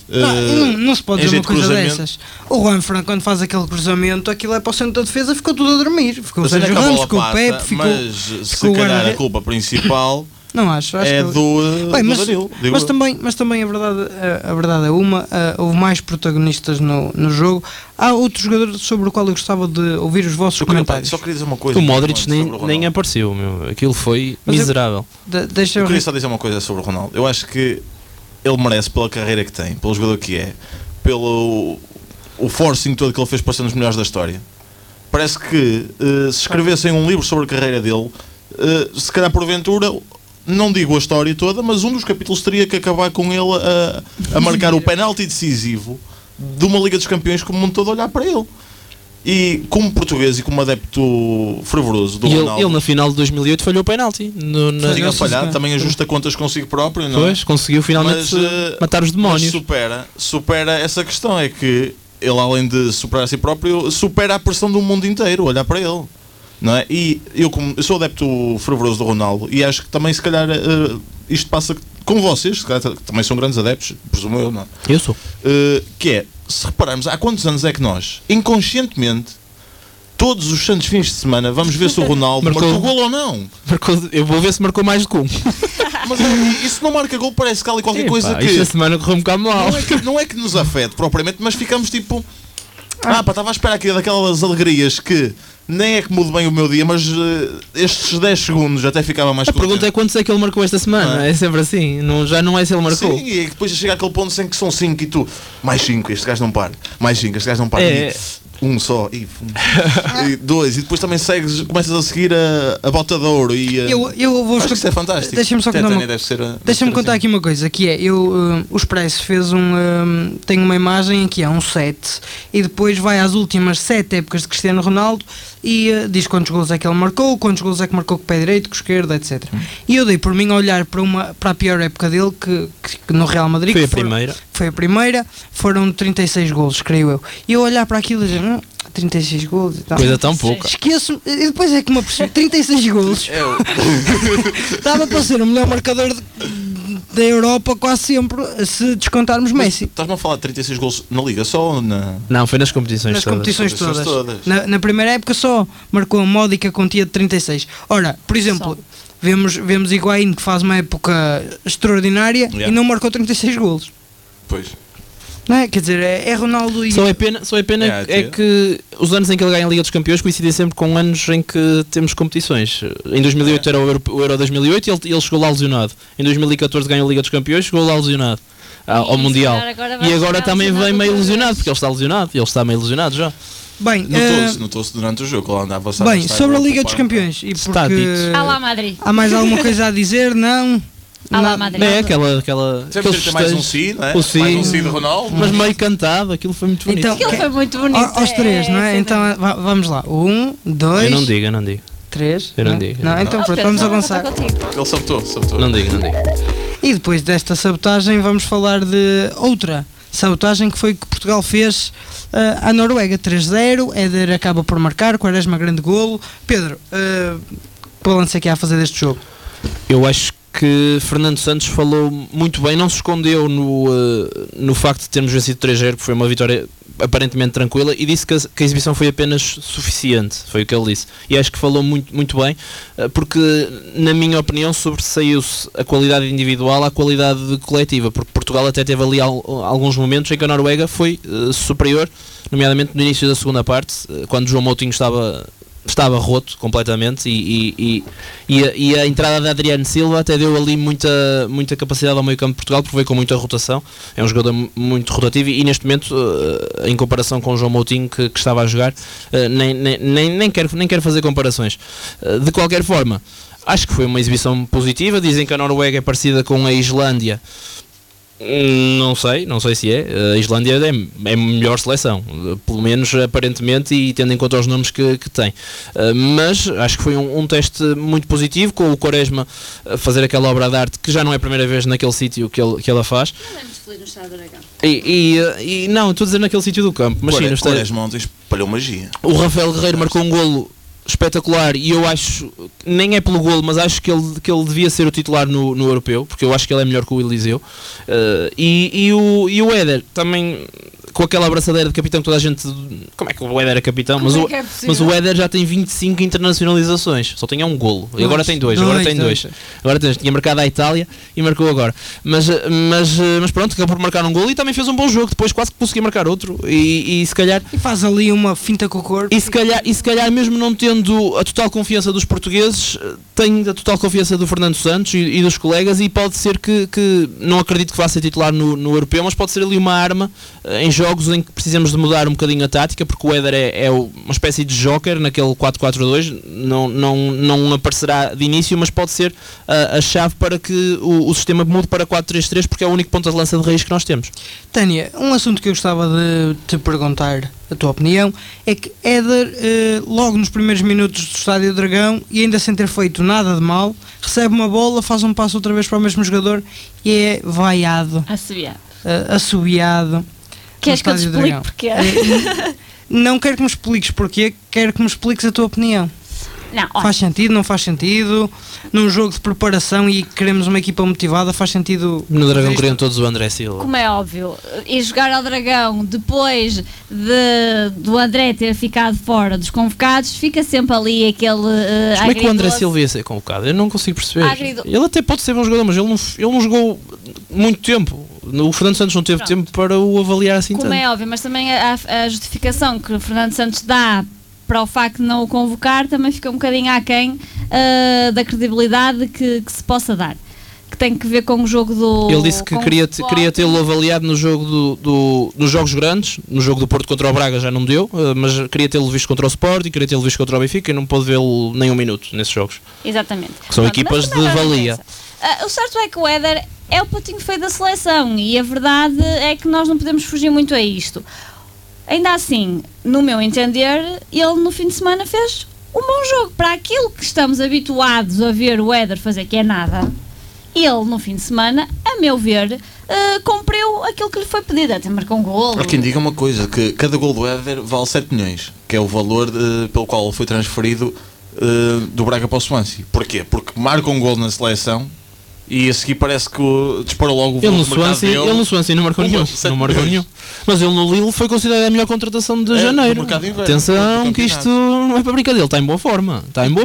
Não se pode dizer uma coisa dessas. O Juan Fran, quando faz aquele cruzamento, aquilo é para o centro da defesa, ficou tudo a dormir. Ficou o Sérgio Ramos, ficou o Pepe, mas se calhar a culpa principal não acho é que... do Danilo. Mas também a verdade é uma, houve mais protagonistas no jogo. Há outro jogador sobre o qual eu gostava de ouvir os vossos comentários. Só queria dizer uma coisa. O Modric nem apareceu, meu. Aquilo foi miserável. Eu queria só dizer uma coisa sobre o Ronaldo. Eu acho que ele merece, pela carreira que tem, pelo jogador que é, pelo o forcing todo que ele fez para ser um dos melhores da história. Parece que se escrevessem um livro sobre a carreira dele, se calhar porventura, não digo a história toda, mas um dos capítulos teria que acabar com ele a marcar o penalti decisivo de uma Liga dos Campeões, como o mundo todo a olhar para ele. E como português e como adepto fervoroso do Ronaldo, ele na final de 2008 falhou o penalti. Tinha falhado, também ajusta contas consigo próprio, não é? Pois, conseguiu finalmente matar os demónios. Mas supera essa questão, é que ele, além de superar a si próprio, supera a pressão do mundo inteiro, olhar para ele. Não é? E eu sou adepto fervoroso do Ronaldo e acho que também se calhar isto passa com vocês, se calhar também são grandes adeptos, presumo eu, não é? Eu sou. Que é, se repararmos, há quantos anos é que nós, inconscientemente, todos os santos fins de semana, vamos ver se o Ronaldo marcou gol ou não? Eu vou ver se marcou mais do que um. Mas isso não marca gol, parece que há ali qualquer coisa que... Esta semana correu um bocado mal. Não é que nos afete propriamente, mas ficamos tipo... estava à espera aqui daquelas alegrias que... Nem é que mude bem o meu dia, mas estes 10 segundos até ficava mais contente. A pergunta é quantos é que ele marcou esta semana? É sempre assim, já não é se ele marcou. Sim, e depois chega aquele ponto em que são 5 e tu, mais 5, este gajo não para, mais 5, este gajo não para. Um só, e 2, e depois também segues, começas a seguir a Bota de Ouro e eu vou acho que isso é fantástico. Deixa-me só contar aqui uma coisa, que é, o Expresso fez tem uma imagem que é um 7 e depois vai às últimas 7 épocas de Cristiano Ronaldo e diz quantos gols é que ele marcou, quantos gols é que marcou com o pé direito, com o esquerdo, etc. E eu dei por mim a olhar para a pior época dele que no Real Madrid foi a primeira, foram 36 gols, creio eu. E eu olhar para aquilo e dizer 36 gols e tal. Coisa tão pouca. Esqueço, e depois é que me apercebi, 36 gols. Dava para ser o melhor marcador da Europa quase sempre, se descontarmos Messi. Estás-me a falar de 36 gols na Liga só ou na... Não, foi nas competições nas todas. Competições todas. Na primeira época só marcou a módica quantia de 36. Ora, por exemplo, vemos Higuaín, que faz uma época extraordinária e não marcou 36 golos. Pois. Não é? Quer dizer, é Ronaldo e... Só é pena é que os anos em que ele ganha a Liga dos Campeões coincidem sempre com anos em que temos competições. Em 2008 era o Euro 2008 e ele chegou lá lesionado. Em 2014 ganhou a Liga dos Campeões, chegou lá lesionado ao Mundial. E agora também vem meio lesionado, porque ele está lesionado. Ele está meio lesionado já. Bem, notou-se durante o jogo, ele andava a bem, sobre a Liga dos Campeões e porque há mais alguma coisa a dizer? Não? É aquela ter mais um si, não é? Mais um si de Ronaldo, mas meio cantado, aquilo foi muito bonito. Então, aquilo foi muito bonito. Aos 3, não é? Então vamos lá. 1, 2. Eu não digo. 3. Eu não digo. Não, então pronto, vamos avançar. Ele sabotou. Não digo. E depois desta sabotagem vamos falar de outra sabotagem, que foi o que Portugal fez à Noruega, 3-0. Éder acaba por marcar, Quaresma grande golo. Pedro, balanço é que há a fazer deste jogo? Eu acho que Fernando Santos falou muito bem, não se escondeu no facto de termos vencido 3-0, porque foi uma vitória aparentemente tranquila, e disse que a exibição foi apenas suficiente, foi o que ele disse. E acho que falou muito bem, porque na minha opinião sobressaiu-se a qualidade individual à qualidade coletiva, porque Portugal até teve ali alguns momentos em que a Noruega foi superior, nomeadamente no início da segunda parte, quando João Moutinho estava roto completamente, e a entrada de Adriano Silva até deu ali muita capacidade ao meio campo de Portugal, porque veio com muita rotação. É um jogador muito rotativo, e neste momento, em comparação com o João Moutinho que estava a jogar, nem quero fazer comparações. De qualquer forma, acho que foi uma exibição positiva. Dizem que a Noruega é parecida com a Islândia. Não sei se é. A Islândia é a melhor seleção, pelo menos aparentemente, e tendo em conta os nomes que tem. Mas acho que foi um teste muito positivo, com o Quaresma a fazer aquela obra de arte que já não é a primeira vez naquele sítio que ele a faz. Não lembro de feliz no Estado do Dragão. E não, estou a dizer naquele sítio do campo. Mas sim, no Quaresma ontem espalhou magia. O Rafael Guerreiro marcou um golo espetacular, e eu acho, nem é pelo golo, mas acho que ele devia ser o titular no europeu, porque eu acho que ele é melhor que o Eliseu. E o Éder também, com aquela abraçadeira de capitão, que toda a gente, como é que o Éder é capitão? Mas o Éder já tem 25 internacionalizações, só tinha um golo, e agora tem dois. Agora tinha marcado a Itália e marcou agora, mas pronto, acabou por marcar um golo, e também fez um bom jogo, depois quase que conseguia marcar outro, e se calhar, e faz ali uma finta com o corpo, e se calhar mesmo não tendo a total confiança dos portugueses, tem a total confiança do Fernando Santos e dos colegas, e pode ser que não acredito que vá ser titular no europeu, mas pode ser ali uma arma em jogos em que precisamos de mudar um bocadinho a tática, porque o Éder é uma espécie de joker naquele 4-4-2, não aparecerá de início, mas pode ser a chave para que o sistema mude para 4-3-3, porque é o único ponto de lança de raiz que nós temos. Tânia, um assunto que eu gostava de te perguntar a tua opinião é que Éder, logo nos primeiros minutos do Estádio do Dragão, e ainda sem ter feito nada de mal, recebe uma bola, faz um passo outra vez para o mesmo jogador e é vaiado, assobiado. Queres que eu te explique porquê? Não quero que me expliques porquê, quero que me expliques a tua opinião. Não, faz sentido, não faz sentido? Num jogo de preparação e queremos uma equipa motivada, faz sentido? No Dragão queriam todos o André Silva. Como é óbvio, e jogar ao Dragão depois do André ter ficado fora dos convocados, fica sempre ali aquele mas como é que o André Silva ia ser convocado? Eu não consigo perceber. Ele até pode ser bom jogador, mas ele não jogou muito tempo. O Fernando Santos não teve tempo para o avaliar assim tanto. Como é óbvio, mas também a justificação que o Fernando Santos dá para o facto de não o convocar também fica um bocadinho aquém da credibilidade que se possa dar, que tem que ver com o jogo do... Ele disse que queria tê-lo avaliado no jogo nos jogos grandes. No jogo do Porto contra o Braga já não deu, mas queria tê-lo visto contra o Sporting, queria tê-lo visto contra o Benfica, e não pôde vê-lo nem um minuto nesses jogos. Exatamente. Que são equipas de valia. O certo é que o Éder é o patinho feio da seleção, e a verdade é que nós não podemos fugir muito a isto. Ainda assim, no meu entender, ele no fim de semana fez um bom jogo. Para aquilo que estamos habituados a ver o Éder fazer, que é nada, ele no fim de semana, a meu ver, cumpriu aquilo que lhe foi pedido, até marcou um golo. Há quem diga uma coisa, que cada gol do Éder vale 7 milhões, que é o valor pelo qual ele foi transferido do Braga para o Swansea. Porquê? Porque marca um gol na seleção e a seguir parece que disparou logo o ele no Swansea não marcou nenhum. Não marcou nenhum. Mas ele no Lille foi considerado a melhor contratação de janeiro. Atenção, que isto não é para brincadeira. Ele está em boa forma.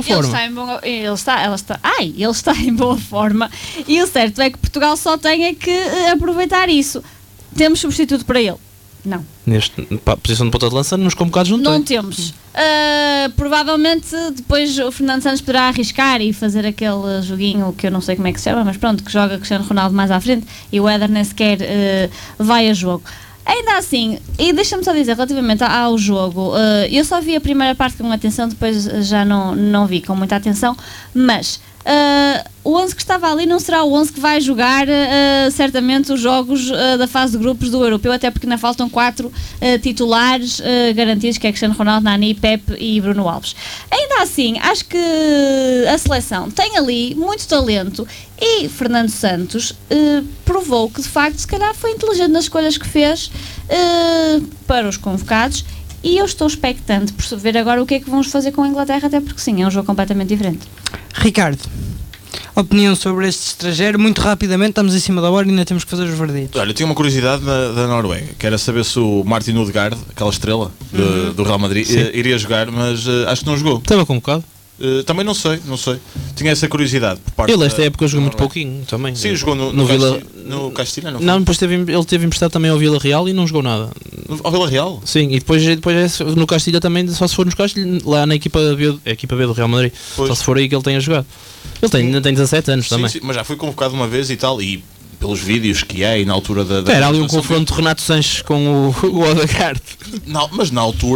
Ele está em boa forma. E o certo é que Portugal só tem que aproveitar isso. Temos substituto para ele? Não. Para a posição de ponta de lança, nos convocados não temos. Provavelmente depois o Fernando Santos poderá arriscar e fazer aquele joguinho que eu não sei como é que se chama, mas pronto, que joga Cristiano Ronaldo mais à frente, e o Éder nem sequer vai a jogo. Ainda assim, e deixa-me só dizer relativamente ao jogo, eu só vi a primeira parte com atenção, depois já não vi com muita atenção, mas o 11 que estava ali não será o 11 que vai jogar certamente os jogos da fase de grupos do Europeu, até porque ainda faltam 4 titulares garantidos, que é Cristiano Ronaldo, Nani, Pepe e Bruno Alves. Ainda assim, acho que a seleção tem ali muito talento e Fernando Santos provou que de facto se calhar foi inteligente nas escolhas que fez para os convocados, e eu estou expectante por ver agora o que é que vamos fazer com a Inglaterra, até porque sim, é um jogo completamente diferente. Ricardo, opinião sobre este estrangeiro, muito rapidamente, estamos em cima da hora e ainda temos que fazer os verditos. Olha, eu tinha uma curiosidade da Noruega, que era saber se o Martin Odegaard, aquela estrela do Real Madrid, iria jogar, mas acho que não jogou. Estava convocado? Também não sei. Tinha essa curiosidade por parte. Ele, esta época, jogou muito pouquinho também. Sim, jogou no Castilha, não foi? Não, depois ele teve emprestado também ao Vila Real e não jogou nada. Ao Vila Real? Sim, e depois no Castilha também, só se for nos Castilha, lá na equipa B do Real Madrid. Pois. Só se for aí que ele tenha jogado. Ele ainda tem 17 anos também. Sim, mas já foi convocado uma vez e tal, e pelos vídeos que há e na altura da era ali um confronto de Renato Sanches com o Odegaard. Não, mas na altura